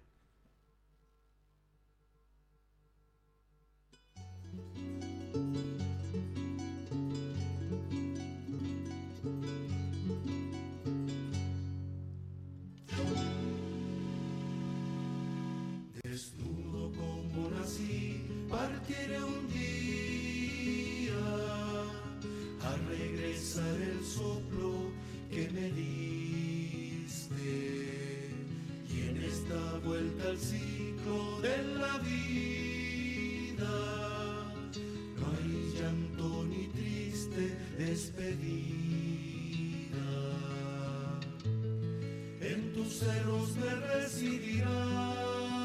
Desnudo como nací, partiré un día a regresar el soplo que me diste. Y en esta vuelta al ciclo de la vida no hay llanto ni triste despedida. En tus cerros me residirás,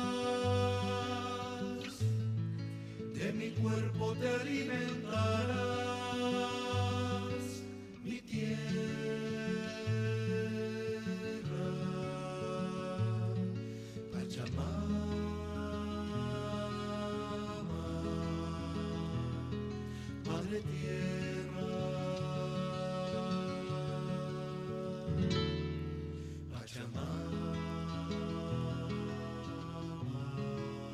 de mi cuerpo te alimentarás, mi tierra, Pachamama, Madre Tierra, Pachamama.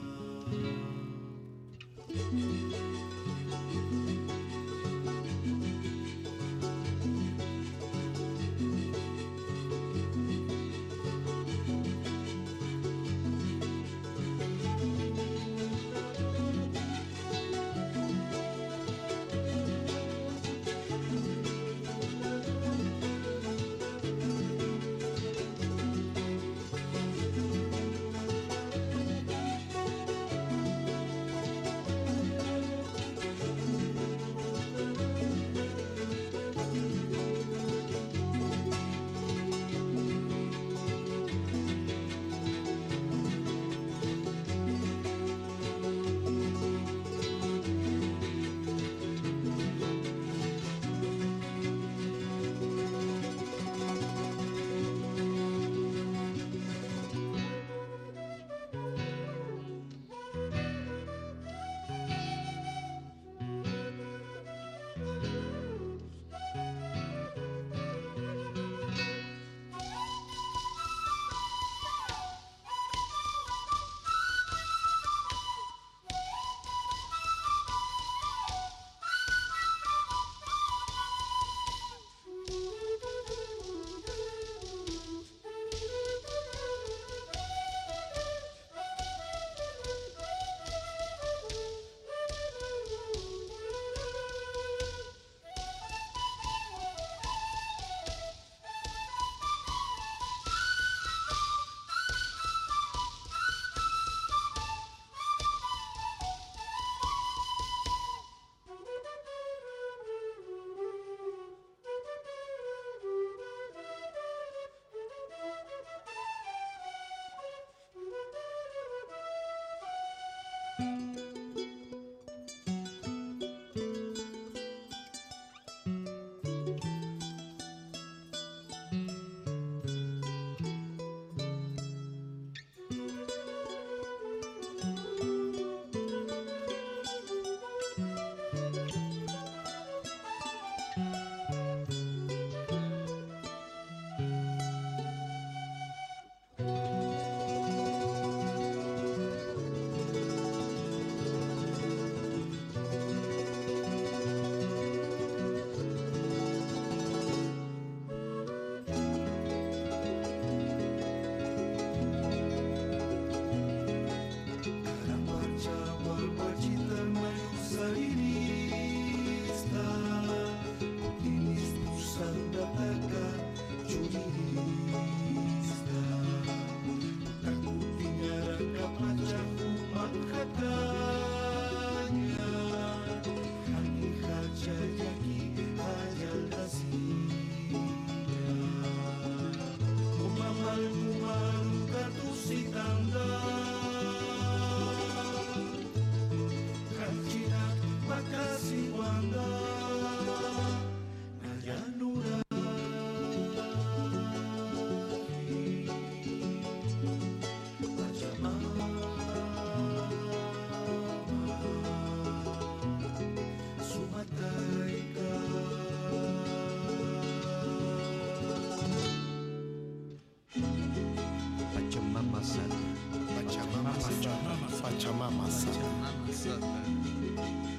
Pachamama Sata. Pachamama Sata.